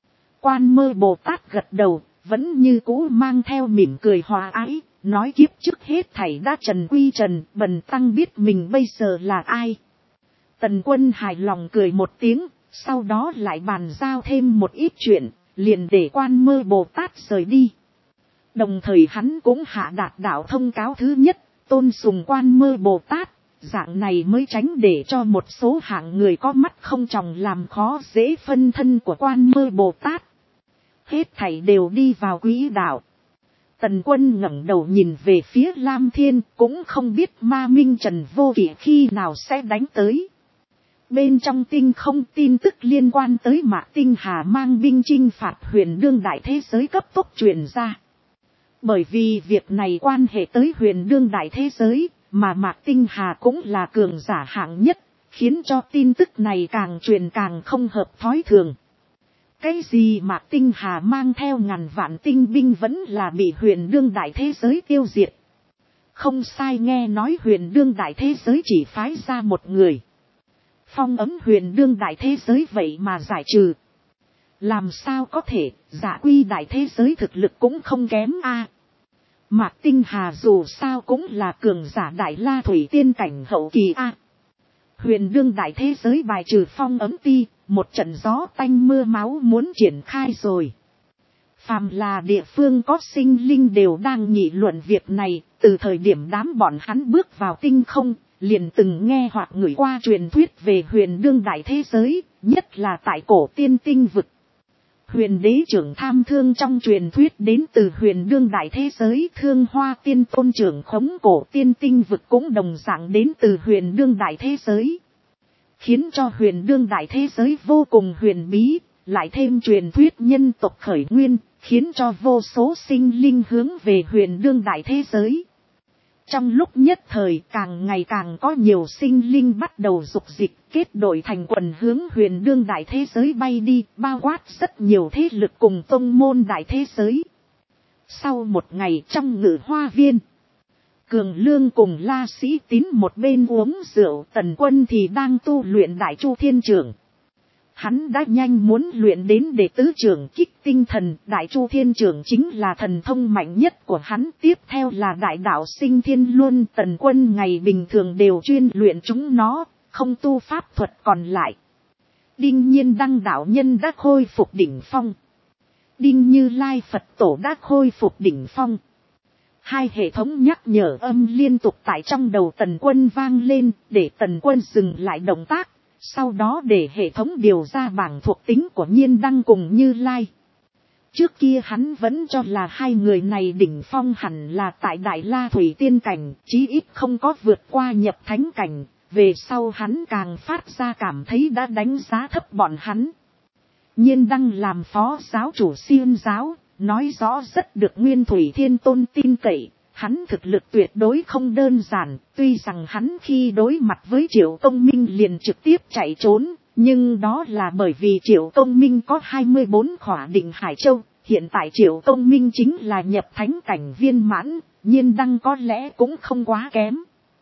Quan Mơ Bồ Tát gật đầu, vẫn như cũ mang theo mỉm cười hòa ái, nói kiếp trước hết thảy đã trần quy trần, bần tăng biết mình bây giờ là ai. Tần Quân hài lòng cười một tiếng, sau đó lại bàn giao thêm một ít chuyện, liền để Quan Mơ Bồ Tát rời đi. Đồng thời hắn cũng hạ đạt đạo thông cáo thứ nhất, tôn sùng Quan Mơ Bồ Tát, dạng này mới tránh để cho một số hạng người có mắt không tròng làm khó dễ phân thân của Quan Mơ Bồ Tát. Hết thảy đều đi vào quỹ đạo. Tần Quân ngẩng đầu nhìn về phía Lam Thiên, cũng không biết Ma Minh Trần Vô Kỵ khi nào sẽ đánh tới. Bên trong tinh không tin tức liên quan tới Mạc Tinh Hà mang binh chinh phạt Huyền Đương đại thế giới cấp tốc truyền ra. Bởi vì việc này quan hệ tới Huyền Đương đại thế giới, mà Mạc Tinh Hà cũng là cường giả hạng nhất, khiến cho tin tức này càng truyền càng không hợp thói thường. Cái gì Mạc Tinh Hà mang theo ngàn vạn tinh binh vẫn là bị Huyền Đương đại thế giới tiêu diệt. Không sai, nghe nói Huyền Đương đại thế giới chỉ phái ra một người. Phong ấm Huyền Đương đại thế giới vậy mà giải trừ. Làm sao có thể, Dạ Quy đại thế giới thực lực cũng không kém a. Mạc Tinh Hà dù sao cũng là cường giả Đại La Thủy Tiên cảnh hậu kỳ a. Huyền Đương đại thế giới bài trừ phong ấm ti, một trận gió tanh mưa máu muốn triển khai rồi. Phàm là địa phương có sinh linh đều đang nghị luận việc này, từ thời điểm đám bọn hắn bước vào tinh không, liền từng nghe hoặc ngửi qua truyền thuyết về Huyền Đương đại thế giới, nhất là tại cổ tiên tinh vực. Huyền đế trưởng tham thương trong truyền thuyết đến từ Huyền Đương đại thế giới, Thương Hoa tiên tôn trưởng khống cổ tiên tinh vực cũng đồng dạng đến từ Huyền Đương đại thế giới. Khiến cho Huyền Đương đại thế giới vô cùng huyền bí, lại thêm truyền thuyết nhân tộc khởi nguyên, khiến cho vô số sinh linh hướng về Huyền Đương đại thế giới. Trong lúc nhất thời càng ngày càng có nhiều sinh linh bắt đầu dục dịch kết đội thành quần hướng Huyền Đương đại thế giới bay đi, bao quát rất nhiều thế lực cùng tông môn đại thế giới. Sau một ngày trong Ngự Hoa Viên, Cường Lương cùng La Sĩ Tín một bên uống rượu, Tần Quân thì đang tu luyện Đại Chu Thiên Trưởng. Hắn đã nhanh muốn luyện đến đệ tứ trưởng Kích Tinh Thần, Đại Chu Thiên Trưởng chính là thần thông mạnh nhất của hắn, tiếp theo là Đại Đạo Sinh Thiên Luân. Tần Quân ngày bình thường đều chuyên luyện chúng nó, không tu pháp thuật còn lại. Đinh Nhiên Đăng đạo nhân đã khôi phục đỉnh phong. Đinh Như Lai Phật tổ đã khôi phục đỉnh phong. Hai hệ thống nhắc nhở âm liên tục tại trong đầu Tần Quân vang lên, để Tần Quân dừng lại động tác. Sau đó để hệ thống điều ra bảng thuộc tính của Nhiên Đăng cùng Như Lai. Trước kia hắn vẫn cho là hai người này đỉnh phong hẳn là tại Đại La Thủy Tiên cảnh, chí ít không có vượt qua nhập thánh cảnh. Về sau hắn càng phát ra cảm thấy đã đánh giá thấp bọn hắn. Nhiên Đăng làm phó giáo chủ Xiên giáo, nói rõ rất được Nguyên Thủy Thiên Tôn tin cậy. Hắn thực lực tuyệt đối không đơn giản, tuy rằng hắn khi đối mặt với Triệu Công Minh liền trực tiếp chạy trốn, nhưng đó là bởi vì Triệu Công Minh có 24 khỏa định Hải Châu, hiện tại Triệu Công Minh chính là nhập thánh cảnh viên mãn, Nhiên Đăng có lẽ cũng không quá kém.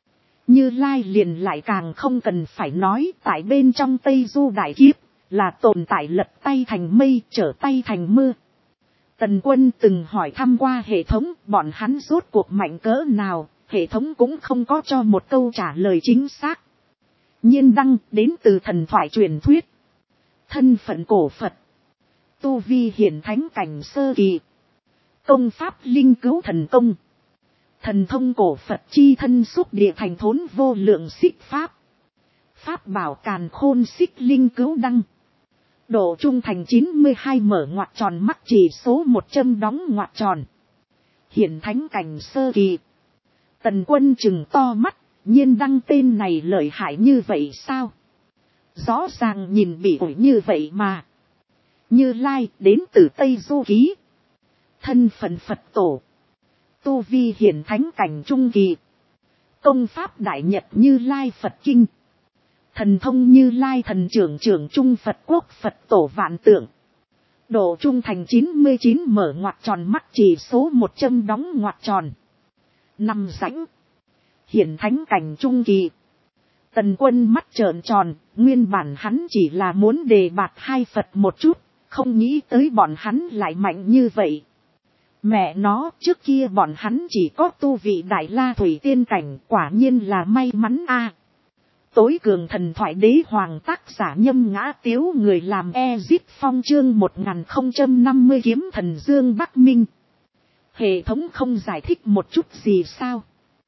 Như Lai liền lại càng không cần phải nói, tại bên trong Tây Du Đại Kiếp, là tồn tại lật tay thành mây, trở tay thành mưa. Tần Quân từng hỏi thăm qua hệ thống, bọn hắn rốt cuộc mạnh cỡ nào, hệ thống cũng không có cho một câu trả lời chính xác. Nhiên Đăng đến từ thần thoại truyền thuyết. Thân phận cổ Phật. Tu vi hiển thánh cảnh sơ kỳ. Công pháp linh cứu thần công. Thần thông cổ Phật chi thân xúc địa thành thốn vô lượng xích pháp. Pháp bảo càn khôn xích linh cứu đăng. Độ trung thành 92 mở ngoặc tròn mắc chỉ số 100 đóng ngoặc tròn. Hiển thánh cảnh sơ kỳ. Tần Quân trừng to mắt, Nhiên Đăng tên này lợi hại như vậy sao? Rõ ràng nhìn bị ủi như vậy mà. Như Lai đến từ Tây Du Ký. Thân phận Phật tổ. Tu vi hiển thánh cảnh trung kỳ. Công pháp Đại Nhật Như Lai Phật Kinh. Thần thông Như Lai thần trưởng trưởng trung Phật quốc Phật tổ vạn tượng. Độ trung thành 99 mở ngoặc tròn mắt chỉ số 100 đóng ngoặc tròn. Nằm rãnh. Hiển thánh cảnh trung kỳ. Tần Quân mắt trợn tròn, nguyên bản hắn chỉ là muốn đề bạt hai Phật một chút, không nghĩ tới bọn hắn lại mạnh như vậy. Mẹ nó, trước kia bọn hắn chỉ có tu vị Đại La Thủy Tiên cảnh, quả nhiên là may mắn a. Tối cường thần thoại đế hoàng tác giả Nhâm Ngã Tiếu, người làm Ezip Phong chương 1050 kiếm thần Dương Bắc Minh. Hệ thống không giải thích một chút gì sao?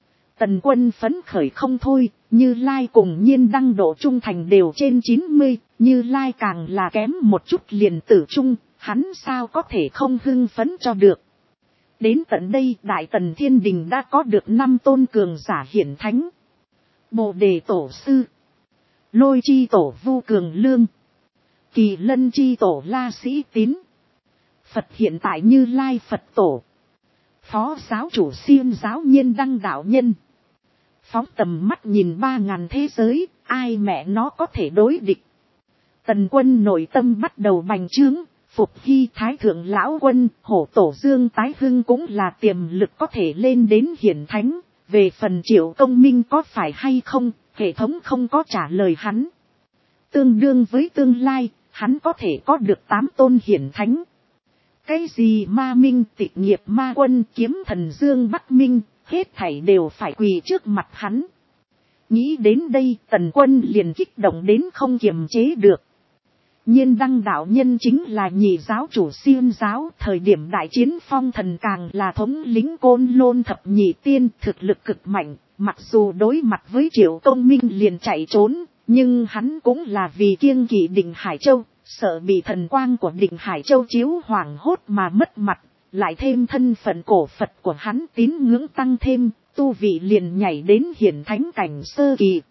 Tần Quân phấn khởi không thôi, Như Lai cùng Nhiên Đăng độ trung thành đều trên 90, Như Lai càng là kém một chút liền tử trung, hắn sao có thể không hưng phấn cho được. Đến tận đây Đại Tần Thiên Đình đã có được 5 tôn cường giả hiển thánh. Bồ Đề Tổ Sư, Lôi Chi Tổ Vu Cường Lương, Kỳ Lân Chi Tổ La Sĩ Tín, Phật hiện tại Như Lai Phật Tổ, Phó Giáo Chủ Xiêm Giáo Nhiên Đăng Đạo Nhân. Phóng tầm mắt nhìn 3000 thế giới, ai mẹ nó có thể đối địch. Tần Quân nội tâm bắt đầu bành trướng, Phục Hy Thái Thượng Lão Quân, Hổ Tổ Dương Tái Hưng cũng là tiềm lực có thể lên đến hiển thánh. Về phần Triệu Công Minh có phải hay không, hệ thống không có trả lời hắn. Tương đương với tương lai, hắn có thể có được 8 tôn hiển thánh. Cái gì Ma Minh, Tịch Nghiệp Ma Quân, Kiếm Thần Dương Bắc Minh, hết thảy đều phải quỳ trước mặt hắn. Nghĩ đến đây, Tần Quân liền kích động đến không kiềm chế được. Nhiên Đăng đạo nhân chính là nhị giáo chủ Xiêm giáo, thời điểm đại chiến phong thần càng là thống lĩnh Côn Lôn thập nhị tiên, thực lực cực mạnh, mặc dù đối mặt với Triệu Công Minh liền chạy trốn, nhưng hắn cũng là vì kiêng kỵ Định Hải Châu, sợ bị thần quang của Định Hải Châu chiếu hoảng hốt mà mất mặt, lại thêm thân phận cổ Phật của hắn tín ngưỡng tăng thêm, tu vị liền nhảy đến hiển thánh cảnh sơ kỳ.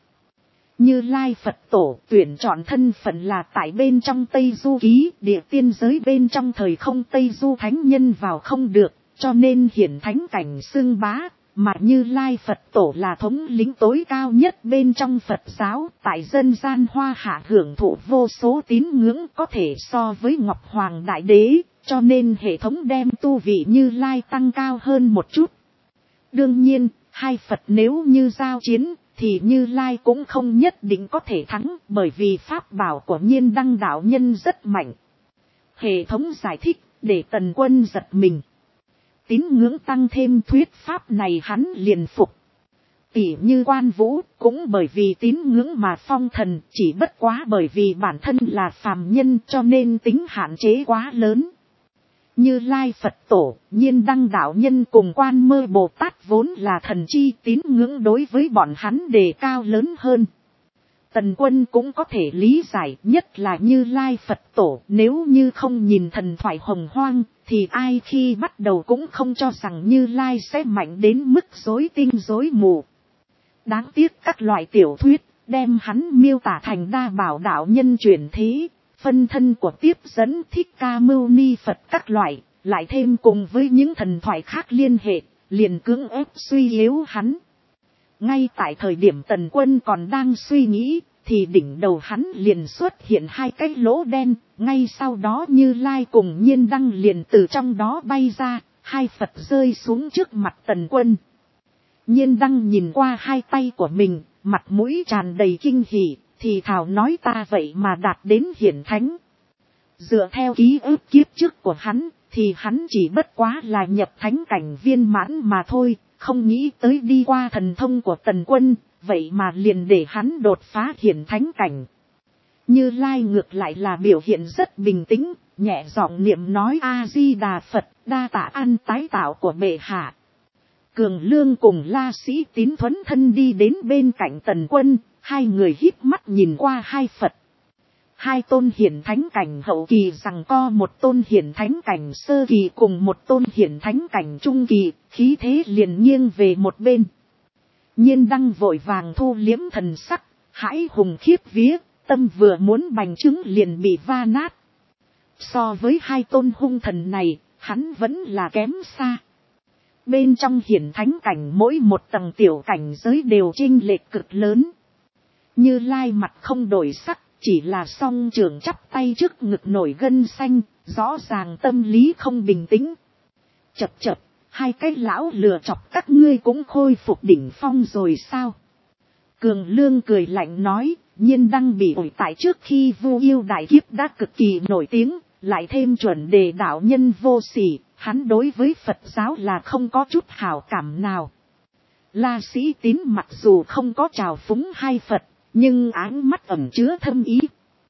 Như Lai Phật Tổ tuyển chọn thân phận là tại bên trong Tây Du Ký, địa tiên giới bên trong thời không Tây Du thánh nhân vào không được, cho nên hiển thánh cảnh xưng bá, mà Như Lai Phật Tổ là thống lĩnh tối cao nhất bên trong Phật giáo, tại dân gian hoa hạ hưởng thụ vô số tín ngưỡng có thể so với Ngọc Hoàng Đại Đế, cho nên hệ thống đem tu vị Như Lai tăng cao hơn một chút. Đương nhiên, hai Phật nếu như giao chiến, thì Như Lai cũng không nhất định có thể thắng, bởi vì pháp bảo của Nhiên Đăng đạo nhân rất mạnh. Hệ thống giải thích, để Tần Quân giật mình. Tín ngưỡng tăng thêm thuyết pháp này hắn liền phục. Tỉ như Quan Vũ, cũng bởi vì tín ngưỡng mà phong thần, chỉ bất quá bởi vì bản thân là phàm nhân cho nên tính hạn chế quá lớn. Như Lai Phật Tổ, Nhiên Đăng đạo nhân cùng Quan Mơ Bồ Tát vốn là thần chi, tín ngưỡng đối với bọn hắn đề cao lớn hơn. Tần Quân cũng có thể lý giải, nhất là Như Lai Phật Tổ, nếu như không nhìn thần thoại hồng hoang, thì ai khi bắt đầu cũng không cho rằng Như Lai sẽ mạnh đến mức rối tinh rối mù. Đáng tiếc các loại tiểu thuyết, đem hắn miêu tả thành đa bảo đạo nhân chuyển thế, phân thân của tiếp dẫn Thích Ca Mâu Ni Phật các loại, lại thêm cùng với những thần thoại khác liên hệ, liền cưỡng ép suy yếu hắn. Ngay tại thời điểm Tần Quân còn đang suy nghĩ, thì đỉnh đầu hắn liền xuất hiện hai cái lỗ đen, ngay sau đó Như Lai cùng Nhiên Đăng liền từ trong đó bay ra, hai Phật rơi xuống trước mặt Tần Quân. Nhiên Đăng nhìn qua hai tay của mình, mặt mũi tràn đầy kinh hỉ, thì thào nói ta vậy mà đạt đến hiển thánh. Dựa theo ký ức kiếp trước của hắn, thì hắn chỉ bất quá là nhập thánh cảnh viên mãn mà thôi, không nghĩ tới đi qua thần thông của Tần Quân, vậy mà liền để hắn đột phá hiển thánh cảnh. Như Lai ngược lại là biểu hiện rất bình tĩnh, nhẹ giọng niệm nói A-di-đà Phật, đa tạ ăn tái tạo của bệ hạ. Cường Lương cùng La Sĩ Tín thuấn thân đi đến bên cạnh Tần Quân, hai người híp mắt nhìn qua hai Phật. Hai tôn hiển thánh cảnh hậu kỳ giằng co một tôn hiển thánh cảnh sơ kỳ cùng một tôn hiển thánh cảnh trung kỳ, khí thế liền nghiêng về một bên. Nhiên Đăng vội vàng thu liếm thần sắc, hãi hùng khiếp vía, tâm vừa muốn bành trướng liền bị va nát. So với hai tôn hung thần này, hắn vẫn là kém xa. Bên trong hiển thánh cảnh mỗi một tầng tiểu cảnh giới đều chênh lệch cực lớn. Như Lai mặt không đổi sắc, chỉ là song trưởng chắp tay trước ngực nổi gân xanh, rõ ràng tâm lý không bình tĩnh. Chập chập, hai cái lão lừa chọc các ngươi cũng khôi phục đỉnh phong rồi sao? Cường Lương cười lạnh nói, Nhiên Đăng bị ổi tại trước khi Vu Yêu đại kiếp đã cực kỳ nổi tiếng, lại thêm chuẩn đề đạo nhân vô sỉ, hắn đối với Phật giáo là không có chút hảo cảm nào. La Sĩ Tín mặc dù không có trào phúng hai Phật, nhưng áng mắt ẩn chứa thâm ý.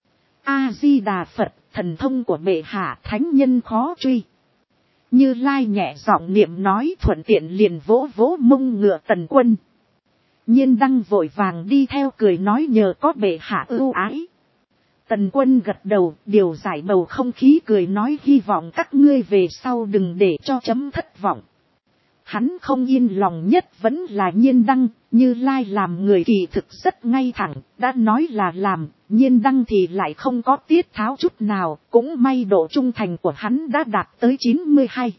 A-di-đà Phật, thần thông của bệ hạ thánh nhân khó truy. Như Lai nhẹ giọng niệm nói, thuận tiện liền vỗ vỗ mông ngựa Tần Quân. Nhiên Đăng vội vàng đi theo cười nói, nhờ có bệ hạ ưu ái. Tần Quân gật đầu, điều giải bầu không khí cười nói, hy vọng các ngươi về sau đừng để cho chấm thất vọng. Hắn không yên lòng nhất vẫn là Nhiên Đăng, Như Lai làm người kỳ thực rất ngay thẳng, đã nói là làm, Nhiên Đăng thì lại không có tiết tháo chút nào, cũng may độ trung thành của hắn đã đạt tới 92.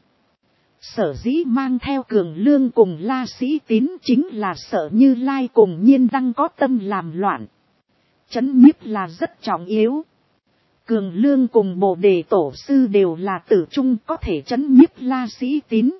Sở dĩ mang theo Cường Lương cùng La Sĩ Tín chính là sợ Như Lai cùng Nhiên Đăng có tâm làm loạn. Chấn nhiếp là rất trọng yếu. Cường Lương cùng Bồ Đề Tổ Sư đều là tử trung có thể chấn nhiếp La Sĩ Tín.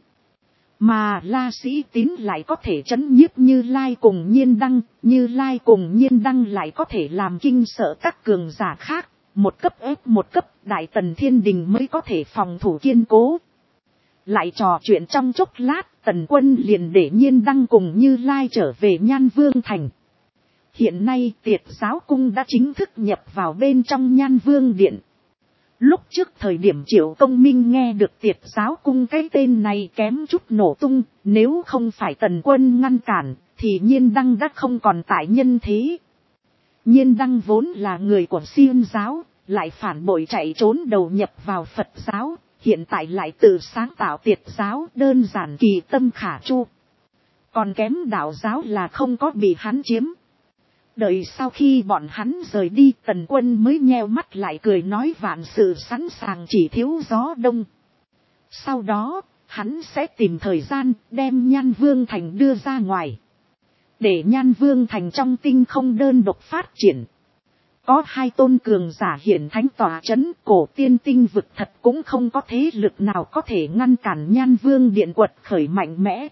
Mà La Sĩ Tín lại có thể chấn nhiếp Như Lai cùng Nhiên Đăng, Như Lai cùng Nhiên Đăng lại có thể làm kinh sợ các cường giả khác, một cấp ép một cấp, Đại Tần Thiên Đình mới có thể phòng thủ kiên cố. Lại trò chuyện trong chốc lát, Tần Quân liền để Nhiên Đăng cùng Như Lai trở về Nhan Vương Thành. Hiện nay Tiệt Giáo Cung đã chính thức nhập vào bên trong Nhan Vương Điện. Lúc trước thời điểm Triệu Công Minh nghe được Tiệt Giáo Cung cái tên này kém chút nổ tung, nếu không phải Tần Quân ngăn cản, thì Nhiên Đăng đã không còn tại nhân thế. Nhiên Đăng vốn là người của Xiêm giáo, lại phản bội chạy trốn đầu nhập vào Phật giáo, hiện tại lại tự sáng tạo Tiệt Giáo, đơn giản kỳ tâm khả chu. Còn kém đạo giáo là không có bị hắn chiếm. Đợi sau khi bọn hắn rời đi, Tần Quân mới nheo mắt lại cười nói, vạn sự sẵn sàng chỉ thiếu gió đông. Sau đó, hắn sẽ tìm thời gian đem Nhan Vương Thành đưa ra ngoài. Để Nhan Vương Thành trong tinh không đơn độc phát triển. Có hai tôn cường giả hiển thánh tòa chấn, cổ tiên tinh vực thật cũng không có thế lực nào có thể ngăn cản Nhan Vương Điện quật khởi mạnh mẽ.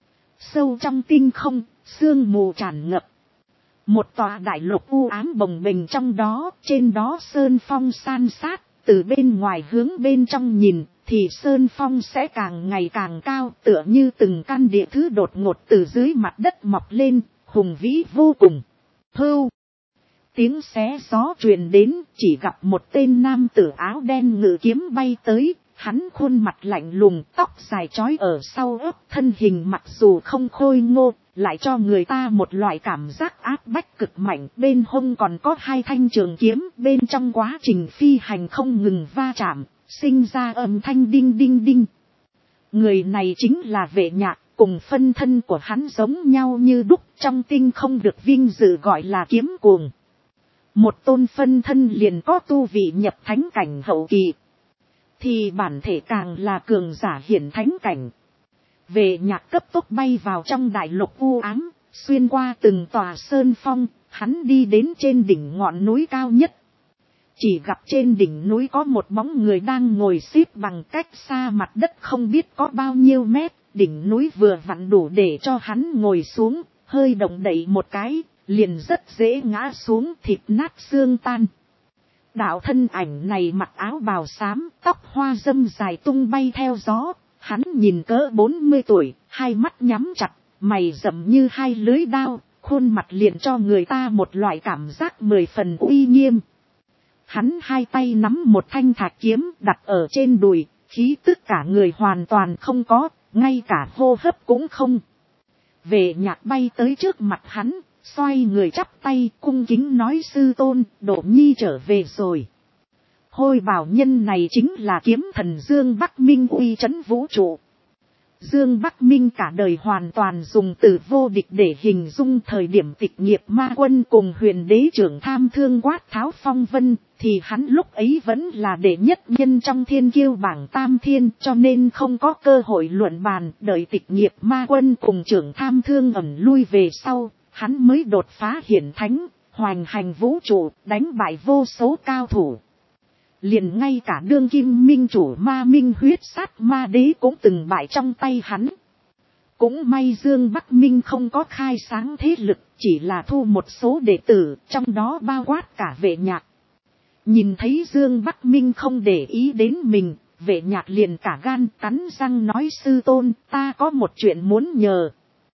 Sâu trong tinh không, sương mù tràn ngập. Một tòa đại lục u ám bồng bềnh trong đó, trên đó sơn phong san sát, từ bên ngoài hướng bên trong nhìn, thì sơn phong sẽ càng ngày càng cao, tựa như từng căn địa thứ đột ngột từ dưới mặt đất mọc lên, hùng vĩ vô cùng. Hưu! Tiếng xé gió truyền đến, chỉ gặp một tên nam tử áo đen ngự kiếm bay tới, hắn khuôn mặt lạnh lùng, tóc dài trói ở sau ớt, thân hình mặc dù không khôi ngô, lại cho người ta một loại cảm giác áp bách cực mạnh, bên hông còn có hai thanh trường kiếm, bên trong quá trình phi hành không ngừng va chạm, sinh ra âm thanh đinh đinh đinh. Người này chính là Vệ Nhạc, cùng phân thân của hắn giống nhau như đúc, trong tinh không được vinh dự gọi là kiếm cuồng. Một tôn phân thân liền có tu vị nhập thánh cảnh hậu kỳ, thì bản thể càng là cường giả hiển thánh cảnh. Vệ Nhạc cấp tốc bay vào trong đại lục u ám, xuyên qua từng tòa sơn phong, hắn đi đến trên đỉnh ngọn núi cao nhất. Chỉ gặp trên đỉnh núi có một bóng người đang ngồi xếp bằng, cách xa mặt đất không biết có bao nhiêu mét, đỉnh núi vừa vặn đủ để cho hắn ngồi xuống, hơi động đậy một cái, liền rất dễ ngã xuống, thịt nát xương tan. Đạo thân ảnh này mặc áo bào xám, tóc hoa dâm dài tung bay theo gió, hắn nhìn cỡ 40 tuổi, hai mắt nhắm chặt, mày rậm như hai lưới đao, khuôn mặt liền cho người ta một loại cảm giác 10 phần uy nghiêm. Hắn hai tay nắm một thanh thạch kiếm đặt ở trên đùi, khí tức cả người hoàn toàn không có, ngay cả hô hấp cũng không. Vệ Nhạc bay tới trước mặt hắn, xoay người chắp tay cung kính nói, sư tôn, Độ Nhi trở về rồi. Hôi bảo nhân này chính là kiếm thần Dương Bắc Minh uy trấn vũ trụ. Dương Bắc Minh cả đời hoàn toàn dùng từ vô địch để hình dung thời điểm tịch nghiệp ma quân cùng huyền đế trưởng tham thương quát tháo phong vân, thì hắn lúc ấy vẫn là đệ nhất nhân trong thiên kiêu bảng tam thiên, cho nên không có cơ hội luận bàn. Đợi tịch nghiệp ma quân cùng trưởng tham thương ẩn lui về sau, hắn mới đột phá hiển thánh, hoành hành vũ trụ, đánh bại vô số cao thủ. Liền ngay cả đương kim minh chủ Ma Minh huyết sát ma đế cũng từng bại trong tay hắn. Cũng may Dương Bắc Minh không có khai sáng thế lực, chỉ là thu một số đệ tử, trong đó bao quát cả Vệ Nhạc. Nhìn thấy Dương Bắc Minh không để ý đến mình, Vệ Nhạc liền cả gan cắn răng nói sư tôn, ta có một chuyện muốn nhờ.